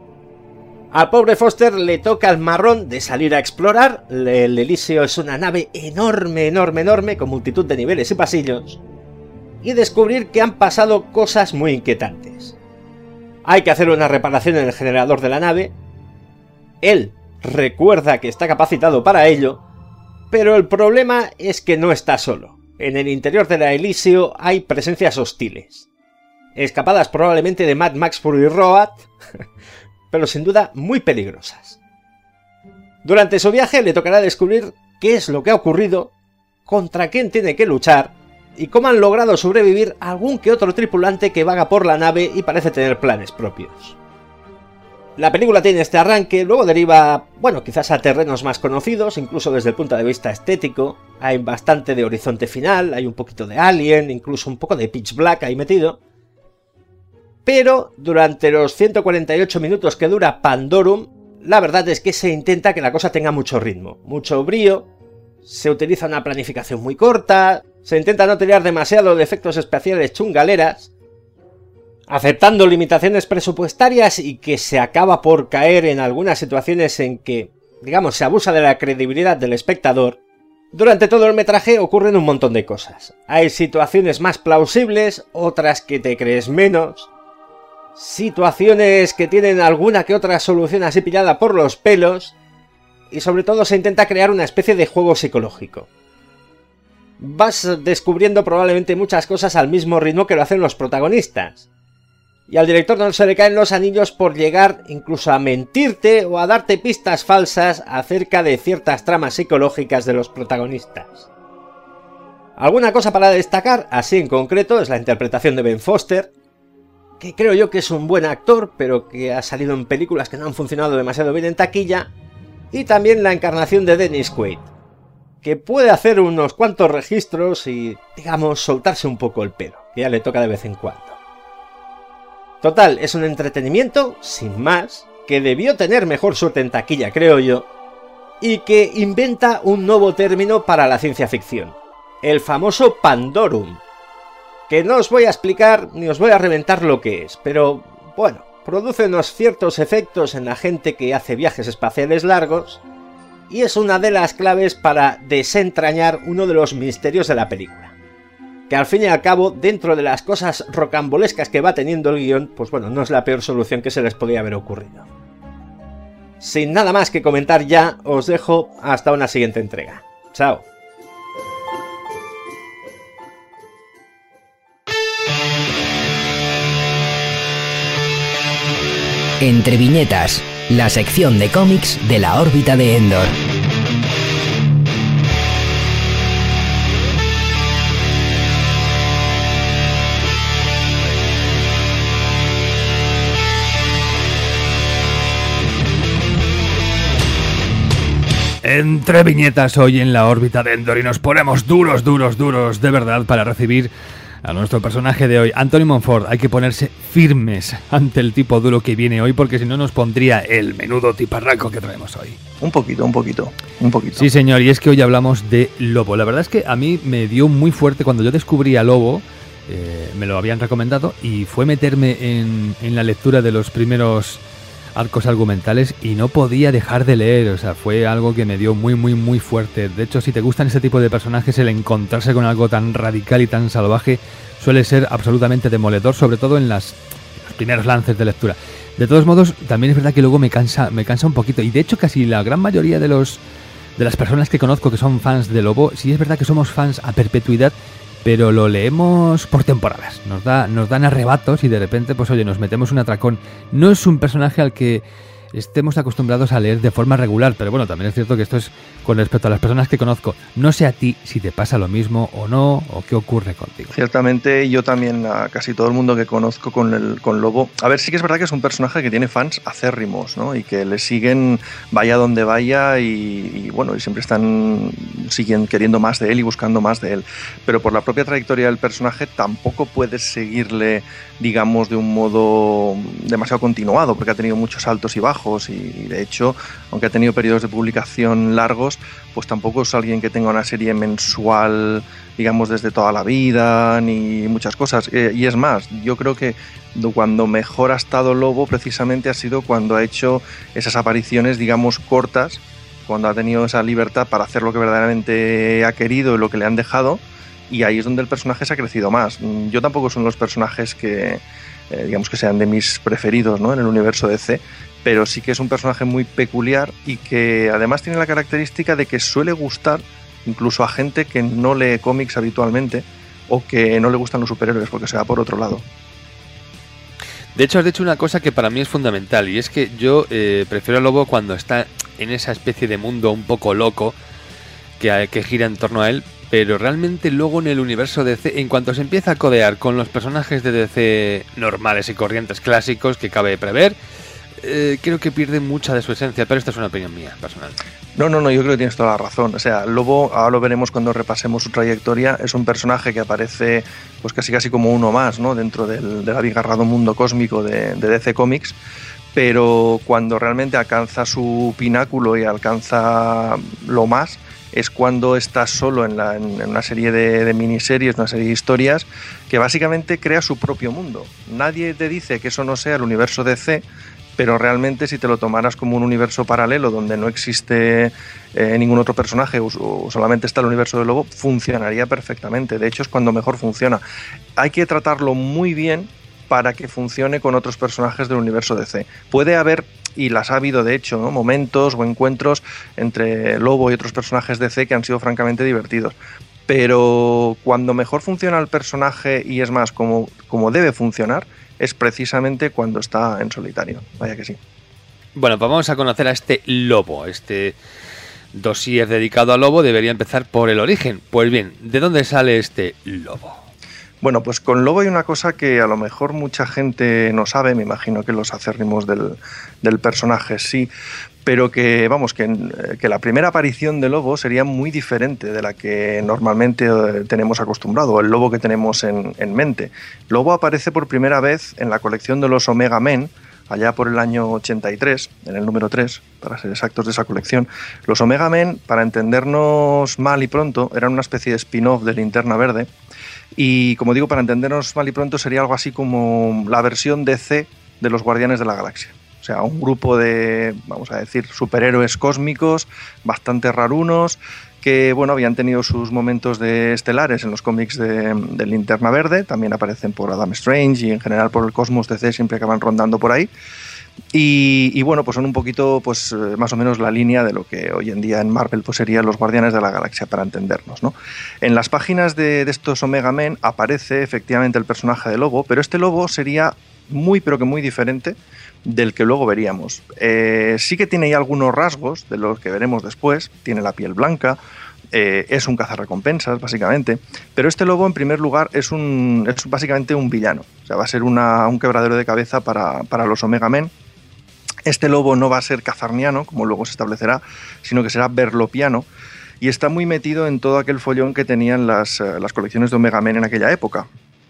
Al pobre Foster le toca el marrón de salir a explorar. El Eliseo es una nave enorme, enorme, enorme, con multitud de niveles y pasillos, y descubrir que han pasado cosas muy inquietantes. Hay que hacer una reparación en el generador de la nave. Él recuerda que está capacitado para ello, pero el problema es que no está solo. En el interior de la Eliseo hay presencias hostiles, escapadas probablemente de Mad Max Fury Road, pero sin duda muy peligrosas. Durante su viaje le tocará descubrir qué es lo que ha ocurrido, contra quién tiene que luchar y cómo han logrado sobrevivir algún que otro tripulante que vaga por la nave y parece tener planes propios. La película tiene este arranque, luego deriva, bueno, quizás a terrenos más conocidos, incluso desde el punto de vista estético. Hay bastante de Horizonte Final, hay un poquito de Alien, incluso un poco de Pitch Black ahí metido. Pero durante los ciento cuarenta y ocho minutos que dura Pandorum, la verdad es que se intenta que la cosa tenga mucho ritmo, mucho brío, se utiliza una planificación muy corta, se intenta no tirar demasiado de efectos especiales chungaleras, aceptando limitaciones presupuestarias y que se acaba por caer en algunas situaciones en que, digamos, se abusa de la credibilidad del espectador. Durante todo el metraje ocurren un montón de cosas. Hay situaciones más plausibles, otras que te crees menos, situaciones que tienen alguna que otra solución así pillada por los pelos, y sobre todo se intenta crear una especie de juego psicológico. Vas descubriendo probablemente muchas cosas al mismo ritmo que lo hacen los protagonistas, y al director no se le caen los anillos por llegar incluso a mentirte o a darte pistas falsas acerca de ciertas tramas psicológicas de los protagonistas. Alguna cosa para destacar, así en concreto, es la interpretación de Ben Foster, que creo yo que es un buen actor, pero que ha salido en películas que no han funcionado demasiado bien en taquilla, y también la encarnación de Dennis Quaid, que puede hacer unos cuantos registros y, digamos, soltarse un poco el pelo, que ya le toca de vez en cuando. Total, es un entretenimiento, sin más, que debió tener mejor suerte en taquilla, creo yo, y que inventa un nuevo término para la ciencia ficción, el famoso Pandorum, que no os voy a explicar ni os voy a reventar lo que es, pero bueno, produce unos ciertos efectos en la gente que hace viajes espaciales largos y es una de las claves para desentrañar uno de los misterios de la película, que al fin y al cabo, dentro de las cosas rocambolescas que va teniendo el guión, pues bueno, no es la peor solución que se les podía haber ocurrido. Sin nada más que comentar ya, os dejo hasta una siguiente entrega. Chao. Entre viñetas, la sección de cómics de la órbita de Endor. Entre viñetas hoy en la órbita de Endor y nos ponemos duros, duros, duros de verdad para recibir a nuestro personaje de hoy, Anthony Monfort. Hay que ponerse firmes ante el tipo duro que viene hoy porque si no nos pondría el menudo tiparraco que traemos hoy. Un poquito, un poquito, un poquito. Sí, señor, y es que hoy hablamos de Lobo. La verdad es que a mí me dio muy fuerte cuando yo descubrí a Lobo, eh, me lo habían recomendado y fue meterme en, en la lectura de los primeros arcos argumentales y no podía dejar de leer, o sea, fue algo que me dio muy, muy, muy fuerte. De hecho, si te gustan ese tipo de personajes, el encontrarse con algo tan radical y tan salvaje suele ser absolutamente demoledor, sobre todo en, las, en los primeros lances de lectura. De todos modos, también es verdad que luego me cansa, me cansa un poquito, y de hecho casi la gran mayoría de los de las personas que conozco que son fans de Lobo, sí es verdad que somos fans a perpetuidad, pero lo leemos por temporadas, nos da, nos dan arrebatos y de repente, pues oye, nos metemos un atracón. No es un personaje al que estemos acostumbrados a leer de forma regular, pero bueno, también es cierto que esto es con respecto a las personas que conozco. No sé a ti si te pasa lo mismo o no, o qué ocurre contigo. Ciertamente, yo también, a casi todo el mundo que conozco con el con Lobo, a ver, sí que es verdad que es un personaje que tiene fans acérrimos, ¿no? Y que le siguen vaya donde vaya y, y bueno, y siempre están siguen queriendo más de él y buscando más de él. Pero por la propia trayectoria del personaje tampoco puedes seguirle, digamos, de un modo demasiado continuado, porque ha tenido muchos altos y bajos. Y de hecho, aunque ha tenido periodos de publicación largos, pues tampoco es alguien que tenga una serie mensual, digamos, desde toda la vida, ni muchas cosas. Y es más, yo creo que cuando mejor ha estado Lobo precisamente ha sido cuando ha hecho esas apariciones, digamos, cortas, cuando ha tenido esa libertad para hacer lo que verdaderamente ha querido y lo que le han dejado, y ahí es donde el personaje se ha crecido más. Yo tampoco son los personajes que, eh, digamos, que sean de mis preferidos, ¿no?, en el universo D C, pero sí que es un personaje muy peculiar y que además tiene la característica de que suele gustar incluso a gente que no lee cómics habitualmente o que no le gustan los superhéroes porque se va por otro lado. De hecho, has dicho una cosa que para mí es fundamental, y es que yo eh, prefiero a Lobo cuando está en esa especie de mundo un poco loco que, que gira en torno a él, pero realmente luego en el universo D C, en cuanto se empieza a codear con los personajes de D C normales y corrientes clásicos que cabe prever, Eh, creo que pierde mucha de su esencia, pero esta es una opinión mía, personal. No, no, no, yo creo que tienes toda la razón. O sea, Lobo, ahora lo veremos cuando repasemos su trayectoria, es un personaje que aparece pues casi casi como uno más, ¿no?, dentro del, del abigarrado mundo cósmico de, de D C Comics, pero cuando realmente alcanza su pináculo y alcanza lo más es cuando está solo en, la, en una serie de, de miniseries, una serie de historias que básicamente crea su propio mundo. Nadie te dice que eso no sea el universo D C, pero realmente si te lo tomaras como un universo paralelo donde no existe eh, ningún otro personaje o, o solamente está el universo de Lobo, funcionaría perfectamente. De hecho, es cuando mejor funciona. Hay que tratarlo muy bien para que funcione con otros personajes del universo D C. Puede haber, y las ha habido de hecho, ¿no?, momentos o encuentros entre Lobo y otros personajes D C que han sido francamente divertidos. Pero cuando mejor funciona el personaje, y es más, como, como debe funcionar, es precisamente cuando está en solitario. Vaya que sí. Bueno, pues vamos a conocer a este Lobo. Este dossier dedicado a Lobo debería empezar por el origen. Pues bien, ¿de dónde sale este Lobo? Bueno, pues con Lobo hay una cosa que a lo mejor mucha gente no sabe, me imagino que los acérrimos del, del personaje sí, pero que, vamos, que, que la primera aparición de Lobo sería muy diferente de la que normalmente tenemos acostumbrado, el Lobo que tenemos en, en mente. Lobo aparece por primera vez en la colección de los Omega Men, allá por el año ochenta y tres, en el número tres, para ser exactos, de esa colección. Los Omega Men, para entendernos mal y pronto, eran una especie de spin-off de Linterna Verde, y como digo, para entendernos mal y pronto, sería algo así como la versión D C de los Guardianes de la Galaxia. O sea, un grupo de, vamos a decir, superhéroes cósmicos, bastante rarunos, que, bueno, habían tenido sus momentos de estelares en los cómics de, de Linterna Verde, también aparecen por Adam Strange y en general por el cosmos D C, siempre acaban rondando por ahí. Y, y bueno, pues son un poquito, pues más o menos la línea de lo que hoy en día en Marvel pues serían los Guardianes de la Galaxia, para entendernos, ¿no? En las páginas de, de estos Omega Men aparece efectivamente el personaje de Lobo, pero este Lobo sería muy pero que muy diferente del que luego veríamos. Eh, sí que tiene ya algunos rasgos de los que veremos después. Tiene la piel blanca, eh, es un cazarrecompensas básicamente, pero este Lobo en primer lugar es, un, es básicamente un villano. O sea, va a ser una, un quebradero de cabeza para, para los Omega Men. Este lobo no va a ser cazarniano, como luego se establecerá, sino que será berlopiano, y está muy metido en todo aquel follón que tenían las, las colecciones de Omega Men en aquella época.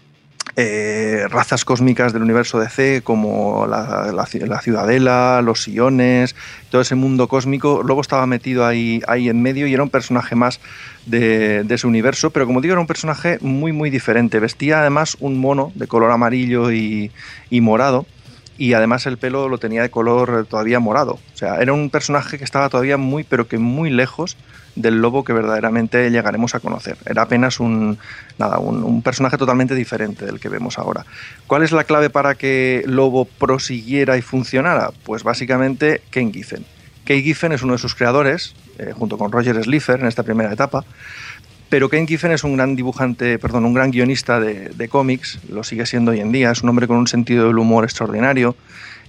Eh, razas cósmicas del universo D C como la, la, la Ciudadela, los Iones, todo ese mundo cósmico. Lobo estaba metido ahí, ahí en medio y era un personaje más de, de ese universo, pero como digo, era un personaje muy muy diferente. Vestía además un mono de color amarillo y, y morado, y además el pelo lo tenía de color todavía morado. O sea, era un personaje que estaba todavía muy pero que muy lejos del lobo que verdaderamente llegaremos a conocer. Era apenas un, nada, un, un personaje totalmente diferente del que vemos ahora. ¿Cuál es la clave para que Lobo prosiguiera y funcionara? Pues básicamente Kane Giffen. Kane Giffen es uno de sus creadores, eh, junto con Roger Slifer en esta primera etapa, pero Kane Giffen es un gran dibujante, perdón, un gran guionista de, de cómics, lo sigue siendo hoy en día, es un hombre con un sentido del humor extraordinario,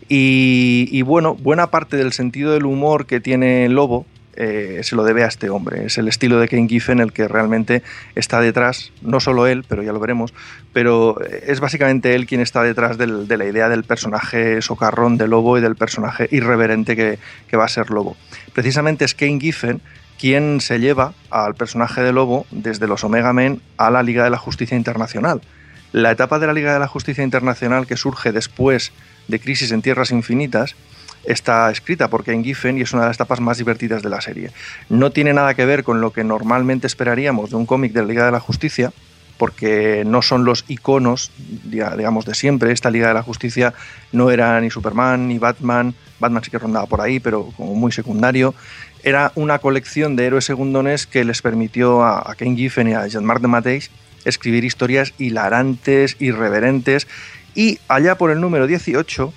y, y bueno, buena parte del sentido del humor que tiene Lobo Eh, se lo debe a este hombre. Es el estilo de Kane Giffen el que realmente está detrás, no solo él, pero ya lo veremos, pero es básicamente él quien está detrás del, de la idea del personaje socarrón de Lobo y del personaje irreverente que, que va a ser Lobo. Precisamente es Kane Giffen quien se lleva al personaje de Lobo desde los Omega Men a la Liga de la Justicia Internacional. La etapa de la Liga de la Justicia Internacional que surge después de Crisis en Tierras Infinitas está escrita por Kane Giffen y es una de las etapas más divertidas de la serie. No tiene nada que ver con lo que normalmente esperaríamos de un cómic de la Liga de la Justicia, porque no son los iconos, digamos, de siempre. Esta Liga de la Justicia no era ni Superman ni Batman. Batman sí que rondaba por ahí, pero como muy secundario. Era una colección de héroes segundones que les permitió a, a Kane Giffen y a Jean-Marc de Matteis escribir historias hilarantes, irreverentes, y allá por el número dieciocho,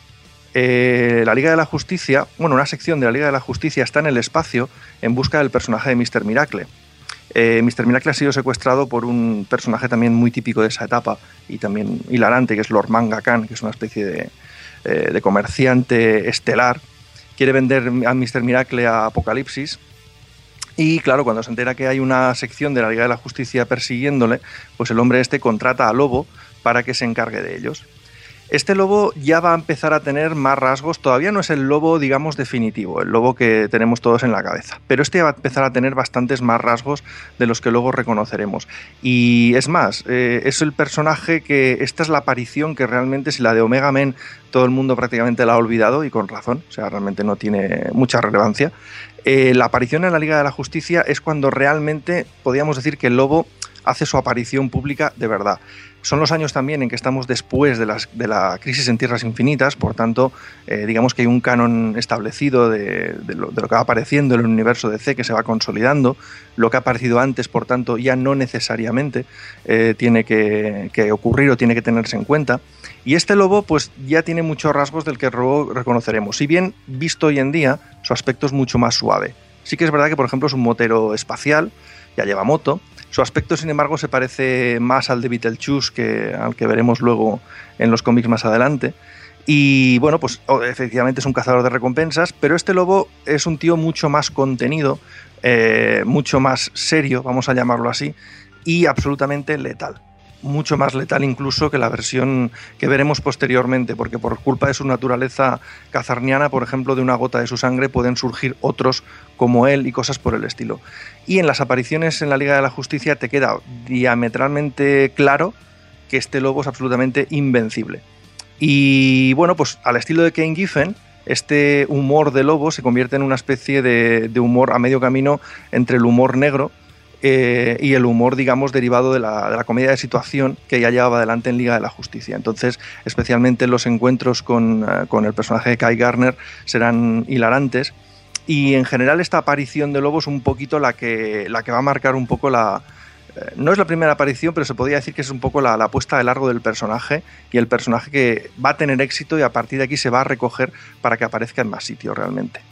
Eh, la Liga de la Justicia, bueno, una sección de la Liga de la Justicia está en el espacio en busca del personaje de míster Miracle. Eh, míster Miracle ha sido secuestrado por un personaje también muy típico de esa etapa y también hilarante, que es Lord Manga Khan, que es una especie de, eh, de comerciante estelar. Quiere vender a míster Miracle a Apocalipsis y, claro, cuando se entera que hay una sección de la Liga de la Justicia persiguiéndole, pues el hombre este contrata a Lobo para que se encargue de ellos. Este lobo ya va a empezar a tener más rasgos, todavía no es el lobo, digamos, definitivo, el lobo que tenemos todos en la cabeza, pero este va a empezar a tener bastantes más rasgos de los que luego reconoceremos. Y es más, eh, es el personaje que, esta es la aparición que realmente, si la de Omega Men todo el mundo prácticamente la ha olvidado, y con razón, o sea, realmente no tiene mucha relevancia, eh, la aparición en la Liga de la Justicia es cuando realmente podríamos decir que el lobo hace su aparición pública de verdad. Son los años también en que estamos después de, las, de la Crisis en Tierras Infinitas, por tanto, eh, digamos que hay un canon establecido de, de, lo, de lo que va apareciendo en el universo D C que se va consolidando. Lo que ha aparecido antes, por tanto, ya no necesariamente eh, tiene que, que ocurrir o tiene que tenerse en cuenta. Y este lobo pues ya tiene muchos rasgos del que luego reconoceremos. Si bien visto hoy en día, su aspecto es mucho más suave. Sí que es verdad que, por ejemplo, es un motero espacial, ya lleva moto. Su aspecto, sin embargo, se parece más al de Beetlejuice, que al que veremos luego en los cómics más adelante. Y bueno, pues efectivamente es un cazador de recompensas, pero este lobo es un tío mucho más contenido, eh, mucho más serio, vamos a llamarlo así, y absolutamente letal. Mucho más letal incluso que la versión que veremos posteriormente, porque por culpa de su naturaleza cazarniana, por ejemplo, de una gota de su sangre pueden surgir otros como él y cosas por el estilo. Y en las apariciones en la Liga de la Justicia te queda diametralmente claro que este lobo es absolutamente invencible. Y bueno, pues al estilo de Kane Giffen, este humor de lobo se convierte en una especie de, de humor a medio camino entre el humor negro Eh, y el humor, digamos, derivado de la, de la comedia de situación que ya llevaba adelante en Liga de la Justicia. Entonces, especialmente los encuentros con, uh, con el personaje de Kai Garner serán hilarantes, y en general esta aparición de Lobo es un poquito la que, la que va a marcar un poco la... Eh, no es la primera aparición, pero se podría decir que es un poco la, la puesta de largo del personaje, y el personaje que va a tener éxito y a partir de aquí se va a recoger para que aparezca en más sitios realmente.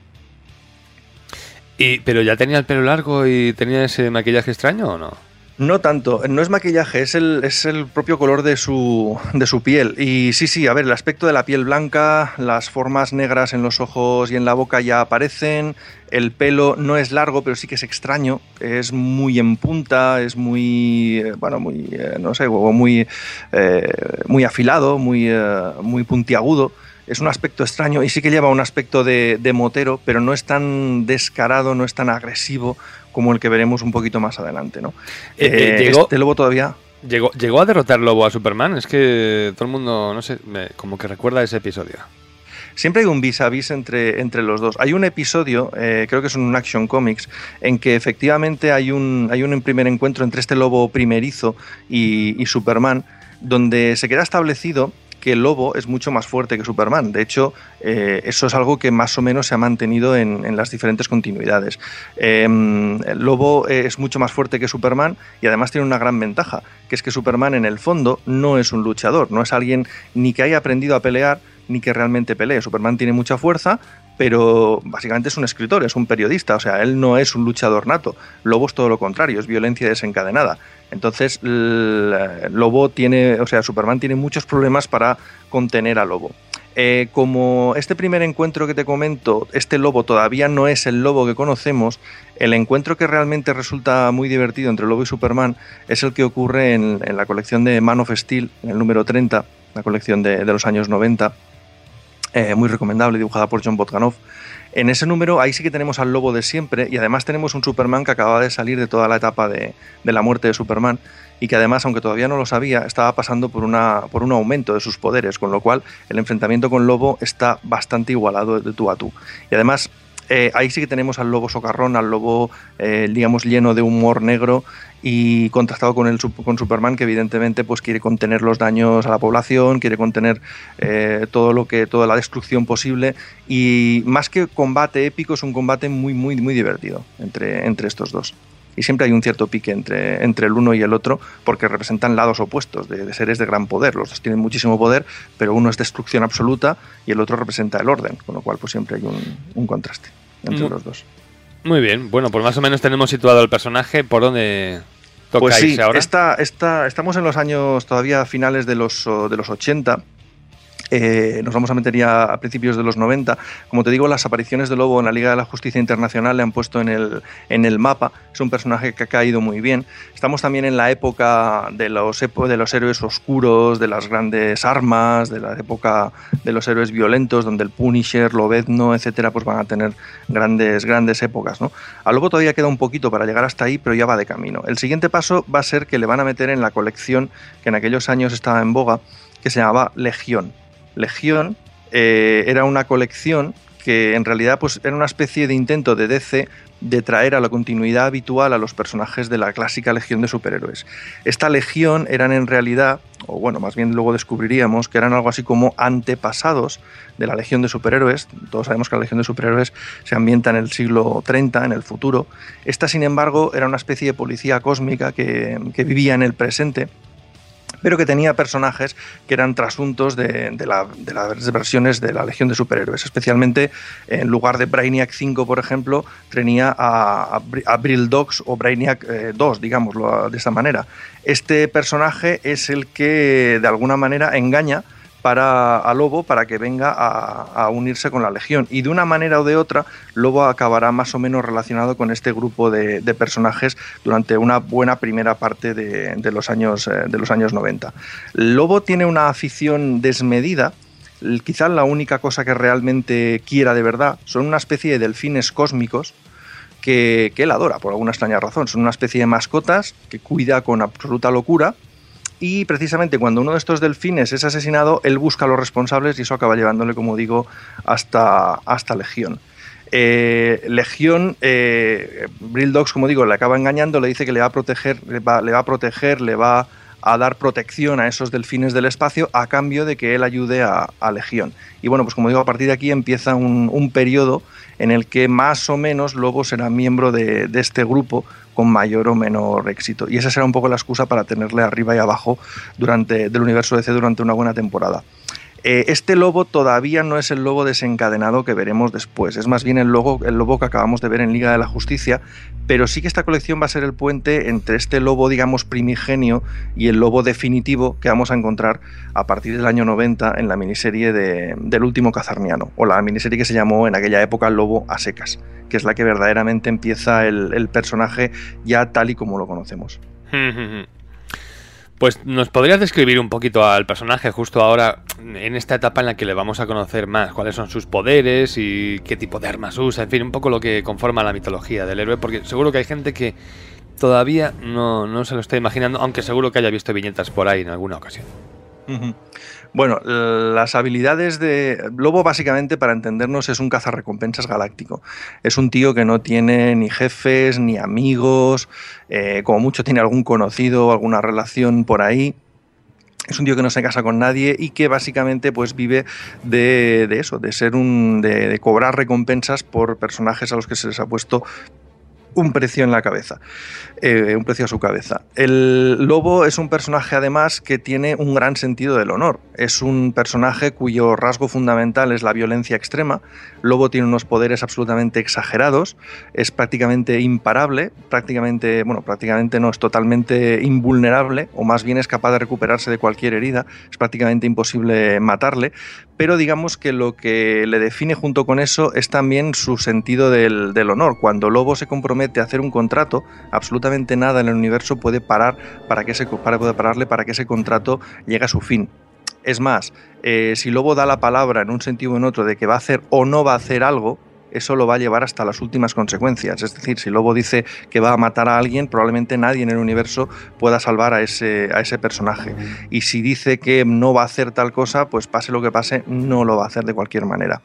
Y, ¿pero ya tenía el pelo largo y tenía ese maquillaje extraño o no? No tanto, no es maquillaje, es el, es el propio color de su, de su piel. Y sí, sí, a ver, el aspecto de la piel blanca, las formas negras en los ojos y en la boca ya aparecen, el pelo no es largo, pero sí que es extraño, es muy en punta, es muy, bueno, muy, eh, no sé, muy, eh, muy afilado, muy, eh, muy puntiagudo. es un aspecto extraño y sí que lleva un aspecto de, de motero, pero no es tan descarado, no es tan agresivo como el que veremos un poquito más adelante, ¿no? Eh, eh, llegó, este lobo todavía... Llegó, ¿Llegó a derrotar Lobo a Superman? Es que todo el mundo, no sé, me, como que recuerda ese episodio. Siempre hay un vis a vis entre, entre los dos. Hay un episodio, eh, creo que es un Action Comics, en que efectivamente hay un, hay un primer encuentro entre este lobo primerizo y, y Superman, donde se queda establecido que el lobo es mucho más fuerte que Superman. De hecho, eh, eso es algo que más o menos se ha mantenido en, en las diferentes continuidades. Eh, el lobo es mucho más fuerte que Superman y además tiene una gran ventaja, que es que Superman en el fondo no es un luchador, no es alguien ni que haya aprendido a pelear ni que realmente pelee. Superman tiene mucha fuerza, pero básicamente es un escritor, es un periodista, o sea, él no es un luchador nato. Lobo es todo lo contrario, es violencia desencadenada. Entonces, el Lobo tiene, o sea, Superman tiene muchos problemas para contener a Lobo. Eh, como este primer encuentro que te comento, este lobo todavía no es el lobo que conocemos, el encuentro que realmente resulta muy divertido entre Lobo y Superman es el que ocurre en, en la colección de Man of Steel, en el número treinta, la colección de, de los años noventa, eh, muy recomendable, dibujada por John Botkanov. En ese número ahí sí que tenemos al lobo de siempre y además tenemos un Superman que acaba de salir de toda la etapa de, de la muerte de Superman y que además, aunque todavía no lo sabía, estaba pasando por, una, por un aumento de sus poderes, con lo cual el enfrentamiento con Lobo está bastante igualado de tú a tú. Y además eh, ahí sí que tenemos al lobo socarrón, al lobo eh, digamos lleno de humor negro y contrastado con, el, con Superman, que evidentemente pues quiere contener los daños a la población, quiere contener eh, todo lo que, toda la destrucción posible, y más que combate épico es un combate muy muy muy divertido entre, entre estos dos. Y siempre hay un cierto pique entre, entre el uno y el otro, porque representan lados opuestos de, de seres de gran poder. Los dos tienen muchísimo poder, pero uno es destrucción absoluta y el otro representa el orden, con lo cual pues siempre hay un, un contraste entre mm. los dos. Muy bien, bueno, pues más o menos tenemos situado el personaje. ¿Por dónde toca pues sí, irse ahora? Esta, esta, estamos en los años todavía finales de los, de los ochenta. Eh, nos vamos a meter ya a principios de los noventa. Como te digo, las apariciones de Lobo en la Liga de la Justicia Internacional le han puesto en el, en el mapa. Es un personaje que ha caído muy bien. Estamos también en la época de los, de los héroes oscuros, de las grandes armas, de la época de los héroes violentos, donde el Punisher, Lobezno, etcétera, pues van a tener grandes, grandes épocas, ¿no? A Lobo todavía queda un poquito para llegar hasta ahí, pero ya va de camino. El siguiente paso va a ser que le van a meter en la colección que en aquellos años estaba en boga, que se llamaba Legión. Legión eh, era una colección que en realidad pues, era una especie de intento de D C de traer a la continuidad habitual a los personajes de la clásica Legión de superhéroes. Esta Legión eran en realidad, o bueno, más bien luego descubriríamos que eran algo así como antepasados de la Legión de superhéroes. Todos sabemos que la Legión de superhéroes se ambienta en el siglo treinta, en el futuro. Esta, sin embargo, era una especie de policía cósmica que, que vivía en el presente, pero que tenía personajes que eran trasuntos de, de, la, de las versiones de la Legión de Superhéroes. Especialmente, en lugar de Brainiac cinco, por ejemplo, tenía a, a, a Bril Dogs o Brainiac eh, dos, digámoslo de esta manera. Este personaje es el que, de alguna manera, engaña para a Lobo para que venga a, a unirse con la Legión, y de una manera o de otra Lobo acabará más o menos relacionado con este grupo de, de personajes durante una buena primera parte de, de, los años, eh, de los años noventa. Lobo tiene una afición desmedida. Quizás la única cosa que realmente quiera de verdad son una especie de delfines cósmicos que, que él adora por alguna extraña razón. Son una especie de mascotas que cuida con absoluta locura. Y precisamente cuando uno de estos delfines es asesinado, él busca a los responsables y eso acaba llevándole, como digo, hasta, hasta Legión. Eh, Legión, eh, Bril Dogs, como digo, le acaba engañando, le dice que le va a proteger, le va, le va a proteger, le va a dar protección a esos delfines del espacio a cambio de que él ayude a, a Legión. Y bueno, pues como digo, a partir de aquí empieza un, un periodo en el que más o menos Lobo será miembro de, de este grupo con mayor o menor éxito. Y esa será un poco la excusa para tenerle arriba y abajo durante, del universo D C durante una buena temporada. Eh, este Lobo todavía no es el Lobo desencadenado que veremos después, es más bien el lobo, el lobo que acabamos de ver en Liga de la Justicia, pero sí que esta colección va a ser el puente entre este Lobo, digamos, primigenio y el Lobo definitivo que vamos a encontrar a partir del año noventa en la miniserie de, del último Kazarniano, o la miniserie que se llamó en aquella época Lobo a secas, que es la que verdaderamente empieza el, el personaje ya tal y como lo conocemos. Pues nos podrías describir un poquito al personaje justo ahora, en esta etapa en la que le vamos a conocer más, cuáles son sus poderes y qué tipo de armas usa, en fin, un poco lo que conforma la mitología del héroe, porque seguro que hay gente que todavía no, no se lo está imaginando, aunque seguro que haya visto viñetas por ahí en alguna ocasión. Uh-huh. Bueno, las habilidades de Lobo, básicamente, para entendernos, es un cazarrecompensas galáctico. Es un tío que no tiene ni jefes, ni amigos, eh, como mucho tiene algún conocido, alguna relación por ahí. Es un tío que no se casa con nadie y que básicamente pues vive de, de eso, de ser un, de, de cobrar recompensas por personajes a los que se les ha puesto un precio en la cabeza, eh, un precio a su cabeza. El Lobo es un personaje además que tiene un gran sentido del honor. Es un personaje cuyo rasgo fundamental es la violencia extrema. Lobo tiene unos poderes absolutamente exagerados, es prácticamente imparable, prácticamente, bueno, prácticamente no, es totalmente invulnerable, o más bien es capaz de recuperarse de cualquier herida, es prácticamente imposible matarle, pero digamos que lo que le define junto con eso es también su sentido del, del honor. Cuando Lobo se compromete a hacer un contrato, absolutamente nada en el universo puede parar para que ese, para, puede pararle para que ese contrato llegue a su fin. Es más, eh, si Lobo da la palabra en un sentido o en otro de que va a hacer o no va a hacer algo, eso lo va a llevar hasta las últimas consecuencias. Es decir, si Lobo dice que va a matar a alguien, probablemente nadie en el universo pueda salvar a ese, a ese personaje. Y si dice que no va a hacer tal cosa, pues pase lo que pase, no lo va a hacer de cualquier manera.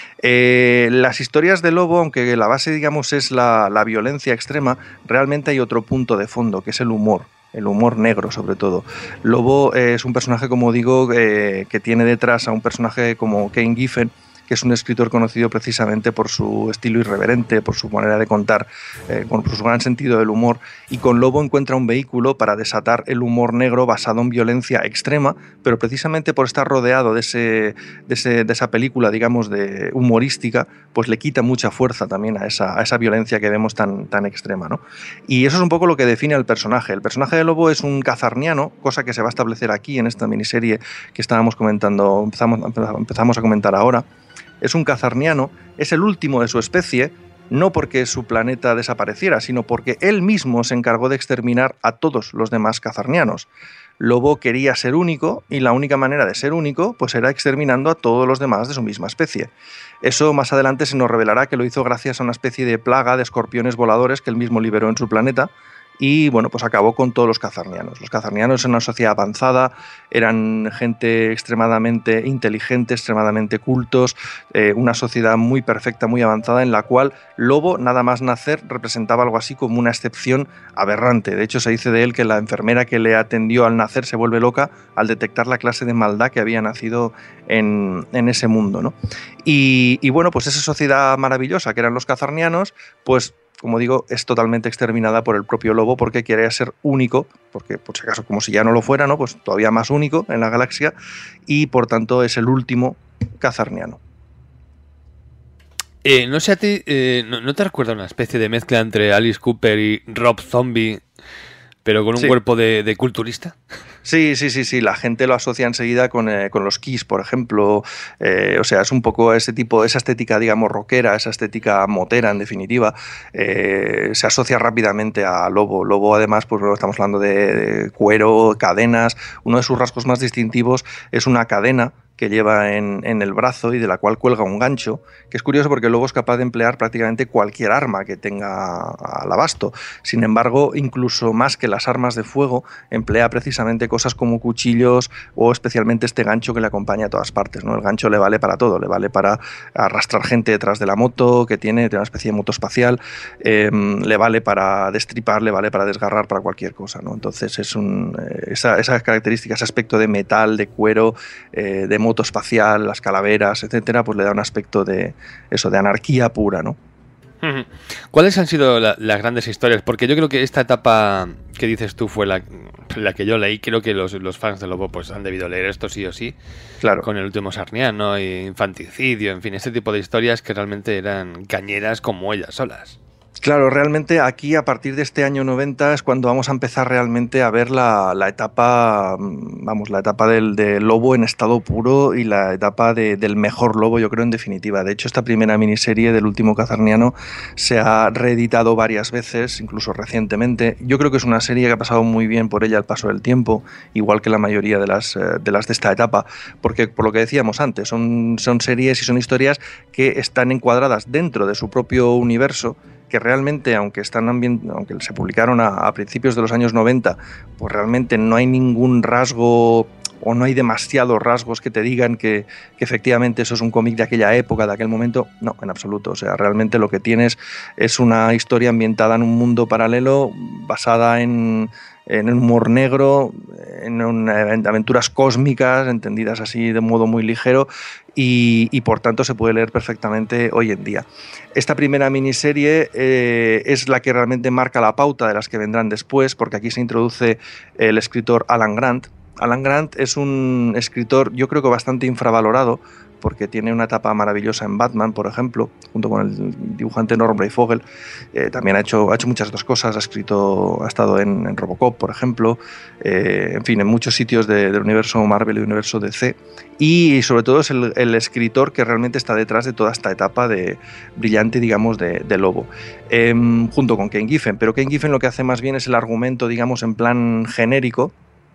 Eh, las historias de Lobo, aunque la base, digamos, es la, la violencia extrema, realmente hay otro punto de fondo, que es el humor. El humor negro, sobre todo. Lobo eh, es un personaje, como digo, eh, que tiene detrás a un personaje como Kane Giffen, que es un escritor conocido precisamente por su estilo irreverente, por su manera de contar, eh, por su gran sentido del humor, y con Lobo encuentra un vehículo para desatar el humor negro basado en violencia extrema, pero precisamente por estar rodeado de, ese, de, ese, de esa película, digamos, de humorística, pues le quita mucha fuerza también a esa, a esa violencia que vemos tan, tan extrema, ¿no? Y eso es un poco lo que define al personaje. El personaje de Lobo es un cazarniano, cosa que se va a establecer aquí en esta miniserie que estábamos comentando, empezamos, empezamos a comentar ahora. Es un cazarniano, es el último de su especie, no porque su planeta desapareciera, sino porque él mismo se encargó de exterminar a todos los demás cazarnianos. Lobo quería ser único y la única manera de ser único pues era exterminando a todos los demás de su misma especie. Eso más adelante se nos revelará que lo hizo gracias a una especie de plaga de escorpiones voladores que él mismo liberó en su planeta. Y bueno, pues acabó con todos los cazarnianos. Los cazarnianos eran una sociedad avanzada, eran gente extremadamente inteligente, extremadamente cultos, eh, una sociedad muy perfecta, muy avanzada, en la cual Lobo, nada más nacer, representaba algo así como una excepción aberrante. De hecho, se dice de él que la enfermera que le atendió al nacer se vuelve loca al detectar la clase de maldad que había nacido en, en ese mundo, ¿no? Y, y bueno, pues esa sociedad maravillosa que eran los cazarnianos, pues como digo, es totalmente exterminada por el propio Lobo porque quería ser único, porque por si acaso, como si ya no lo fuera, ¿no? Pues todavía más único en la galaxia, y por tanto es el último cazarniano. Eh, no sé a ti, eh, ¿no, ¿no te recuerda una especie de mezcla entre Alice Cooper y Rob Zombie, pero con un sí. cuerpo de, de culturista? Sí, sí, sí, sí, la gente lo asocia enseguida con, eh, con los Kiss, por ejemplo, eh, o sea, es un poco ese tipo, esa estética, digamos, rockera, esa estética motera, en definitiva, eh, se asocia rápidamente a Lobo. Lobo, además, pues estamos hablando de, de cuero, cadenas, uno de sus rasgos más distintivos es una cadena que lleva en, en el brazo y de la cual cuelga un gancho, que es curioso porque Lobo es capaz de emplear prácticamente cualquier arma que tenga al abasto. Sin embargo, incluso más que las armas de fuego, emplea precisamente cosas como cuchillos o especialmente este gancho que le acompaña a todas partes, ¿no? El gancho le vale para todo, le vale para arrastrar gente detrás de la moto que tiene, tiene una especie de moto espacial, eh, le vale para destripar, le vale para desgarrar, para cualquier cosa, ¿no? Entonces es un, eh, esa, esa característica, ese aspecto de metal, de cuero, eh, de moto espacial, las calaveras, etcétera, pues le da un aspecto de eso, de anarquía pura, ¿no? ¿Cuáles han sido la, las grandes historias? Porque yo creo que esta etapa que dices tú fue la, la que yo leí. Creo que los, los fans de Lobo pues han debido leer esto sí o sí. Claro. Con el último Sarniano, y infanticidio, en fin, este tipo de historias que realmente eran cañeras como ellas solas. Claro, realmente aquí a partir de este año noventa es cuando vamos a empezar realmente a ver la, la etapa, vamos, la etapa del, del lobo en estado puro y la etapa de, del mejor lobo, yo creo, en definitiva. De hecho, esta primera miniserie del último Cazarniano se ha reeditado varias veces, incluso recientemente. Yo creo que es una serie que ha pasado muy bien por ella al paso del tiempo, igual que la mayoría de las de, las de esta etapa, porque por lo que decíamos antes, son, son series y son historias que están encuadradas dentro de su propio universo, que realmente, aunque están ambient- aunque se publicaron a, a principios de los años noventa, pues realmente no hay ningún rasgo o no hay demasiados rasgos que te digan que, que efectivamente eso es un cómic de aquella época, de aquel momento. No, en absoluto. O sea, realmente lo que tienes es una historia ambientada en un mundo paralelo, basada en, en humor negro, en, una, en aventuras cósmicas, entendidas así de modo muy ligero, y, y por tanto se puede leer perfectamente hoy en día. Esta primera miniserie eh, es la que realmente marca la pauta de las que vendrán después, porque aquí se introduce el escritor Alan Grant. Alan Grant es un escritor, yo creo que bastante infravalorado, porque tiene una etapa maravillosa en Batman, por ejemplo, junto con el dibujante Norm Breyfogle. Eh, también ha hecho, ha hecho muchas otras cosas, ha escrito, ha estado en, en Robocop, por ejemplo, eh, en fin, en muchos sitios de, del universo Marvel y del universo D C, y sobre todo es el, el escritor que realmente está detrás de toda esta etapa de brillante, digamos, de, de Lobo, eh, junto con Ken Giffen. Pero Ken Giffen lo que hace más bien es el argumento, digamos, en plan genérico,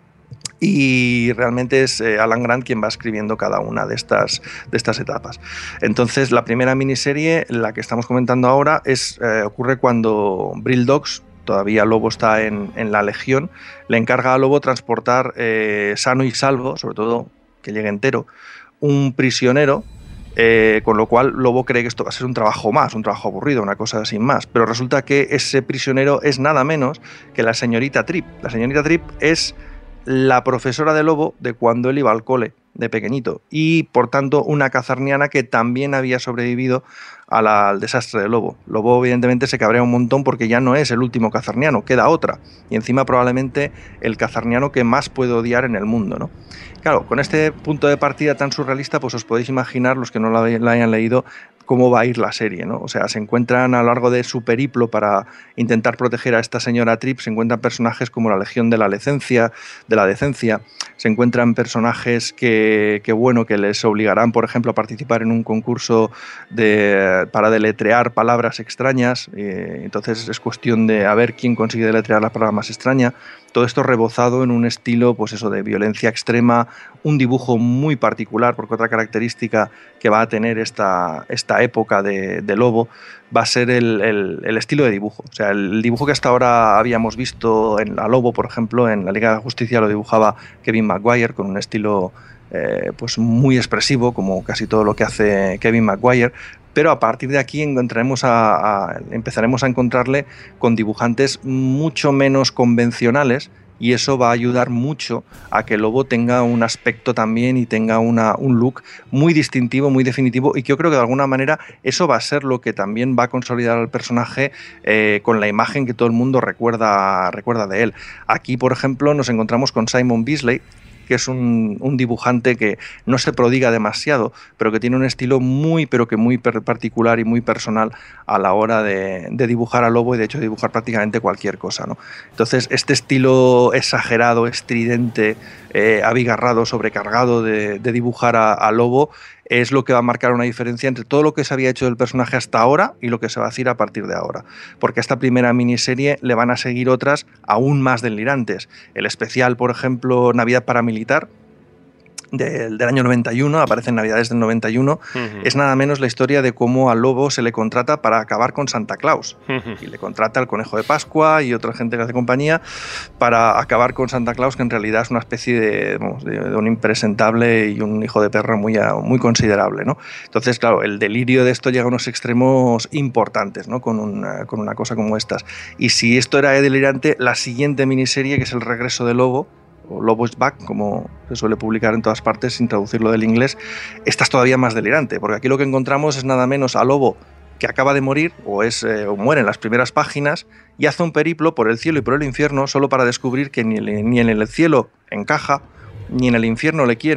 y realmente es eh, Alan Grant quien va escribiendo cada una de estas, de estas etapas. Entonces, la primera miniserie, la que estamos comentando ahora, es, eh, ocurre cuando Bril Dogs, todavía Lobo está en, en la Legión, le encarga a Lobo transportar eh, sano y salvo, sobre todo que llegue entero, un prisionero, eh, con lo cual Lobo cree que esto va a ser un trabajo más, un trabajo aburrido, una cosa sin más, pero resulta que ese prisionero es nada menos que la señorita Tripp. La señorita Tripp es la profesora de Lobo de cuando él iba al cole de pequeñito, y por tanto una cazarniana que también había sobrevivido a la, al desastre de Lobo. Lobo evidentemente se cabrea un montón porque ya no es el último cazarniano, queda otra, y encima probablemente el cazarniano que más puede odiar en el mundo, ¿no? Claro, con este punto de partida tan surrealista, pues os podéis imaginar, los que no la, la hayan leído, cómo va a ir la serie, ¿no? O sea, se encuentran a lo largo de su periplo para intentar proteger a esta señora Tripp, se encuentran personajes como la Legión de la Decencia, de la Decencia, se encuentran personajes que, que, bueno, que les obligarán, por ejemplo, a participar en un concurso de, para deletrear palabras extrañas, eh, entonces es cuestión de a ver quién consigue deletrear la palabra más extraña. Todo esto rebozado en un estilo, pues eso, de violencia extrema, un dibujo muy particular, porque otra característica que va a tener esta, esta época de, de Lobo va a ser el, el, el estilo de dibujo. O sea, el dibujo que hasta ahora habíamos visto en la Lobo, por ejemplo, en la Liga de la Justicia lo dibujaba Kevin Maguire con un estilo eh, pues muy expresivo, como casi todo lo que hace Kevin Maguire. Pero a partir de aquí encontraremos a, a, empezaremos a encontrarle con dibujantes mucho menos convencionales, y eso va a ayudar mucho a que Lobo tenga un aspecto también y tenga una, un look muy distintivo, muy definitivo, y que yo creo que de alguna manera eso va a ser lo que también va a consolidar al personaje eh, con la imagen que todo el mundo recuerda, recuerda de él. Aquí, por ejemplo, nos encontramos con Simon Bisley, que es un, un dibujante que no se prodiga demasiado, pero que tiene un estilo muy, pero que muy particular y muy personal a la hora de, de dibujar a Lobo, y de hecho dibujar prácticamente cualquier cosa, ¿no? Entonces, este estilo exagerado, estridente, eh, abigarrado, sobrecargado de, de dibujar a, a Lobo, es lo que va a marcar una diferencia entre todo lo que se había hecho del personaje hasta ahora y lo que se va a decir a partir de ahora. Porque a esta primera miniserie le van a seguir otras aún más delirantes. El especial, por ejemplo, Navidad Paramilitar, del, del año noventa y uno, aparece en Navidades del noventa y uno, uh-huh. Es nada menos la historia de cómo a Lobo se le contrata para acabar con Santa Claus. Uh-huh. Y le contrata al Conejo de Pascua y otra gente que hace compañía para acabar con Santa Claus, que en realidad es una especie de, vamos, de, de un impresentable y un hijo de perra muy, muy considerable, ¿no? Entonces, claro, el delirio de esto llega a unos extremos importantes, ¿no? Con una, con una cosa como estas. Y si esto era delirante, la siguiente miniserie, que es El Regreso de Lobo, o Lobo is Back, como se suele publicar en todas partes sin traducirlo del inglés, esta es todavía más delirante, porque aquí lo que encontramos es nada menos a Lobo, que acaba de morir, o, es, eh, o muere en las primeras páginas, y hace un periplo por el cielo y por el infierno solo para descubrir que ni, ni en el cielo encaja, ni en el infierno le quieren,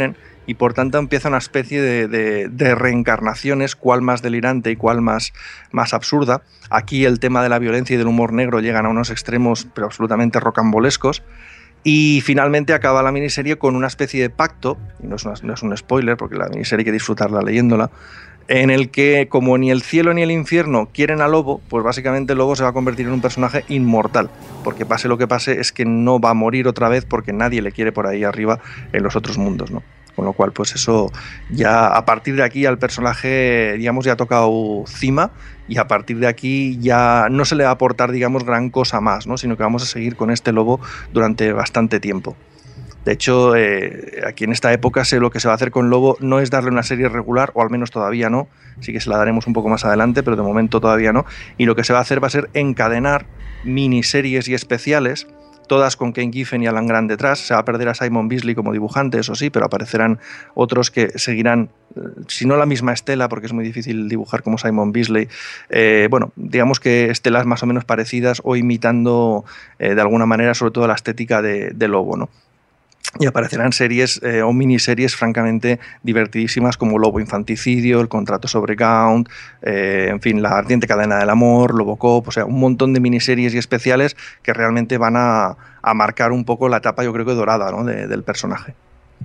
y por tanto empieza una especie de, de, de reencarnaciones, cuál más delirante y cuál más, más absurda. Aquí el tema de la violencia y del humor negro llegan a unos extremos pero absolutamente rocambolescos. Y finalmente acaba la miniserie con una especie de pacto, y no es, una, no es un spoiler porque la miniserie hay que disfrutarla leyéndola, en el que como ni el cielo ni el infierno quieren a Lobo, pues básicamente Lobo se va a convertir en un personaje inmortal, porque pase lo que pase es que no va a morir otra vez porque nadie le quiere por ahí arriba en los otros mundos, ¿no? Con lo cual, pues eso ya a partir de aquí al personaje, digamos, ya ha tocado cima y a partir de aquí ya no se le va a aportar, digamos, gran cosa más, ¿no? Sino que vamos a seguir con este Lobo durante bastante tiempo. De hecho, eh, aquí en esta época sé lo que se va a hacer con Lobo no es darle una serie regular, o al menos todavía no, sí que se la daremos un poco más adelante, pero de momento todavía no, y lo que se va a hacer va a ser encadenar miniseries y especiales, todas con Ken Giffen y Alan Grant detrás. Se va a perder a Simon Bisley como dibujante, eso sí, pero aparecerán otros que seguirán, si no la misma estela, porque es muy difícil dibujar como Simon Bisley, eh, bueno, digamos que estelas más o menos parecidas o imitando eh, de alguna manera sobre todo la estética de, de Lobo, ¿no? Y aparecerán series eh, o miniseries francamente divertidísimas como Lobo Infanticidio, El Contrato sobre Gaunt, eh, en fin, La Ardiente Cadena del Amor, Lobocop, o sea, un montón de miniseries y especiales que realmente van a, a marcar un poco la etapa, yo creo que dorada, ¿no? de, del personaje.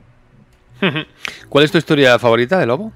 ¿Cuál es tu historia favorita de Lobo?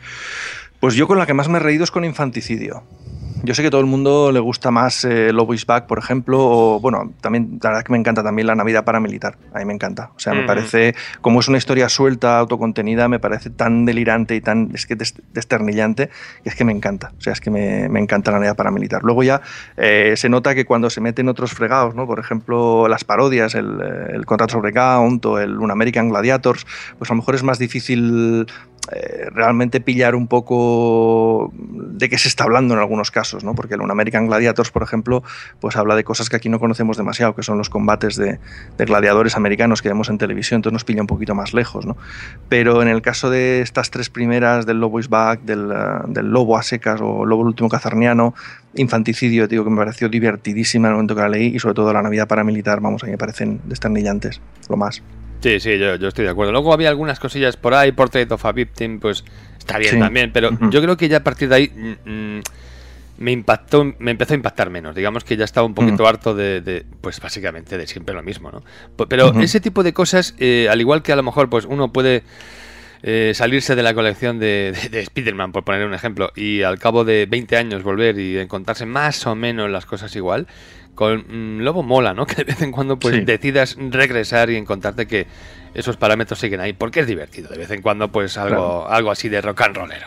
Pues yo con la que más me he reído es con Infanticidio. Yo sé que a todo el mundo le gusta más eh, Lobo is Back, por ejemplo, o bueno, también la verdad que me encanta también La Navidad Paramilitar, a mí me encanta. O sea, mm. me parece, como es una historia suelta, autocontenida, me parece tan delirante y tan es que des, desternillante, que es que me encanta. O sea, es que me, me encanta La Navidad Paramilitar. Luego ya eh, se nota que cuando se meten otros fregados, ¿no? Por ejemplo, las parodias, el, el Contrato sobre Gaunt o el Un American Gladiators, pues a lo mejor es más difícil Eh, realmente pillar un poco de qué se está hablando en algunos casos, ¿no? Porque el Un American Gladiators, por ejemplo, pues habla de cosas que aquí no conocemos demasiado, que son los combates de, de gladiadores americanos que vemos en televisión, entonces nos pilla un poquito más lejos, ¿no? Pero en el caso de estas tres primeras, del Lobo is Back, del, uh, del Lobo a secas o Lobo el último cazarniano, Infanticidio, digo que me pareció divertidísima en el momento que la leí, y sobre todo La Navidad Paramilitar, vamos, a mí me parecen desternillantes, lo más. Sí, sí, yo, yo estoy de acuerdo. Luego había algunas cosillas por ahí, Portrait of a Victim, pues está bien sí. también, pero uh-huh. yo creo que ya a partir de ahí mmm, me impactó, me empezó a impactar menos. Digamos que ya estaba un poquito uh-huh. harto de, de, pues básicamente de siempre lo mismo, ¿no? Pero uh-huh. ese tipo de cosas, eh, al igual que a lo mejor pues uno puede eh, salirse de la colección de, de, de Spider-Man, por poner un ejemplo, y al cabo de veinte años volver y encontrarse más o menos las cosas igual. Con mmm, Lobo mola, ¿no? Que de vez en cuando pues sí. decidas regresar y encontrarte que esos parámetros siguen ahí, porque es divertido de vez en cuando pues algo, claro. algo así de rock and rollero.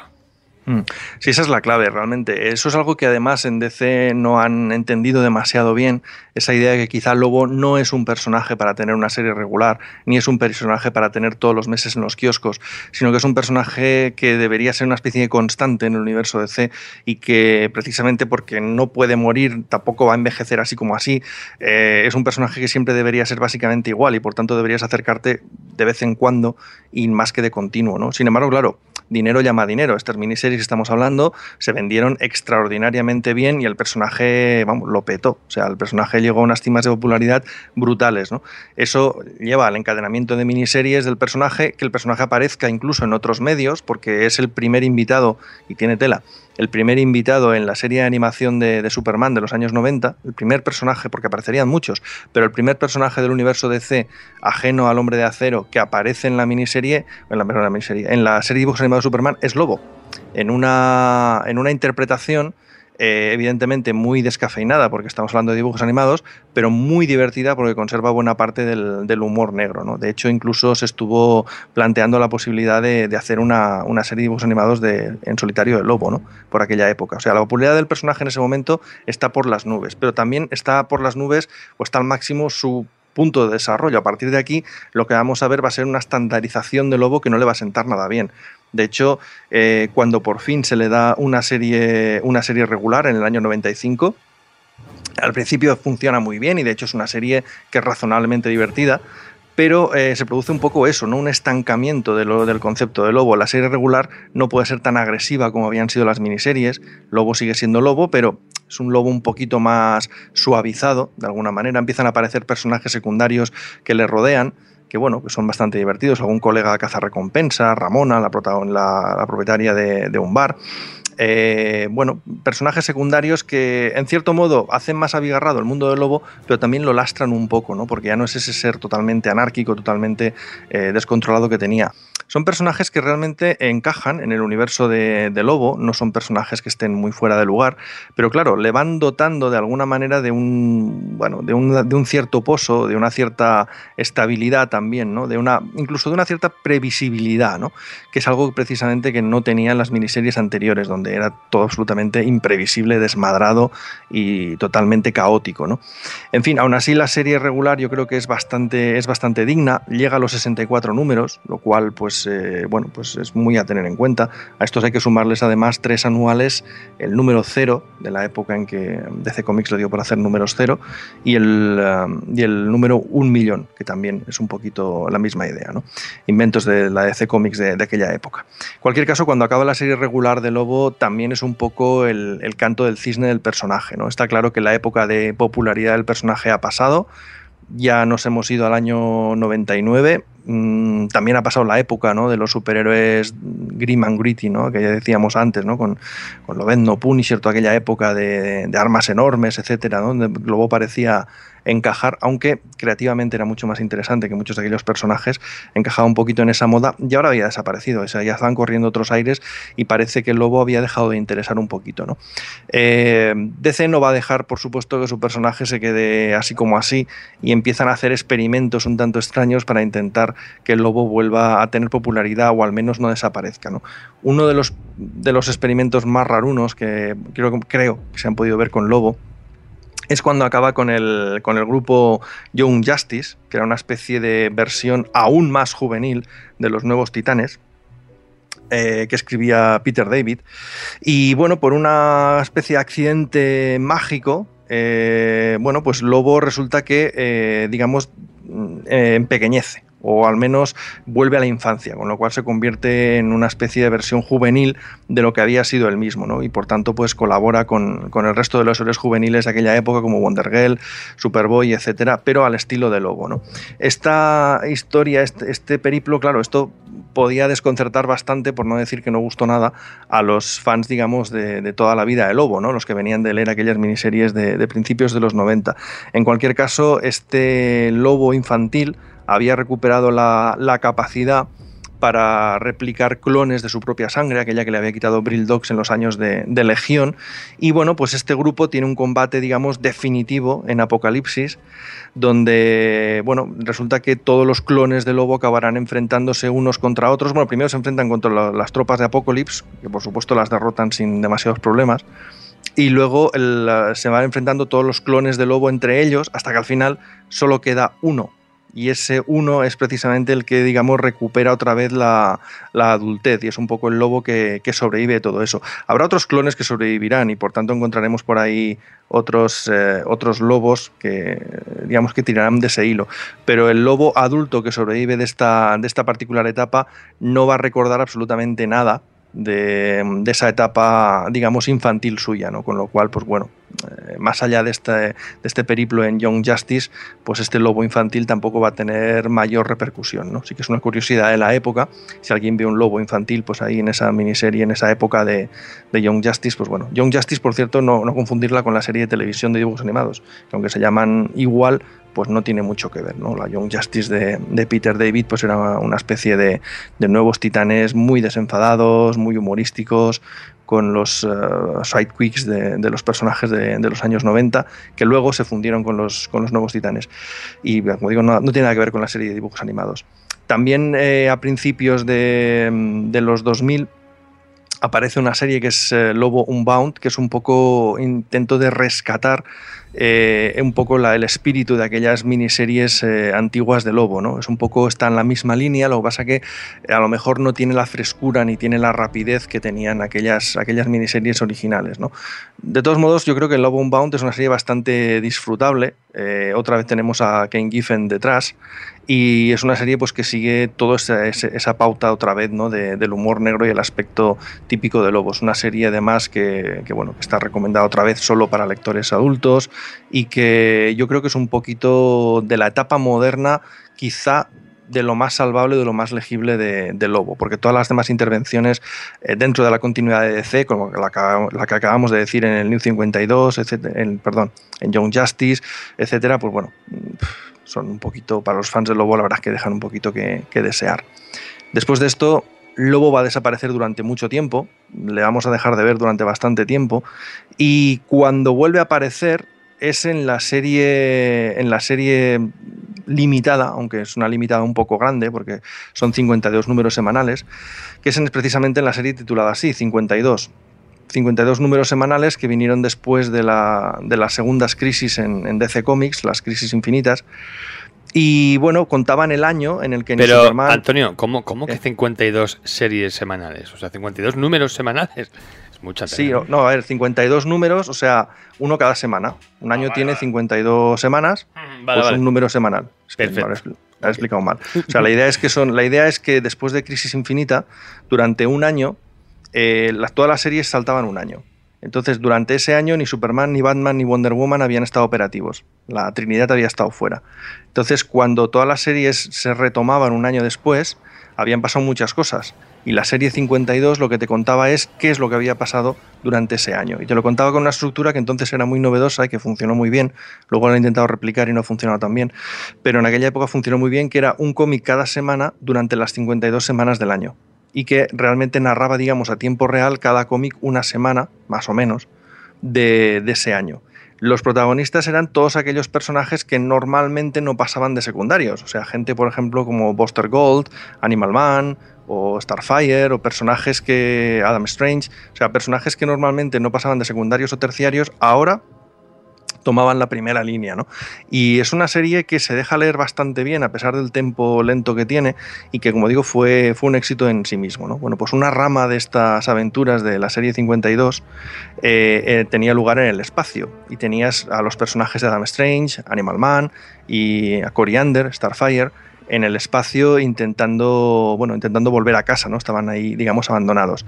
Sí, esa es la clave realmente. Eso es algo que además en D C no han entendido demasiado bien, esa idea de que quizá Lobo no es un personaje para tener una serie regular, ni es un personaje para tener todos los meses en los kioscos, sino que es un personaje que debería ser una especie de constante en el universo D C y que precisamente porque no puede morir, tampoco va a envejecer así como así, eh, es un personaje que siempre debería ser básicamente igual y por tanto deberías acercarte de vez en cuando y más que de continuo, ¿no? Sin embargo, claro, dinero llama dinero. Estas miniseries que estamos hablando se vendieron extraordinariamente bien y el personaje, vamos, lo petó. O sea, el personaje llegó a unas cimas de popularidad brutales, ¿no? Eso lleva al encadenamiento de miniseries del personaje, que el personaje aparezca incluso en otros medios, porque es el primer invitado, y tiene tela, el primer invitado en la serie de animación de, de Superman de los años noventa, el primer personaje, porque aparecerían muchos, pero el primer personaje del universo D C ajeno al Hombre de Acero que aparece en la miniserie, en la, en la, miniserie, en la serie de dibujos animados de Superman es Lobo, en una, en una interpretación Eh, evidentemente muy descafeinada porque estamos hablando de dibujos animados, pero muy divertida porque conserva buena parte del, del humor negro, ¿no? De hecho, incluso se estuvo planteando la posibilidad de, de hacer una, una serie de dibujos animados de, en solitario de Lobo, ¿no? Por aquella época. O sea, la popularidad del personaje en ese momento está por las nubes, pero también está por las nubes o está al máximo su punto de desarrollo. A partir de aquí, lo que vamos a ver va a ser una estandarización de Lobo que no le va a sentar nada bien. De hecho, eh, cuando por fin se le da una serie, una serie regular en el año noventa y cinco, al principio funciona muy bien y de hecho es una serie que es razonablemente divertida, pero eh, se produce un poco eso, ¿no? Un estancamiento de lo, del concepto de Lobo. La serie regular no puede ser tan agresiva como habían sido las miniseries. Lobo sigue siendo Lobo, pero es un Lobo un poquito más suavizado, de alguna manera. Empiezan a aparecer personajes secundarios que le rodean, que bueno, que son bastante divertidos. Algún colega cazarrecompensa, Ramona, la, la, la propietaria de, de un bar. Eh, bueno, personajes secundarios que en cierto modo hacen más abigarrado el mundo del lobo, pero también lo lastran un poco, ¿no? Porque ya no es ese ser totalmente anárquico, totalmente eh, descontrolado que tenía. Son personajes que realmente encajan en el universo de, de Lobo, no son personajes que estén muy fuera de lugar, pero claro, le van dotando de alguna manera de un, bueno, de un, de un cierto pozo, de una cierta estabilidad también, ¿no? De una, incluso de una cierta previsibilidad, ¿no? Que es algo precisamente que no tenían las miniseries anteriores, donde era todo absolutamente imprevisible, desmadrado y totalmente caótico, ¿no? En fin, aún así la serie regular yo creo que es bastante, es bastante digna, llega a los sesenta y cuatro números, lo cual pues Eh, bueno, pues es muy a tener en cuenta. A estos hay que sumarles además tres anuales, el número cero de la época en que D C Comics le dio por hacer números cero y el, um, y el número un millón, que también es un poquito la misma idea, ¿no? Inventos de la D C Comics de, de aquella época. En cualquier caso, cuando acaba la serie regular de Lobo, también es un poco el, el canto del cisne del personaje, ¿no? Está claro que la época de popularidad del personaje ha pasado. Ya nos hemos ido al año noventa y nueve, mm, también ha pasado la época, ¿no? De los superhéroes grim and gritty, ¿no? Que ya decíamos antes, ¿no? Con, con Lobezno, Punisher, toda aquella época de, de armas enormes, etcétera, ¿no? Donde Lobo parecía encajar, aunque creativamente era mucho más interesante que muchos de aquellos personajes, encajaba un poquito en esa moda y ahora había desaparecido, o sea, ya estaban corriendo otros aires y parece que el Lobo había dejado de interesar un poquito, ¿no? Eh, D C no va a dejar, por supuesto, que su personaje se quede así como así y empiezan a hacer experimentos un tanto extraños para intentar que el Lobo vuelva a tener popularidad o al menos no desaparezca, ¿no? Uno de los, de los experimentos más rarunos que creo, creo que se han podido ver con Lobo es cuando acaba con el, con el grupo Young Justice, que era una especie de versión aún más juvenil de los Nuevos Titanes, eh, que escribía Peter David. Y bueno, por una especie de accidente mágico, eh, bueno, pues Lobo resulta que, eh, digamos, eh, empequeñece, o al menos vuelve a la infancia, con lo cual se convierte en una especie de versión juvenil de lo que había sido él mismo, ¿no? Y por tanto pues colabora con, con el resto de los héroes juveniles de aquella época como Wonder Girl, Superboy, etcétera, pero al estilo de Lobo, ¿no? Esta historia, este, este periplo, claro, esto podía desconcertar bastante, por no decir que no gustó nada, a los fans, digamos, de, de toda la vida de Lobo, ¿no? Los que venían de leer aquellas miniseries de, de principios de los noventa. En cualquier caso, este Lobo infantil había recuperado la, la capacidad para replicar clones de su propia sangre, aquella que le había quitado Brill Dogs en los años de, de Legión. Y bueno, pues este grupo tiene un combate, digamos, definitivo en Apocalipsis, donde, bueno, resulta que todos los clones de Lobo acabarán enfrentándose unos contra otros. Bueno, primero se enfrentan contra la, las tropas de Apocalipsis, que por supuesto las derrotan sin demasiados problemas. Y luego el, se van enfrentando todos los clones de Lobo entre ellos, hasta que al final solo queda uno. Y ese uno es precisamente el que, digamos, recupera otra vez la, la adultez, y es un poco el Lobo que, que sobrevive de todo eso. Habrá otros clones que sobrevivirán y por tanto encontraremos por ahí otros, eh, otros lobos que, digamos, que tirarán de ese hilo. Pero el Lobo adulto que sobrevive de esta, de esta particular etapa no va a recordar absolutamente nada de, de esa etapa, digamos, infantil suya, ¿no? Con lo cual, pues bueno, eh, más allá de este, de este periplo en Young Justice, pues este Lobo infantil tampoco va a tener mayor repercusión, ¿no? Sí que es una curiosidad de la época. Si alguien ve un Lobo infantil, pues ahí en esa miniserie, en esa época de, de Young Justice, pues bueno. Young Justice, por cierto, no, no confundirla con la serie de televisión de dibujos animados, que aunque se llaman igual, pues no tiene mucho que ver, ¿no? La Young Justice de, de Peter David pues era una especie de, de nuevos titanes muy desenfadados, muy humorísticos, con los uh, sidekicks de, de los personajes de, de los años noventa, que luego se fundieron con los, con los nuevos titanes. Y como digo, no, no tiene nada que ver con la serie de dibujos animados. También eh, a principios de, de los dos mil aparece una serie que es eh, Lobo Unbound, que es un poco intento de rescatar eh, un poco la, el espíritu de aquellas miniseries eh, antiguas de Lobo, ¿no? Es un poco, está en la misma línea, lo que pasa que eh, a lo mejor no tiene la frescura ni tiene la rapidez que tenían aquellas, aquellas miniseries originales, ¿no? De todos modos, yo creo que Lobo Unbound es una serie bastante disfrutable. Eh, otra vez tenemos a Kane Giffen detrás, y es una serie pues, que sigue toda esa, esa pauta otra vez, ¿no? de, del humor negro y el aspecto típico de Lobo. Es una serie además que, que, bueno, que está recomendada otra vez solo para lectores adultos y que yo creo que es un poquito de la etapa moderna, quizá de lo más salvable, de lo más legible de, de Lobo, porque todas las demás intervenciones eh, dentro de la continuidad de D C, como la que, la que acabamos de decir en el New cincuenta y dos, etcétera, en, perdón, en Young Justice, etcétera, pues bueno, son un poquito, para los fans de Lobo, la verdad es que dejan un poquito que, que desear. Después de esto, Lobo va a desaparecer durante mucho tiempo, le vamos a dejar de ver durante bastante tiempo, y cuando vuelve a aparecer es en la serie, en la serie limitada, aunque es una limitada un poco grande porque son cincuenta y dos números semanales, que es precisamente en la serie titulada así, cincuenta y dos. cincuenta y dos números semanales que vinieron después de, la, de las segundas crisis en, en D C Comics, las crisis infinitas, y bueno, contaban el año en el que... Pero, Superman, Antonio, ¿cómo, cómo que ¿eh? cincuenta y dos series semanales? O sea, cincuenta y dos números semanales. Es mucha Sí, tela. no, a ver, cincuenta y dos números, o sea, uno cada semana. Un año vale, tiene vale. cincuenta y dos semanas, Vale, pues vale. un número semanal. Es que me Perfecto. lo he explicado mal. O sea, la idea es que son, la idea es que después de Crisis Infinita, durante un año, eh, las, todas las series saltaban un año. Entonces, durante ese año ni Superman, ni Batman, ni Wonder Woman habían estado operativos. La Trinidad había estado fuera. Entonces, cuando todas las series se retomaban un año después, habían pasado muchas cosas. Y la serie cincuenta y dos lo que te contaba es qué es lo que había pasado durante ese año. Y te lo contaba con una estructura que entonces era muy novedosa y que funcionó muy bien. Luego lo he intentado replicar y no ha funcionado tan bien. Pero en aquella época funcionó muy bien, que era un cómic cada semana durante las cincuenta y dos semanas del año. Y que realmente narraba, digamos, a tiempo real cada cómic una semana, más o menos, de, de ese año. Los protagonistas eran todos aquellos personajes que normalmente no pasaban de secundarios. O sea, gente, por ejemplo, como Buster Gold, Animal Man o Starfire, o personajes que... Adam Strange, o sea, personajes que normalmente no pasaban de secundarios o terciarios, ahora tomaban la primera línea, ¿no? Y es una serie que se deja leer bastante bien a pesar del tempo lento que tiene y que, como digo, fue, fue un éxito en sí mismo, ¿no? Bueno, pues una rama de estas aventuras de la serie cincuenta y dos eh, eh, tenía lugar en el espacio y tenías a los personajes de Adam Strange, Animal Man y a Koriander, Starfire, en el espacio intentando, bueno, intentando volver a casa, ¿no? Estaban ahí, digamos, abandonados.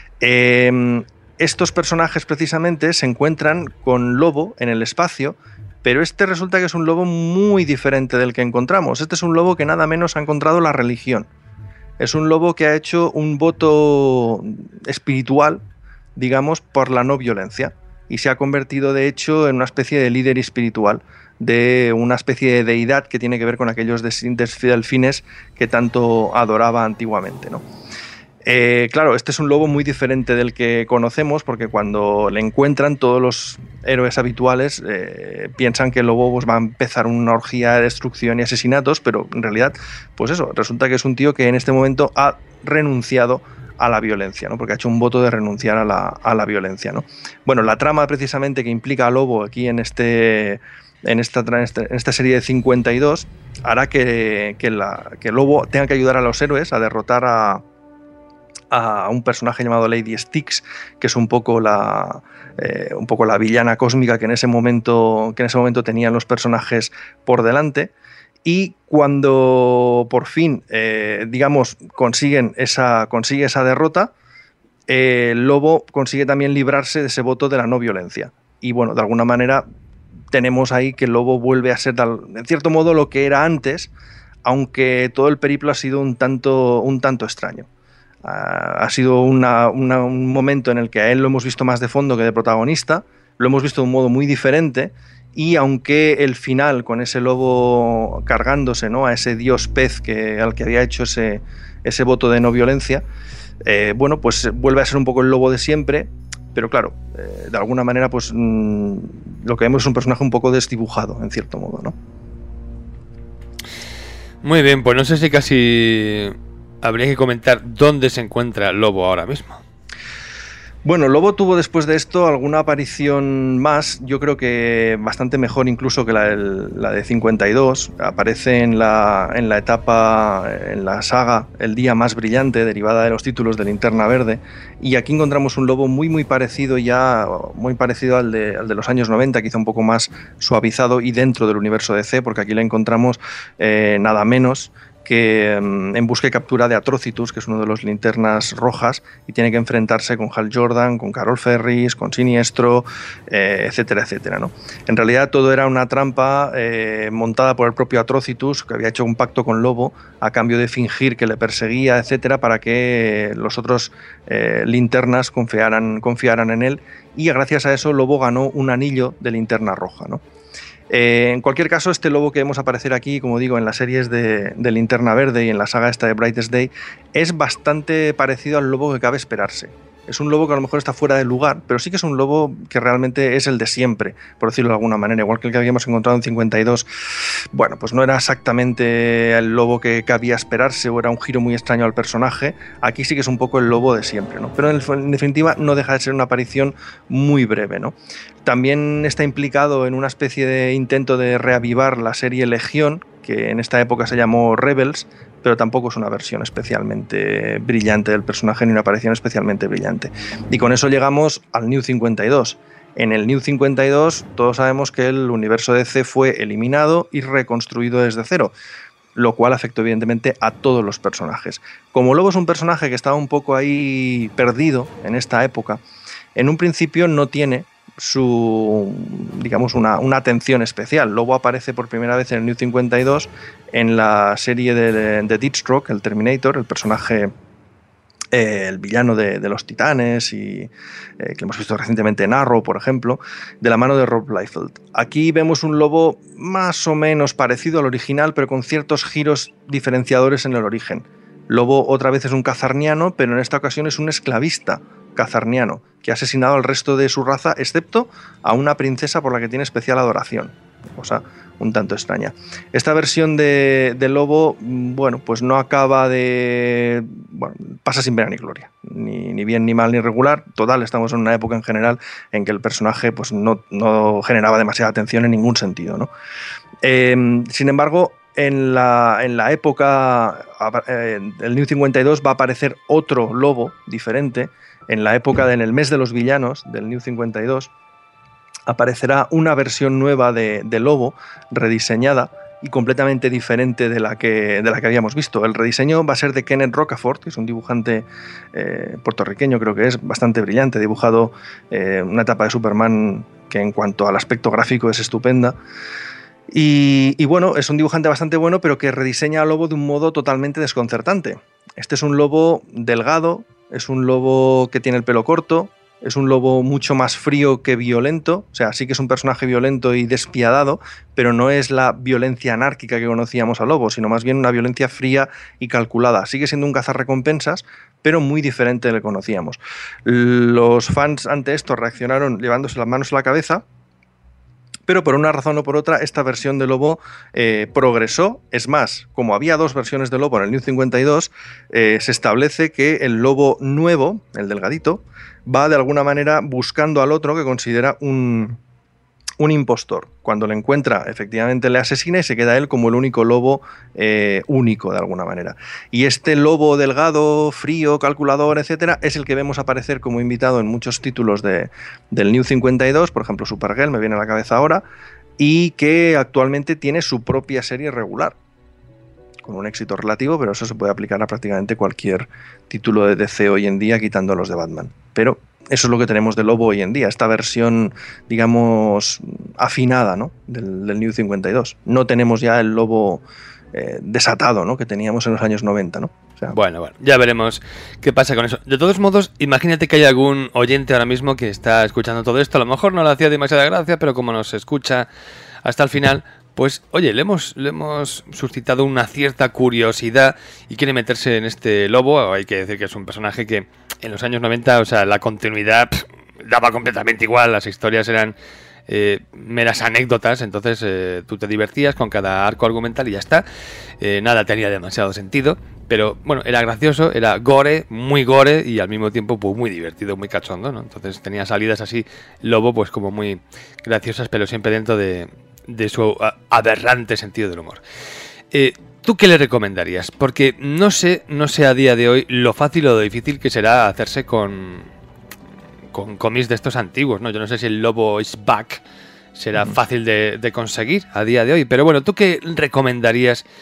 Eh, Estos personajes precisamente se encuentran con Lobo en el espacio, pero este resulta que es un lobo muy diferente del que encontramos. Este es un lobo que nada menos ha encontrado la religión. Es un lobo que ha hecho un voto espiritual, digamos, por la no violencia, y se ha convertido de hecho en una especie de líder espiritual, de una especie de deidad que tiene que ver con aquellos delfines que tanto adoraba antiguamente, ¿no? Eh, claro, este es un lobo muy diferente del que conocemos, porque cuando le encuentran todos los héroes habituales eh, piensan que el lobo pues, va a empezar una orgía de destrucción y asesinatos, pero en realidad, pues eso, resulta que es un tío que en este momento ha renunciado a la violencia, ¿no? Porque ha hecho un voto de renunciar a la, a la violencia, ¿no? Bueno, la trama precisamente que implica a Lobo aquí en este... En esta, en esta serie de cincuenta y dos hará que, que, la, que Lobo tenga que ayudar a los héroes a derrotar a, a un personaje llamado Lady Styx, que es un poco la, eh, un poco la villana cósmica que en ese momento, que en ese momento tenían los personajes por delante. Y cuando por fin, eh, digamos, consiguen esa, consigue esa derrota, eh, Lobo consigue también librarse de ese voto de la no violencia. Y bueno, de alguna manera tenemos ahí que el Lobo vuelve a ser, en cierto modo, lo que era antes, aunque todo el periplo ha sido un tanto, un tanto extraño. Uh, ha sido una, una, un momento en el que a él lo hemos visto más de fondo que de protagonista, lo hemos visto de un modo muy diferente, y aunque el final, con ese lobo cargándose, ¿no?, a ese dios pez que, al que había hecho ese, ese voto de no violencia, eh, bueno, pues vuelve a ser un poco el Lobo de siempre. Pero claro, eh, de alguna manera, pues mmm, lo que vemos es un personaje un poco desdibujado, en cierto modo, ¿no? Muy bien, pues no sé si casi habría que comentar dónde se encuentra Lobo ahora mismo. Bueno, Lobo tuvo después de esto alguna aparición más, yo creo que bastante mejor incluso que la, el, la de cincuenta y dos. Aparece en la, en la etapa, en la saga El Día Más Brillante, derivada de los títulos de Linterna Verde, y aquí encontramos un Lobo muy muy parecido ya, muy parecido al de, al de los años noventa, quizá un poco más suavizado y dentro del universo D C, porque aquí le encontramos eh, nada menos que um, en busca y captura de Atrocitus, que es uno de los linternas rojas, y tiene que enfrentarse con Hal Jordan, con Carol Ferris, con Siniestro, eh, etcétera, etcétera, ¿no? En realidad todo era una trampa eh, montada por el propio Atrocitus, que había hecho un pacto con Lobo a cambio de fingir que le perseguía, etcétera, para que los otros eh, linternas confiaran, confiaran en él, y gracias a eso Lobo ganó un anillo de linterna roja, ¿no? Eh, en cualquier caso, este lobo que vemos aparecer aquí, como digo, en las series de, de Linterna Verde y en la saga esta de Brightest Day, es bastante parecido al lobo que cabe esperarse. Es un lobo que a lo mejor está fuera de lugar, pero sí que es un lobo que realmente es el de siempre, por decirlo de alguna manera, igual que el que habíamos encontrado en cincuenta y dos. Bueno, pues no era exactamente el lobo que cabía esperarse o era un giro muy extraño al personaje. Aquí sí que es un poco el lobo de siempre, ¿no? Pero en, en definitiva no deja de ser una aparición muy breve, ¿no? También está implicado en una especie de intento de reavivar la serie Legión, que en esta época se llamó Rebels, pero tampoco es una versión especialmente brillante del personaje ni una aparición especialmente brillante. Y con eso llegamos al New cincuenta y dos. En el New cincuenta y dos todos sabemos que el universo D C fue eliminado y reconstruido desde cero, lo cual afectó evidentemente a todos los personajes. Como Lobo es un personaje que estaba un poco ahí perdido en esta época, en un principio no tiene su, digamos, una, una atención especial. Lobo aparece por primera vez en el New cincuenta y dos en la serie de, de, de Deathstroke, el Terminator, el personaje, eh, el villano de, de los Titanes, y eh, que hemos visto recientemente en Arrow, por ejemplo, de la mano de Rob Liefeld. Aquí vemos un Lobo más o menos parecido al original, pero con ciertos giros diferenciadores en el origen. Lobo otra vez es un cazarniano, pero en esta ocasión es un esclavista cazarniano que ha asesinado al resto de su raza, excepto a una princesa por la que tiene especial adoración. Cosa un tanto extraña. Esta versión de, de Lobo, bueno, pues no acaba de... Bueno, pasa sin pena ni gloria. Ni, ni bien, ni mal, ni regular. Total, estamos en una época en general en que el personaje pues, no, no generaba demasiada atención en ningún sentido, ¿no? Eh, sin embargo, en la, en la época, eh, el New cincuenta y dos va a aparecer otro Lobo diferente. En la época, de, en el mes de los villanos del New cincuenta y dos, aparecerá una versión nueva de, de Lobo, rediseñada y completamente diferente de la, que, de la que habíamos visto. El rediseño va a ser de Kenneth Rocafort, que es un dibujante eh, puertorriqueño, creo que es bastante brillante, ha dibujado eh, una etapa de Superman que en cuanto al aspecto gráfico es estupenda. Y, y bueno, es un dibujante bastante bueno, pero que rediseña a Lobo de un modo totalmente desconcertante. Este es un lobo delgado, es un lobo que tiene el pelo corto, es un lobo mucho más frío que violento, o sea, sí que es un personaje violento y despiadado, pero no es la violencia anárquica que conocíamos a Lobo, sino más bien una violencia fría y calculada. Sigue siendo un cazarrecompensas, pero muy diferente de lo que conocíamos. Los fans ante esto reaccionaron llevándose las manos a la cabeza, pero por una razón o por otra esta versión de Lobo eh, progresó. Es más, como había dos versiones de Lobo en el New cincuenta y dos, eh, se establece que el Lobo nuevo, el delgadito, va de alguna manera buscando al otro que considera un, un impostor. Cuando le encuentra, efectivamente le asesina y se queda él como el único lobo eh, único de alguna manera. Y este lobo delgado, frío, calculador, etcétera, es el que vemos aparecer como invitado en muchos títulos de, del New cincuenta y dos, por ejemplo Supergirl, me viene a la cabeza ahora, y que actualmente tiene su propia serie regular, con un éxito relativo, pero eso se puede aplicar a prácticamente cualquier título de D C hoy en día, quitando los de Batman. Pero eso es lo que tenemos de Lobo hoy en día, esta versión, digamos, afinada, ¿no?, del, del New cincuenta y dos. No tenemos ya el Lobo eh, desatado, ¿no?, que teníamos en los años noventa, ¿no? O sea, bueno, bueno, ya veremos qué pasa con eso. De todos modos, imagínate que hay algún oyente ahora mismo que está escuchando todo esto, a lo mejor no le hacía demasiada gracia, pero como nos escucha hasta el final, pues, oye, le hemos, le hemos suscitado una cierta curiosidad y quiere meterse en este Lobo. Hay que decir que es un personaje que en los años noventa, o sea, la continuidad pff, daba completamente igual, las historias eran eh, meras anécdotas, entonces eh, tú te divertías con cada arco argumental y ya está. Eh, nada tenía demasiado sentido, pero bueno, era gracioso, era gore, muy gore y al mismo tiempo pues, muy divertido, muy cachondo, ¿no? Entonces tenía salidas así, Lobo, pues como muy graciosas, pero siempre dentro de... de su aberrante sentido del humor. Eh, ¿Tú qué le recomendarías? Porque no sé, no sé a día de hoy lo fácil o lo difícil que será hacerse con, con cómics de estos antiguos, ¿no? Yo no sé si el Lobo is back será fácil de, de conseguir a día de hoy, pero bueno, ¿tú qué recomendarías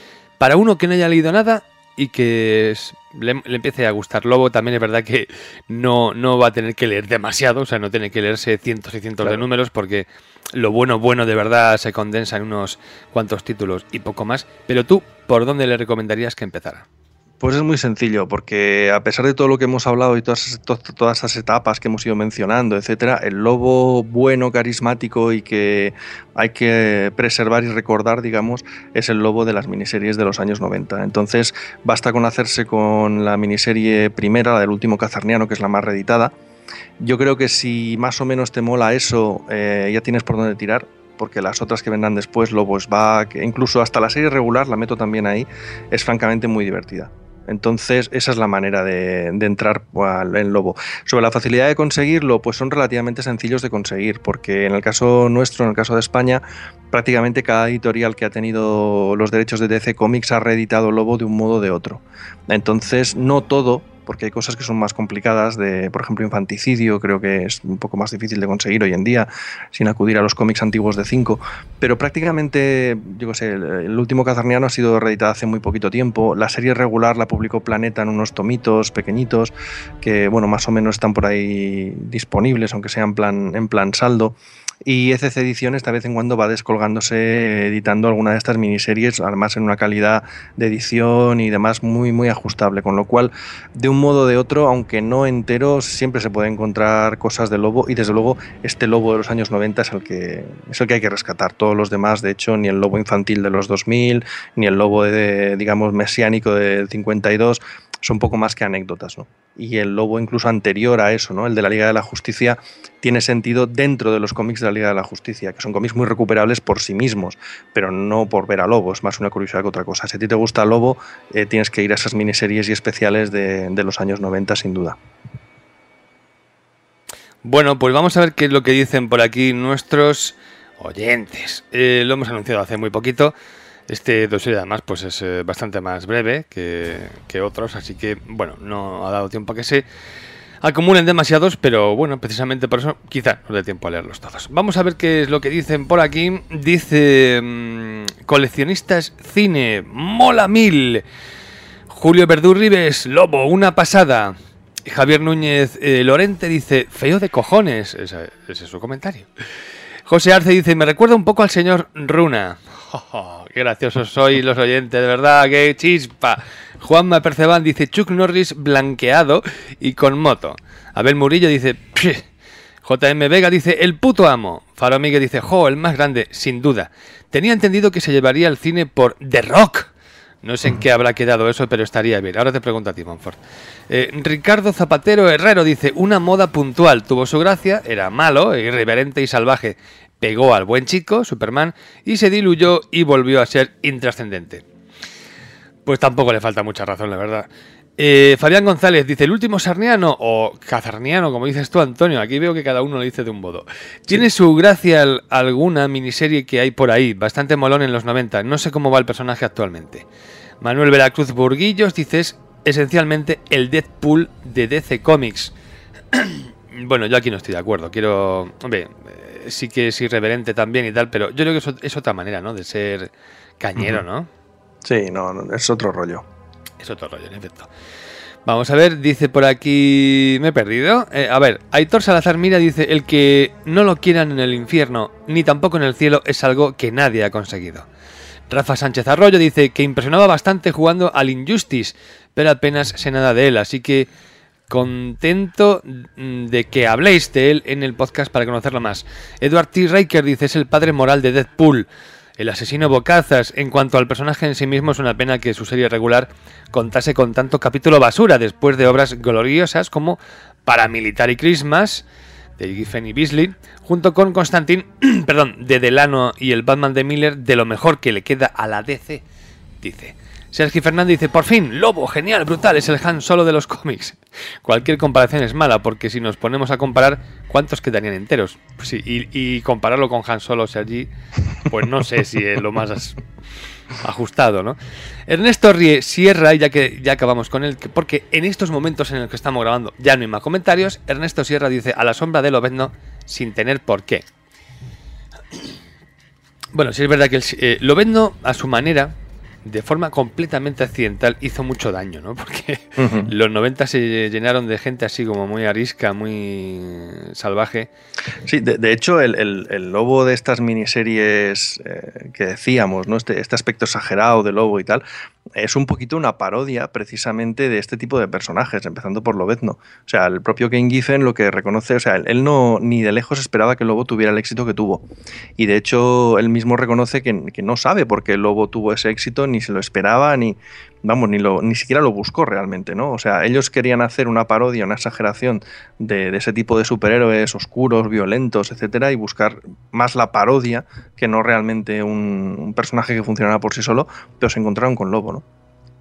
para uno que no haya leído nada y que es, le, le empiece a gustar Lobo, también es verdad que no, no va a tener que leer demasiado, o sea, no tiene que leerse cientos y cientos claro. de números, porque lo bueno, bueno de verdad se condensa en unos cuantos títulos y poco más. Pero tú, ¿por dónde le recomendarías que empezara? Pues es muy sencillo, porque a pesar de todo lo que hemos hablado y todas, to, todas esas etapas que hemos ido mencionando, etcétera, el Lobo bueno, carismático y que hay que preservar y recordar, digamos, es el Lobo de las miniseries de los años noventa. Entonces, basta con hacerse con la miniserie primera, la del último Cazarniano, que es la más reeditada. Yo creo que si más o menos te mola eso, eh, ya tienes por dónde tirar, porque las otras que vendrán después, Lobo's Back, incluso hasta la serie regular, la meto también ahí, es francamente muy divertida. Entonces esa es la manera de, de entrar en Lobo. Sobre la facilidad de conseguirlo, pues son relativamente sencillos de conseguir, porque en el caso nuestro, en el caso de España, prácticamente cada editorial que ha tenido los derechos de D C Comics ha reeditado Lobo de un modo o de otro. Entonces no todo, porque hay cosas que son más complicadas, de, por ejemplo, infanticidio, creo que es un poco más difícil de conseguir hoy en día, sin acudir a los cómics antiguos de cinco, pero prácticamente, yo qué sé, el, el último Cazarniano ha sido reeditado hace muy poquito tiempo, la serie regular la publicó Planeta en unos tomitos pequeñitos, que, bueno, más o menos están por ahí disponibles, aunque sea en plan, en plan saldo. Y E C C Ediciones de vez en cuando va descolgándose editando alguna de estas miniseries, además en una calidad de edición y demás muy muy ajustable, con lo cual de un modo o de otro, aunque no entero, siempre se puede encontrar cosas de Lobo, y desde luego este Lobo de los años noventa es el que es el que hay que rescatar. Todos los demás, de hecho, ni el Lobo infantil de los dos mil, ni el Lobo de, digamos, mesiánico del cincuenta y dos, son poco más que anécdotas, ¿no? Y el Lobo incluso anterior a eso, ¿no? El de la Liga de la Justicia, tiene sentido dentro de los cómics de la Liga de la Justicia, que son cómics muy recuperables por sí mismos, pero no por ver a Lobo, es más una curiosidad que otra cosa. Si a ti te gusta Lobo, eh, tienes que ir a esas miniseries y especiales de, de los años noventa, sin duda. Bueno, pues vamos a ver qué es lo que dicen por aquí nuestros oyentes. Eh, lo hemos anunciado hace muy poquito. Este dossier además pues es eh, bastante más breve que, que otros, así que bueno, no ha dado tiempo a que se acumulen demasiados, pero bueno, precisamente por eso quizá no dé tiempo a leerlos todos. Vamos a ver qué es lo que dicen por aquí. Dice mmm, coleccionistas cine, mola mil. Julio Verdú Ribes, Lobo, una pasada. Javier Núñez eh, Lorente dice, feo de cojones. Ese, ese es su comentario. José Arce dice, me recuerda un poco al señor Runa. Oh, qué graciosos sois los oyentes, de verdad, qué chispa. Juanma Perceban dice, Chuck Norris blanqueado y con moto. Abel Murillo dice, J M Vega dice, el puto amo. Faro Miguel dice, jo, el más grande, sin duda. Tenía entendido que se llevaría al cine por The Rock. No sé en qué habrá quedado eso, pero estaría bien. Ahora te pregunto a ti, Monfort. Eh, Ricardo Zapatero Herrero dice, una moda puntual, tuvo su gracia, era malo, irreverente y salvaje. Pegó al buen chico, Superman, y se diluyó y volvió a ser intrascendente. Pues tampoco le falta mucha razón, la verdad. Eh, Fabián González dice, el último Sarniano, o Cazarniano, como dices tú, Antonio. Aquí veo que cada uno lo dice de un modo. Tiene sí. su gracia alguna miniserie que hay por ahí, bastante molón en los noventa. No sé cómo va el personaje actualmente. Manuel Veracruz Burguillos dice, es esencialmente el Deadpool de D C Comics. Bueno, yo aquí no estoy de acuerdo. Quiero... Hombre, sí que es irreverente también y tal, pero yo creo que eso es otra manera, ¿no? De ser cañero, ¿no? Sí, no, no, es otro rollo. Es otro rollo, en efecto. Vamos a ver, dice por aquí... Me he perdido. Eh, a ver, Aitor Salazar Mira dice, el que no lo quieran en el infierno, ni tampoco en el cielo, es algo que nadie ha conseguido. Rafa Sánchez Arroyo dice que impresionaba bastante jugando al Injustice, pero apenas sé nada de él, así que contento de que habléis de él en el podcast para conocerlo más. Edward T. Riker dice, es el padre moral de Deadpool, el asesino bocazas. En cuanto al personaje en sí mismo, es una pena que su serie regular contase con tanto capítulo basura, después de obras gloriosas como Paramilitar y Christmas, de Giffen y Beasley, junto con Constantine, perdón, de Delano y el Batman de Miller, de lo mejor que le queda a la D C, dice. Sergio Fernández dice, por fin, Lobo, genial, brutal, es el Han Solo de los cómics. Cualquier comparación es mala, porque si nos ponemos a comparar, ¿cuántos quedarían enteros? Pues sí, y, y compararlo con Han Solo, Sergi, pues no sé si es lo más ajustado, ¿no? Ernesto Rie Sierra, ya que ya acabamos con él, porque en estos momentos en los que estamos grabando ya no hay más comentarios, Ernesto Sierra dice, a la sombra de Lobezno, sin tener por qué. Bueno, sí es verdad que el, eh, Lobezno, a su manera, de forma completamente accidental hizo mucho daño, ¿no? Porque uh-huh. los noventa se llenaron de gente así como muy arisca, muy salvaje. Sí, de, de hecho el, el, el lobo de estas miniseries eh, que decíamos, ¿no? Este, este aspecto exagerado de lobo y tal, es un poquito una parodia precisamente de este tipo de personajes, empezando por Lobezno. O sea, el propio Kane Giffen lo que reconoce, o sea, él, él no ni de lejos esperaba que el lobo tuviera el éxito que tuvo. Y de hecho, él mismo reconoce que, que no sabe por qué el lobo tuvo ese éxito, ni se lo esperaba, ni, vamos, ni, lo, ni siquiera lo buscó realmente, ¿no? O sea, ellos querían hacer una parodia, una exageración de, de ese tipo de superhéroes oscuros, violentos, etcétera, y buscar más la parodia que no realmente un, un personaje que funcionara por sí solo, pero se encontraron con Lobo, ¿no?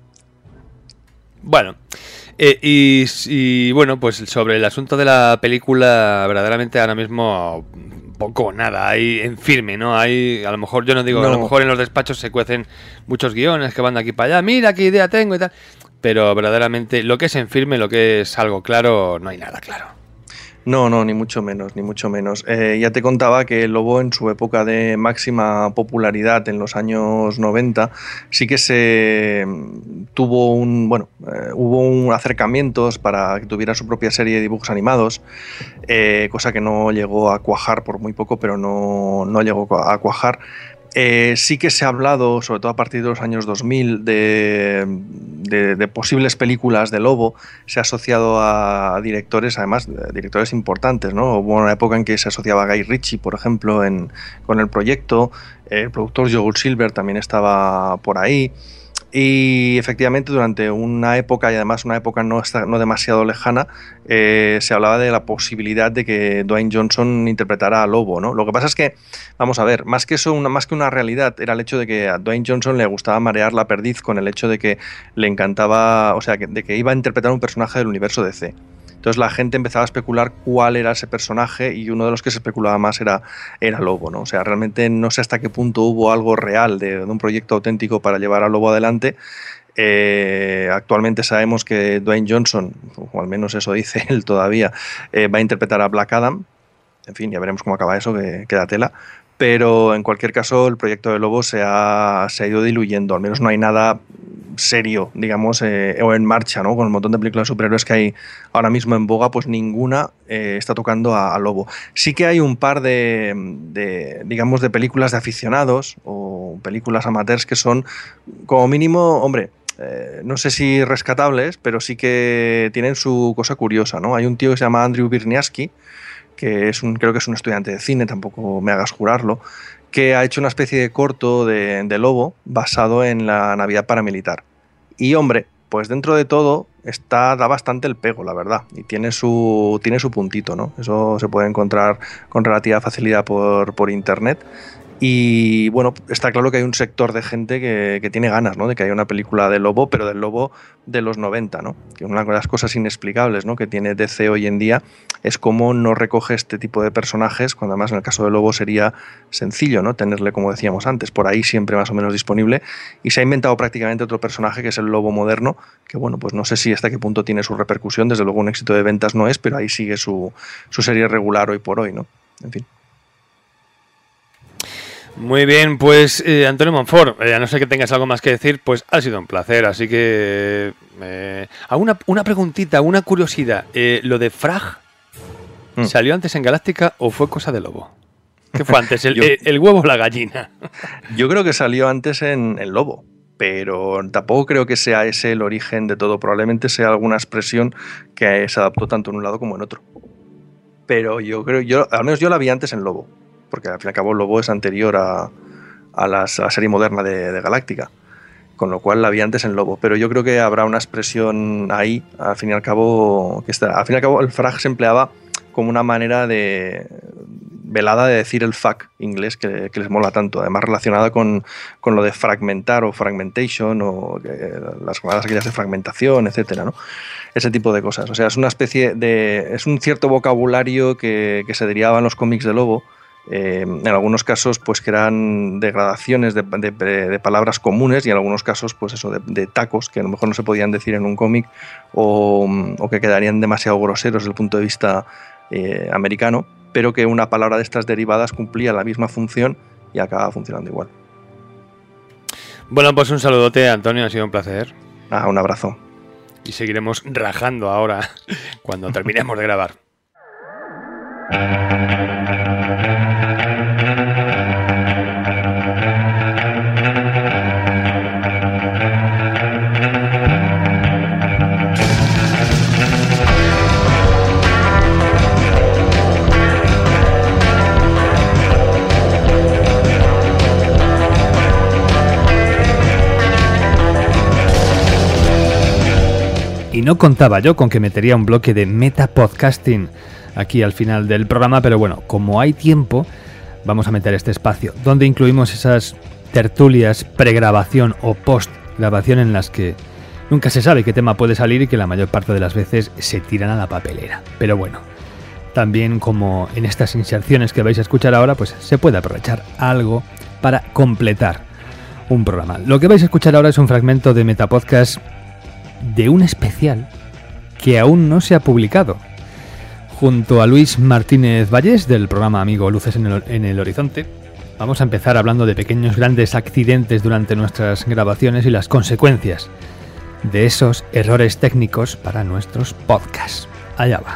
Bueno, eh, y, y bueno, pues sobre el asunto de la película, verdaderamente ahora mismo poco o nada, hay en firme, ¿no? Hay, a lo mejor, yo no digo, no. a lo mejor en los despachos se cuecen muchos guiones que van de aquí para allá, mira qué idea tengo y tal, pero verdaderamente lo que es en firme, lo que es algo claro, no hay nada claro. No, no, ni mucho menos, ni mucho menos. Eh, ya te contaba que el Lobo en su época de máxima popularidad en los años noventa sí que se tuvo un, bueno, eh, hubo un acercamientos para que tuviera su propia serie de dibujos animados, eh, cosa que no llegó a cuajar por muy poco, pero no, no llegó a cuajar. Eh, sí que se ha hablado, sobre todo a partir de los años dos mil, de, de, de posibles películas de Lobo. Se ha asociado a directores, además, directores importantes, ¿no? Hubo una época en que se asociaba a Guy Ritchie, por ejemplo, en, con el proyecto. El productor Joel Silver también estaba por ahí. Y efectivamente durante una época, y además una época no, no demasiado lejana, eh, se hablaba de la posibilidad de que Dwayne Johnson interpretara a Lobo, ¿no? Lo que pasa es que, vamos a ver, más que eso, una, más que una realidad, era el hecho de que a Dwayne Johnson le gustaba marear la perdiz con el hecho de que le encantaba, o sea, que, de que iba a interpretar un personaje del universo D C. Entonces la gente empezaba a especular cuál era ese personaje y uno de los que se especulaba más era, era Lobo, ¿no? O sea, realmente no sé hasta qué punto hubo algo real de, de un proyecto auténtico para llevar a Lobo adelante. Eh, actualmente sabemos que Dwayne Johnson, o al menos eso dice él todavía, eh, va a interpretar a Black Adam. En fin, ya veremos cómo acaba eso, que queda tela. Pero en cualquier caso el proyecto de Lobo se ha, se ha ido diluyendo, al menos no hay nada serio, digamos, eh, o en marcha, ¿no? Con el montón de películas de superhéroes que hay ahora mismo en boga, pues ninguna eh, está tocando a, a Lobo. Sí que hay un par de, de, digamos, de películas de aficionados o películas amateurs que son, como mínimo, hombre, eh, no sé si rescatables, pero sí que tienen su cosa curiosa, ¿no? Hay un tío que se llama Andrew Birniaski, que es un, creo que es un estudiante de cine, tampoco me hagas jurarlo, que ha hecho una especie de corto de, de Lobo basado en la Navidad paramilitar. Y hombre, pues dentro de todo está, da bastante el pego, la verdad, y tiene su, tiene su puntito, ¿no? Eso se puede encontrar con relativa facilidad por, por internet. Y bueno, está claro que hay un sector de gente que, que tiene ganas, ¿no? De que haya una película de Lobo, pero del Lobo de los noventa, ¿no? Que una de las cosas inexplicables, ¿no? Que tiene D C hoy en día es cómo no recoge este tipo de personajes, cuando además en el caso de Lobo sería sencillo, ¿no? Tenerle, como decíamos antes, por ahí siempre más o menos disponible, y se ha inventado prácticamente otro personaje que es el Lobo moderno, que bueno, pues no sé si hasta qué punto tiene su repercusión, desde luego un éxito de ventas no es, pero ahí sigue su, su serie regular hoy por hoy, ¿no? En fin. Muy bien, pues eh, Antonio Monfort, eh, a no ser que tengas algo más que decir, pues ha sido un placer, así que... Eh, una, una preguntita, una curiosidad, eh, ¿lo de Frag mm. salió antes en Galáctica o fue cosa de Lobo? ¿Qué fue antes, el, yo, el, el huevo o la gallina? Yo creo que salió antes en el Lobo, pero tampoco creo que sea ese el origen de todo, probablemente sea alguna expresión que se adaptó tanto en un lado como en otro. Pero yo creo, yo al menos yo la vi antes en Lobo, porque al fin y al cabo Lobo es anterior a, a, las, a la serie moderna de, de Galáctica, con lo cual la vi antes en Lobo, pero yo creo que habrá una expresión ahí, al fin y al cabo, que está, al fin y al cabo el frag se empleaba como una manera de velada de decir el fuck inglés que, que les mola tanto, además relacionada con, con lo de fragmentar o fragmentation o eh, las llamadas aquellas de fragmentación, etcétera, ¿no? Ese tipo de cosas, o sea, es una especie de, es un cierto vocabulario que, que se derivaba en los cómics de Lobo. Eh, en algunos casos pues que eran degradaciones de, de, de palabras comunes y en algunos casos pues eso de, de tacos que a lo mejor no se podían decir en un cómic o, o que quedarían demasiado groseros desde el punto de vista eh, americano, pero que una palabra de estas derivadas cumplía la misma función y acababa funcionando igual. Bueno, pues un saludote, Antonio, ha sido un placer. Ah, un abrazo. Y seguiremos rajando ahora cuando terminemos de grabar. Y no contaba yo con que metería un bloque de metapodcasting aquí al final del programa, pero bueno, como hay tiempo, vamos a meter este espacio, donde incluimos esas tertulias pregrabación o postgrabación en las que nunca se sabe qué tema puede salir y que la mayor parte de las veces se tiran a la papelera. Pero bueno, también como en estas inserciones que vais a escuchar ahora, pues se puede aprovechar algo para completar un programa. Lo que vais a escuchar ahora es un fragmento de Metapodcast de un especial que aún no se ha publicado. Junto a Luis Martínez Vallés, del programa amigo Luces en el, en el Horizonte, vamos a empezar hablando de pequeños grandes accidentes durante nuestras grabaciones y las consecuencias de esos errores técnicos para nuestros podcasts. Allá va.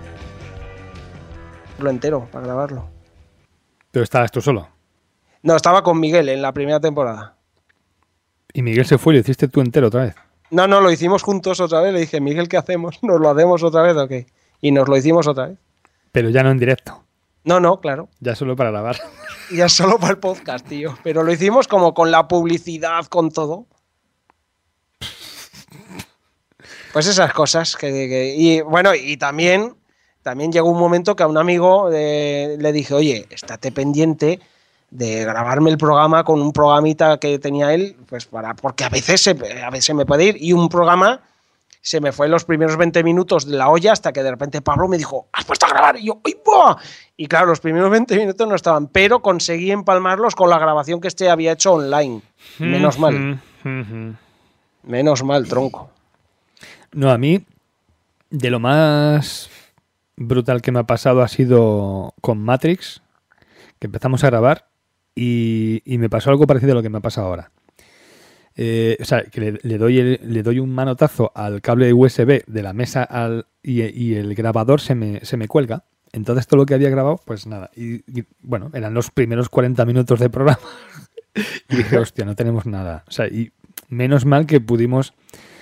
Lo entero, para grabarlo. ¿Pero estabas tú solo? No, estaba con Miguel en la primera temporada. ¿Y Miguel se fue y lo hiciste tú entero otra vez? No, no, lo hicimos juntos otra vez. Le dije, Miguel, ¿qué hacemos? ¿Nos lo hacemos otra vez o qué? Y nos lo hicimos otra vez. Pero ya no en directo. No, no, claro. Ya solo para grabar. Ya solo para el podcast, tío. Pero lo hicimos como con la publicidad, con todo. Pues esas cosas. Que, que, y bueno, y también, también llegó un momento que a un amigo eh, le dije, oye, estate pendiente de grabarme el programa con un programita que tenía él, pues para, porque a veces se, a veces me puede ir, y un programa se me fue en los primeros veinte minutos de la olla hasta que de repente Pablo me dijo, ¿has puesto a grabar? Y yo, ¡ay, buah! Y claro, los primeros veinte minutos no estaban, pero conseguí empalmarlos con la grabación que este había hecho online. Menos mal. Menos mal, tronco. No, a mí, de lo más brutal que me ha pasado ha sido con Matrix, que empezamos a grabar. Y, y me pasó algo parecido a lo que me ha pasado ahora. Eh, o sea, que le, le, doy el, le doy un manotazo al cable U S B de la mesa al, y, y el grabador se me, se me cuelga. Entonces todo lo que había grabado, pues nada. Y, y bueno, eran los primeros cuarenta minutos de programa. Y dije, hostia, no tenemos nada. O sea, y menos mal que pudimos...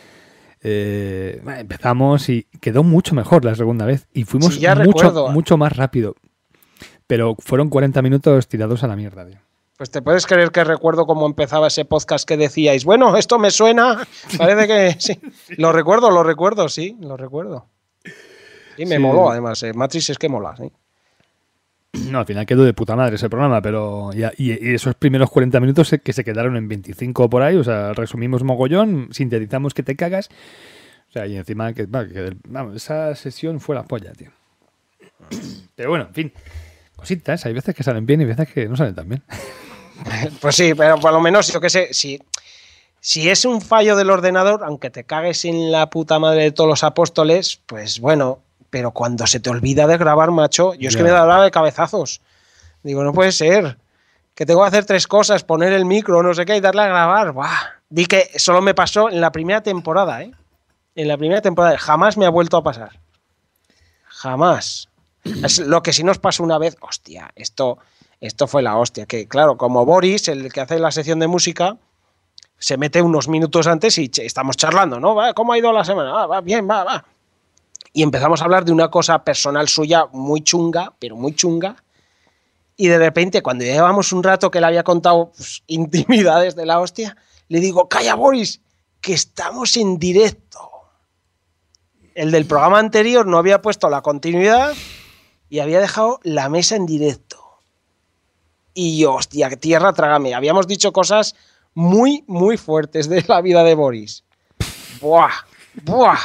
Eh, bueno, empezamos y quedó mucho mejor la segunda vez. Y fuimos sí, ya mucho, recuerdo. mucho más rápido. Pero fueron cuarenta minutos tirados a la mierda, tío. Pues te puedes creer que recuerdo cómo empezaba ese podcast que decíais, bueno, esto me suena, parece que sí. Lo recuerdo, lo recuerdo, sí, lo recuerdo. Y me sí. moló, además, eh. Matrix es que mola, sí. No, al final quedó de puta madre ese programa, pero ya, y, y esos primeros cuarenta minutos que se quedaron en veinticinco por ahí, o sea, resumimos mogollón, sintetizamos que te cagas, o sea, y encima que, que vamos, esa sesión fue la polla, tío. Pero bueno, en fin. Cositas, hay veces que salen bien y veces que no salen tan bien. Pues sí, pero por lo menos, yo qué sé, si, si es un fallo del ordenador, aunque te cagues en la puta madre de todos los apóstoles, pues bueno, pero cuando se te olvida de grabar, macho, yo es yeah. que me he dado de cabezazos. Digo, no puede ser, que tengo que hacer tres cosas, poner el micro, no sé qué, y darle a grabar. Buah. Di que solo me pasó en la primera temporada, ¿eh? En la primera temporada, jamás me ha vuelto a pasar. Jamás. Es lo que sí nos pasó una vez, hostia, esto, esto fue la hostia, que claro, como Boris, el que hace la sección de música, se mete unos minutos antes y ch- estamos charlando, ¿no? ¿Va? ¿Cómo ha ido la semana? Ah, va, bien, va, va. Y empezamos a hablar de una cosa personal suya muy chunga, pero muy chunga, y de repente, cuando llevábamos un rato que le había contado pues, intimidades de la hostia, le digo, calla Boris, que estamos en directo. El del programa anterior no había puesto la continuidad y había dejado la mesa en directo. Y yo, hostia, tierra, trágame. Habíamos dicho cosas muy, muy fuertes de la vida de Boris. Buah, buah.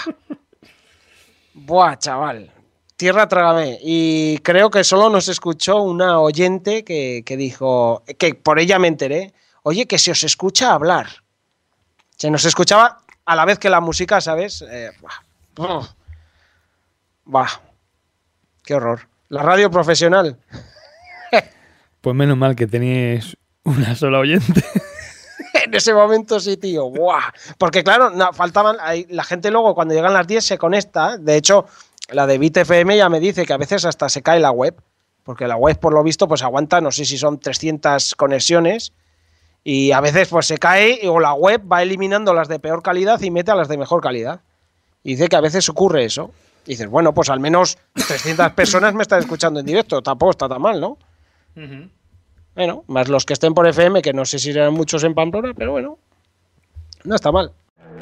Buah, chaval. Tierra, trágame. Y creo que solo nos escuchó una oyente que, que dijo, que por ella me enteré, oye, que se os escucha hablar. Se nos escuchaba a la vez que la música, ¿sabes? Eh, buah. Buah. Qué horror. La radio profesional. Pues menos mal que tenéis una sola oyente. En ese momento sí, tío. ¡Buah! Porque claro, no, faltaban. Hay, la gente luego cuando llegan las diez se conecta. De hecho, la de Bit F M ya me dice que a veces hasta se cae la web. Porque la web, por lo visto, pues aguanta, no sé si son trescientas conexiones. Y a veces pues se cae o la web va eliminando las de peor calidad y mete a las de mejor calidad. Y dice que a veces ocurre eso. Y dices, bueno, pues al menos trescientas personas me están escuchando en directo. Tampoco está tan mal, ¿no? Uh-huh. Bueno, más los que estén por F M, que no sé si serán muchos en Pamplona, pero bueno, no está mal.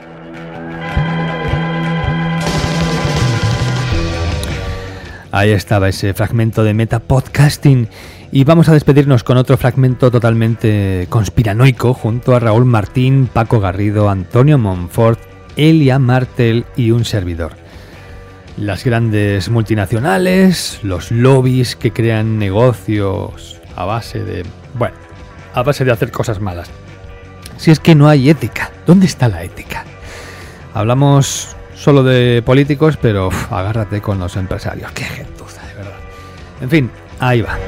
Ahí estaba ese fragmento de Meta Podcasting. Y vamos a despedirnos con otro fragmento totalmente conspiranoico junto a Raúl Martín, Paco Garrido, Antonio Monfort, Elia Martel y un servidor. Las grandes multinacionales, los lobbies que crean negocios a base de... bueno, a base de hacer cosas malas. Si es que no hay ética, ¿dónde está la ética? Hablamos solo de políticos, pero uf, agárrate con los empresarios. Qué gentuza, de verdad. En fin, ahí va.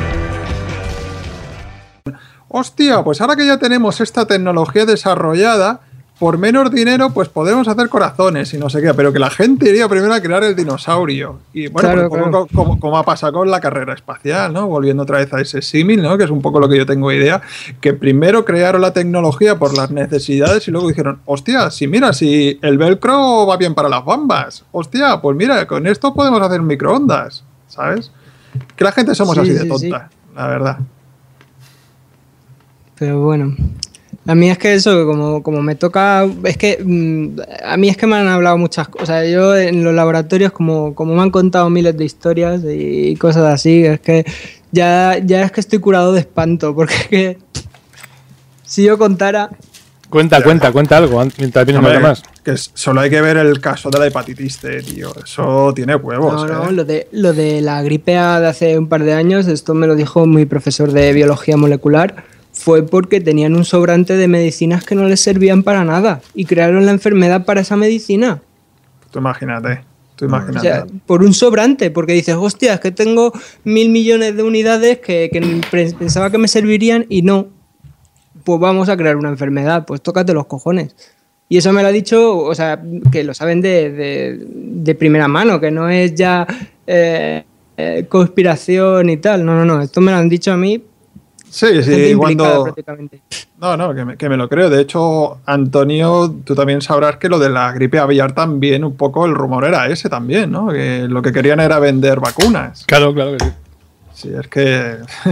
Hostia, pues ahora que ya tenemos esta tecnología desarrollada, por menos dinero pues podemos hacer corazones y no sé qué, pero que la gente iría primero a crear el dinosaurio. Y bueno, claro, pues, claro. Como, como, como ha pasado con la carrera espacial, ¿no? Volviendo otra vez a ese símil, ¿no? Que es un poco lo que yo tengo idea, que primero crearon la tecnología por las necesidades y luego dijeron, hostia, si mira, si el velcro va bien para las bambas, hostia, pues mira, con esto podemos hacer microondas, ¿sabes? Que la gente somos sí, así de sí, tonta, sí. La verdad. Pero bueno, a mí es que eso, como, como me toca, es que mmm, a mí es que me han hablado muchas cosas. O sea, yo en los laboratorios, como, como me han contado miles de historias y cosas así, es que ya, ya es que estoy curado de espanto, porque es que si yo contara... Cuenta, cuenta, cuenta algo, mientras viene nada más. Que solo hay que ver el caso de la hepatitis C, tío. Eso tiene huevos. No, no, ¿eh? lo de, lo de la gripe A de hace un par de años, esto me lo dijo mi profesor de biología molecular. Fue porque tenían un sobrante de medicinas que no les servían para nada y crearon la enfermedad para esa medicina. Tú imagínate, tú imagínate. O sea, por un sobrante, porque dices, hostia, es que tengo mil millones de unidades que, que pensaba que me servirían y no. Pues vamos a crear una enfermedad, pues tócate los cojones. Y eso me lo ha dicho, o sea, que lo saben de, de, de primera mano, que no es ya eh, eh, conspiración y tal. No, no, no, esto me lo han dicho a mí. Sí, sí, cuando... No, no, que me, que me lo creo. De hecho, Antonio, tú también sabrás que lo de la gripe aviar también, un poco el rumor era ese también, ¿no? Que lo que querían era vender vacunas. Claro, claro que sí. Sí, es que...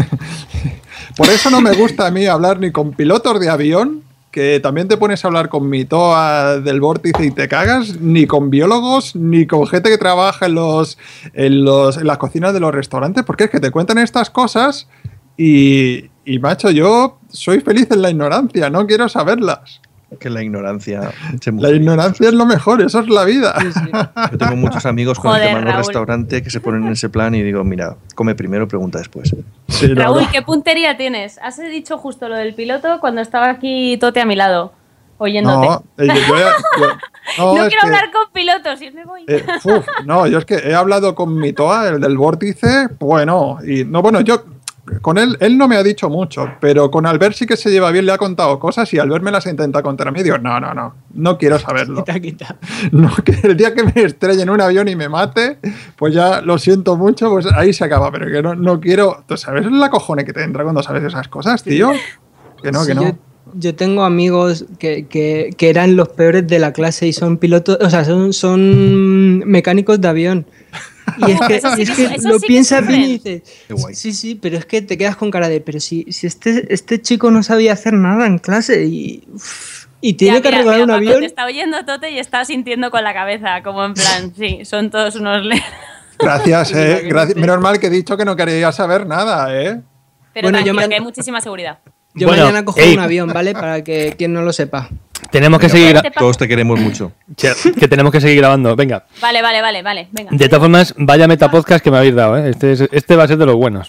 Por eso no me gusta a mí hablar ni con pilotos de avión, que también te pones a hablar con mi T O A del vórtice y te cagas, ni con biólogos, ni con gente que trabaja en, los, en, los, en las cocinas de los restaurantes, porque es que te cuentan estas cosas... Y, y, macho, yo soy feliz en la ignorancia, no quiero saberlas. Que la ignorancia... La ignorancia es lo mejor, eso es la vida. Sí, sí. Yo tengo muchos amigos con Joder, el tema del restaurante que se ponen en ese plan y digo, mira, come primero, pregunta después. Sí, Raúl, no. ¿Qué puntería tienes? Has dicho justo lo del piloto cuando estaba aquí Tote a mi lado, oyéndote. No, yo, yo, yo, no, no quiero que, hablar con pilotos y me voy. Eh, uf, no, yo es que he hablado con mi T O A, el del vórtice, bueno, y no, bueno, yo... Con él, él no me ha dicho mucho, pero con Albert sí que se lleva bien, le ha contado cosas y Albert me las intenta contar a mí. Digo, no, no, no, no quiero saberlo. Quita, quita. No, que el día que me estrelle en un avión y me mate, pues ya lo siento mucho, pues ahí se acaba, pero que no, no quiero... ¿Tú sabes la cojones que te entra cuando sabes esas cosas, tío? Que no, sí, que no. Yo, yo tengo amigos que, que, que eran los peores de la clase y son pilotos, o sea, son, son mecánicos de avión. Y es que, sí, es que eso, lo sí piensas bien y dices, sí, sí, pero es que te quedas con cara de, pero si, si este, este chico no sabía hacer nada en clase y, uf, y tiene ya, que arreglar un avión. Te está oyendo Tote y está sintiendo con la cabeza, como en plan, sí, son todos unos... Gracias, eh, gracias. Menos mal que he dicho que no quería saber nada, eh. Pero bueno, yo me... que hay muchísima seguridad. Yo bueno, mañana cojo ey. un avión, ¿vale? Para que quien no lo sepa. Tenemos que venga, seguir... Todos te queremos mucho. Que tenemos que seguir grabando, venga. Vale, vale, vale, vale, venga. De todas formas, vaya metapodcast que me habéis dado, ¿eh? Este, es, este va a ser de los buenos.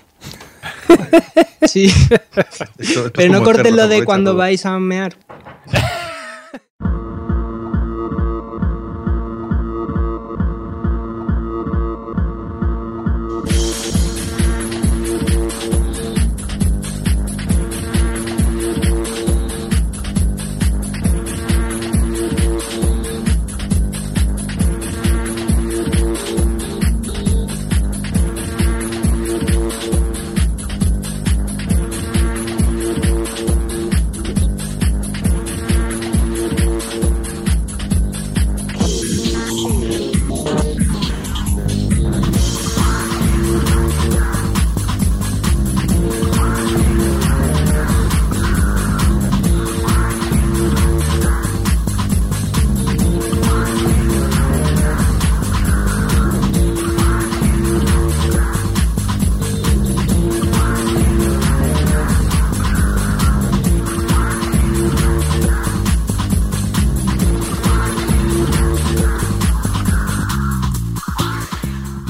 Sí. Esto, esto pero no cortes lo de cuando todo. Vais a mear.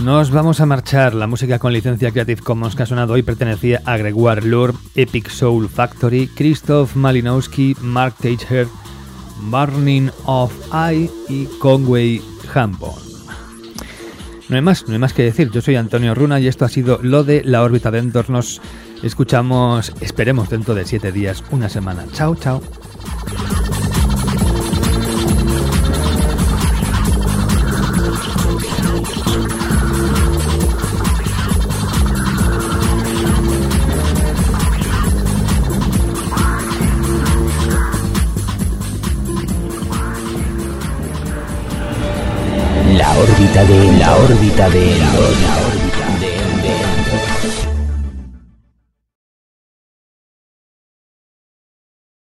Nos vamos a marchar. La música con licencia Creative Commons que ha sonado hoy pertenecía a Gregoire Lourd, Epic Soul Factory, Christoph Malinowski, Mark Teicher, Burning of Eye y Conway Hampton. No hay más, no hay más que decir. Yo soy Antonio Runa y esto ha sido lo de La órbita de Endor. Nos escuchamos, esperemos, dentro de siete días, una semana. Chao, chao. La órbita de la órbita de la órbita.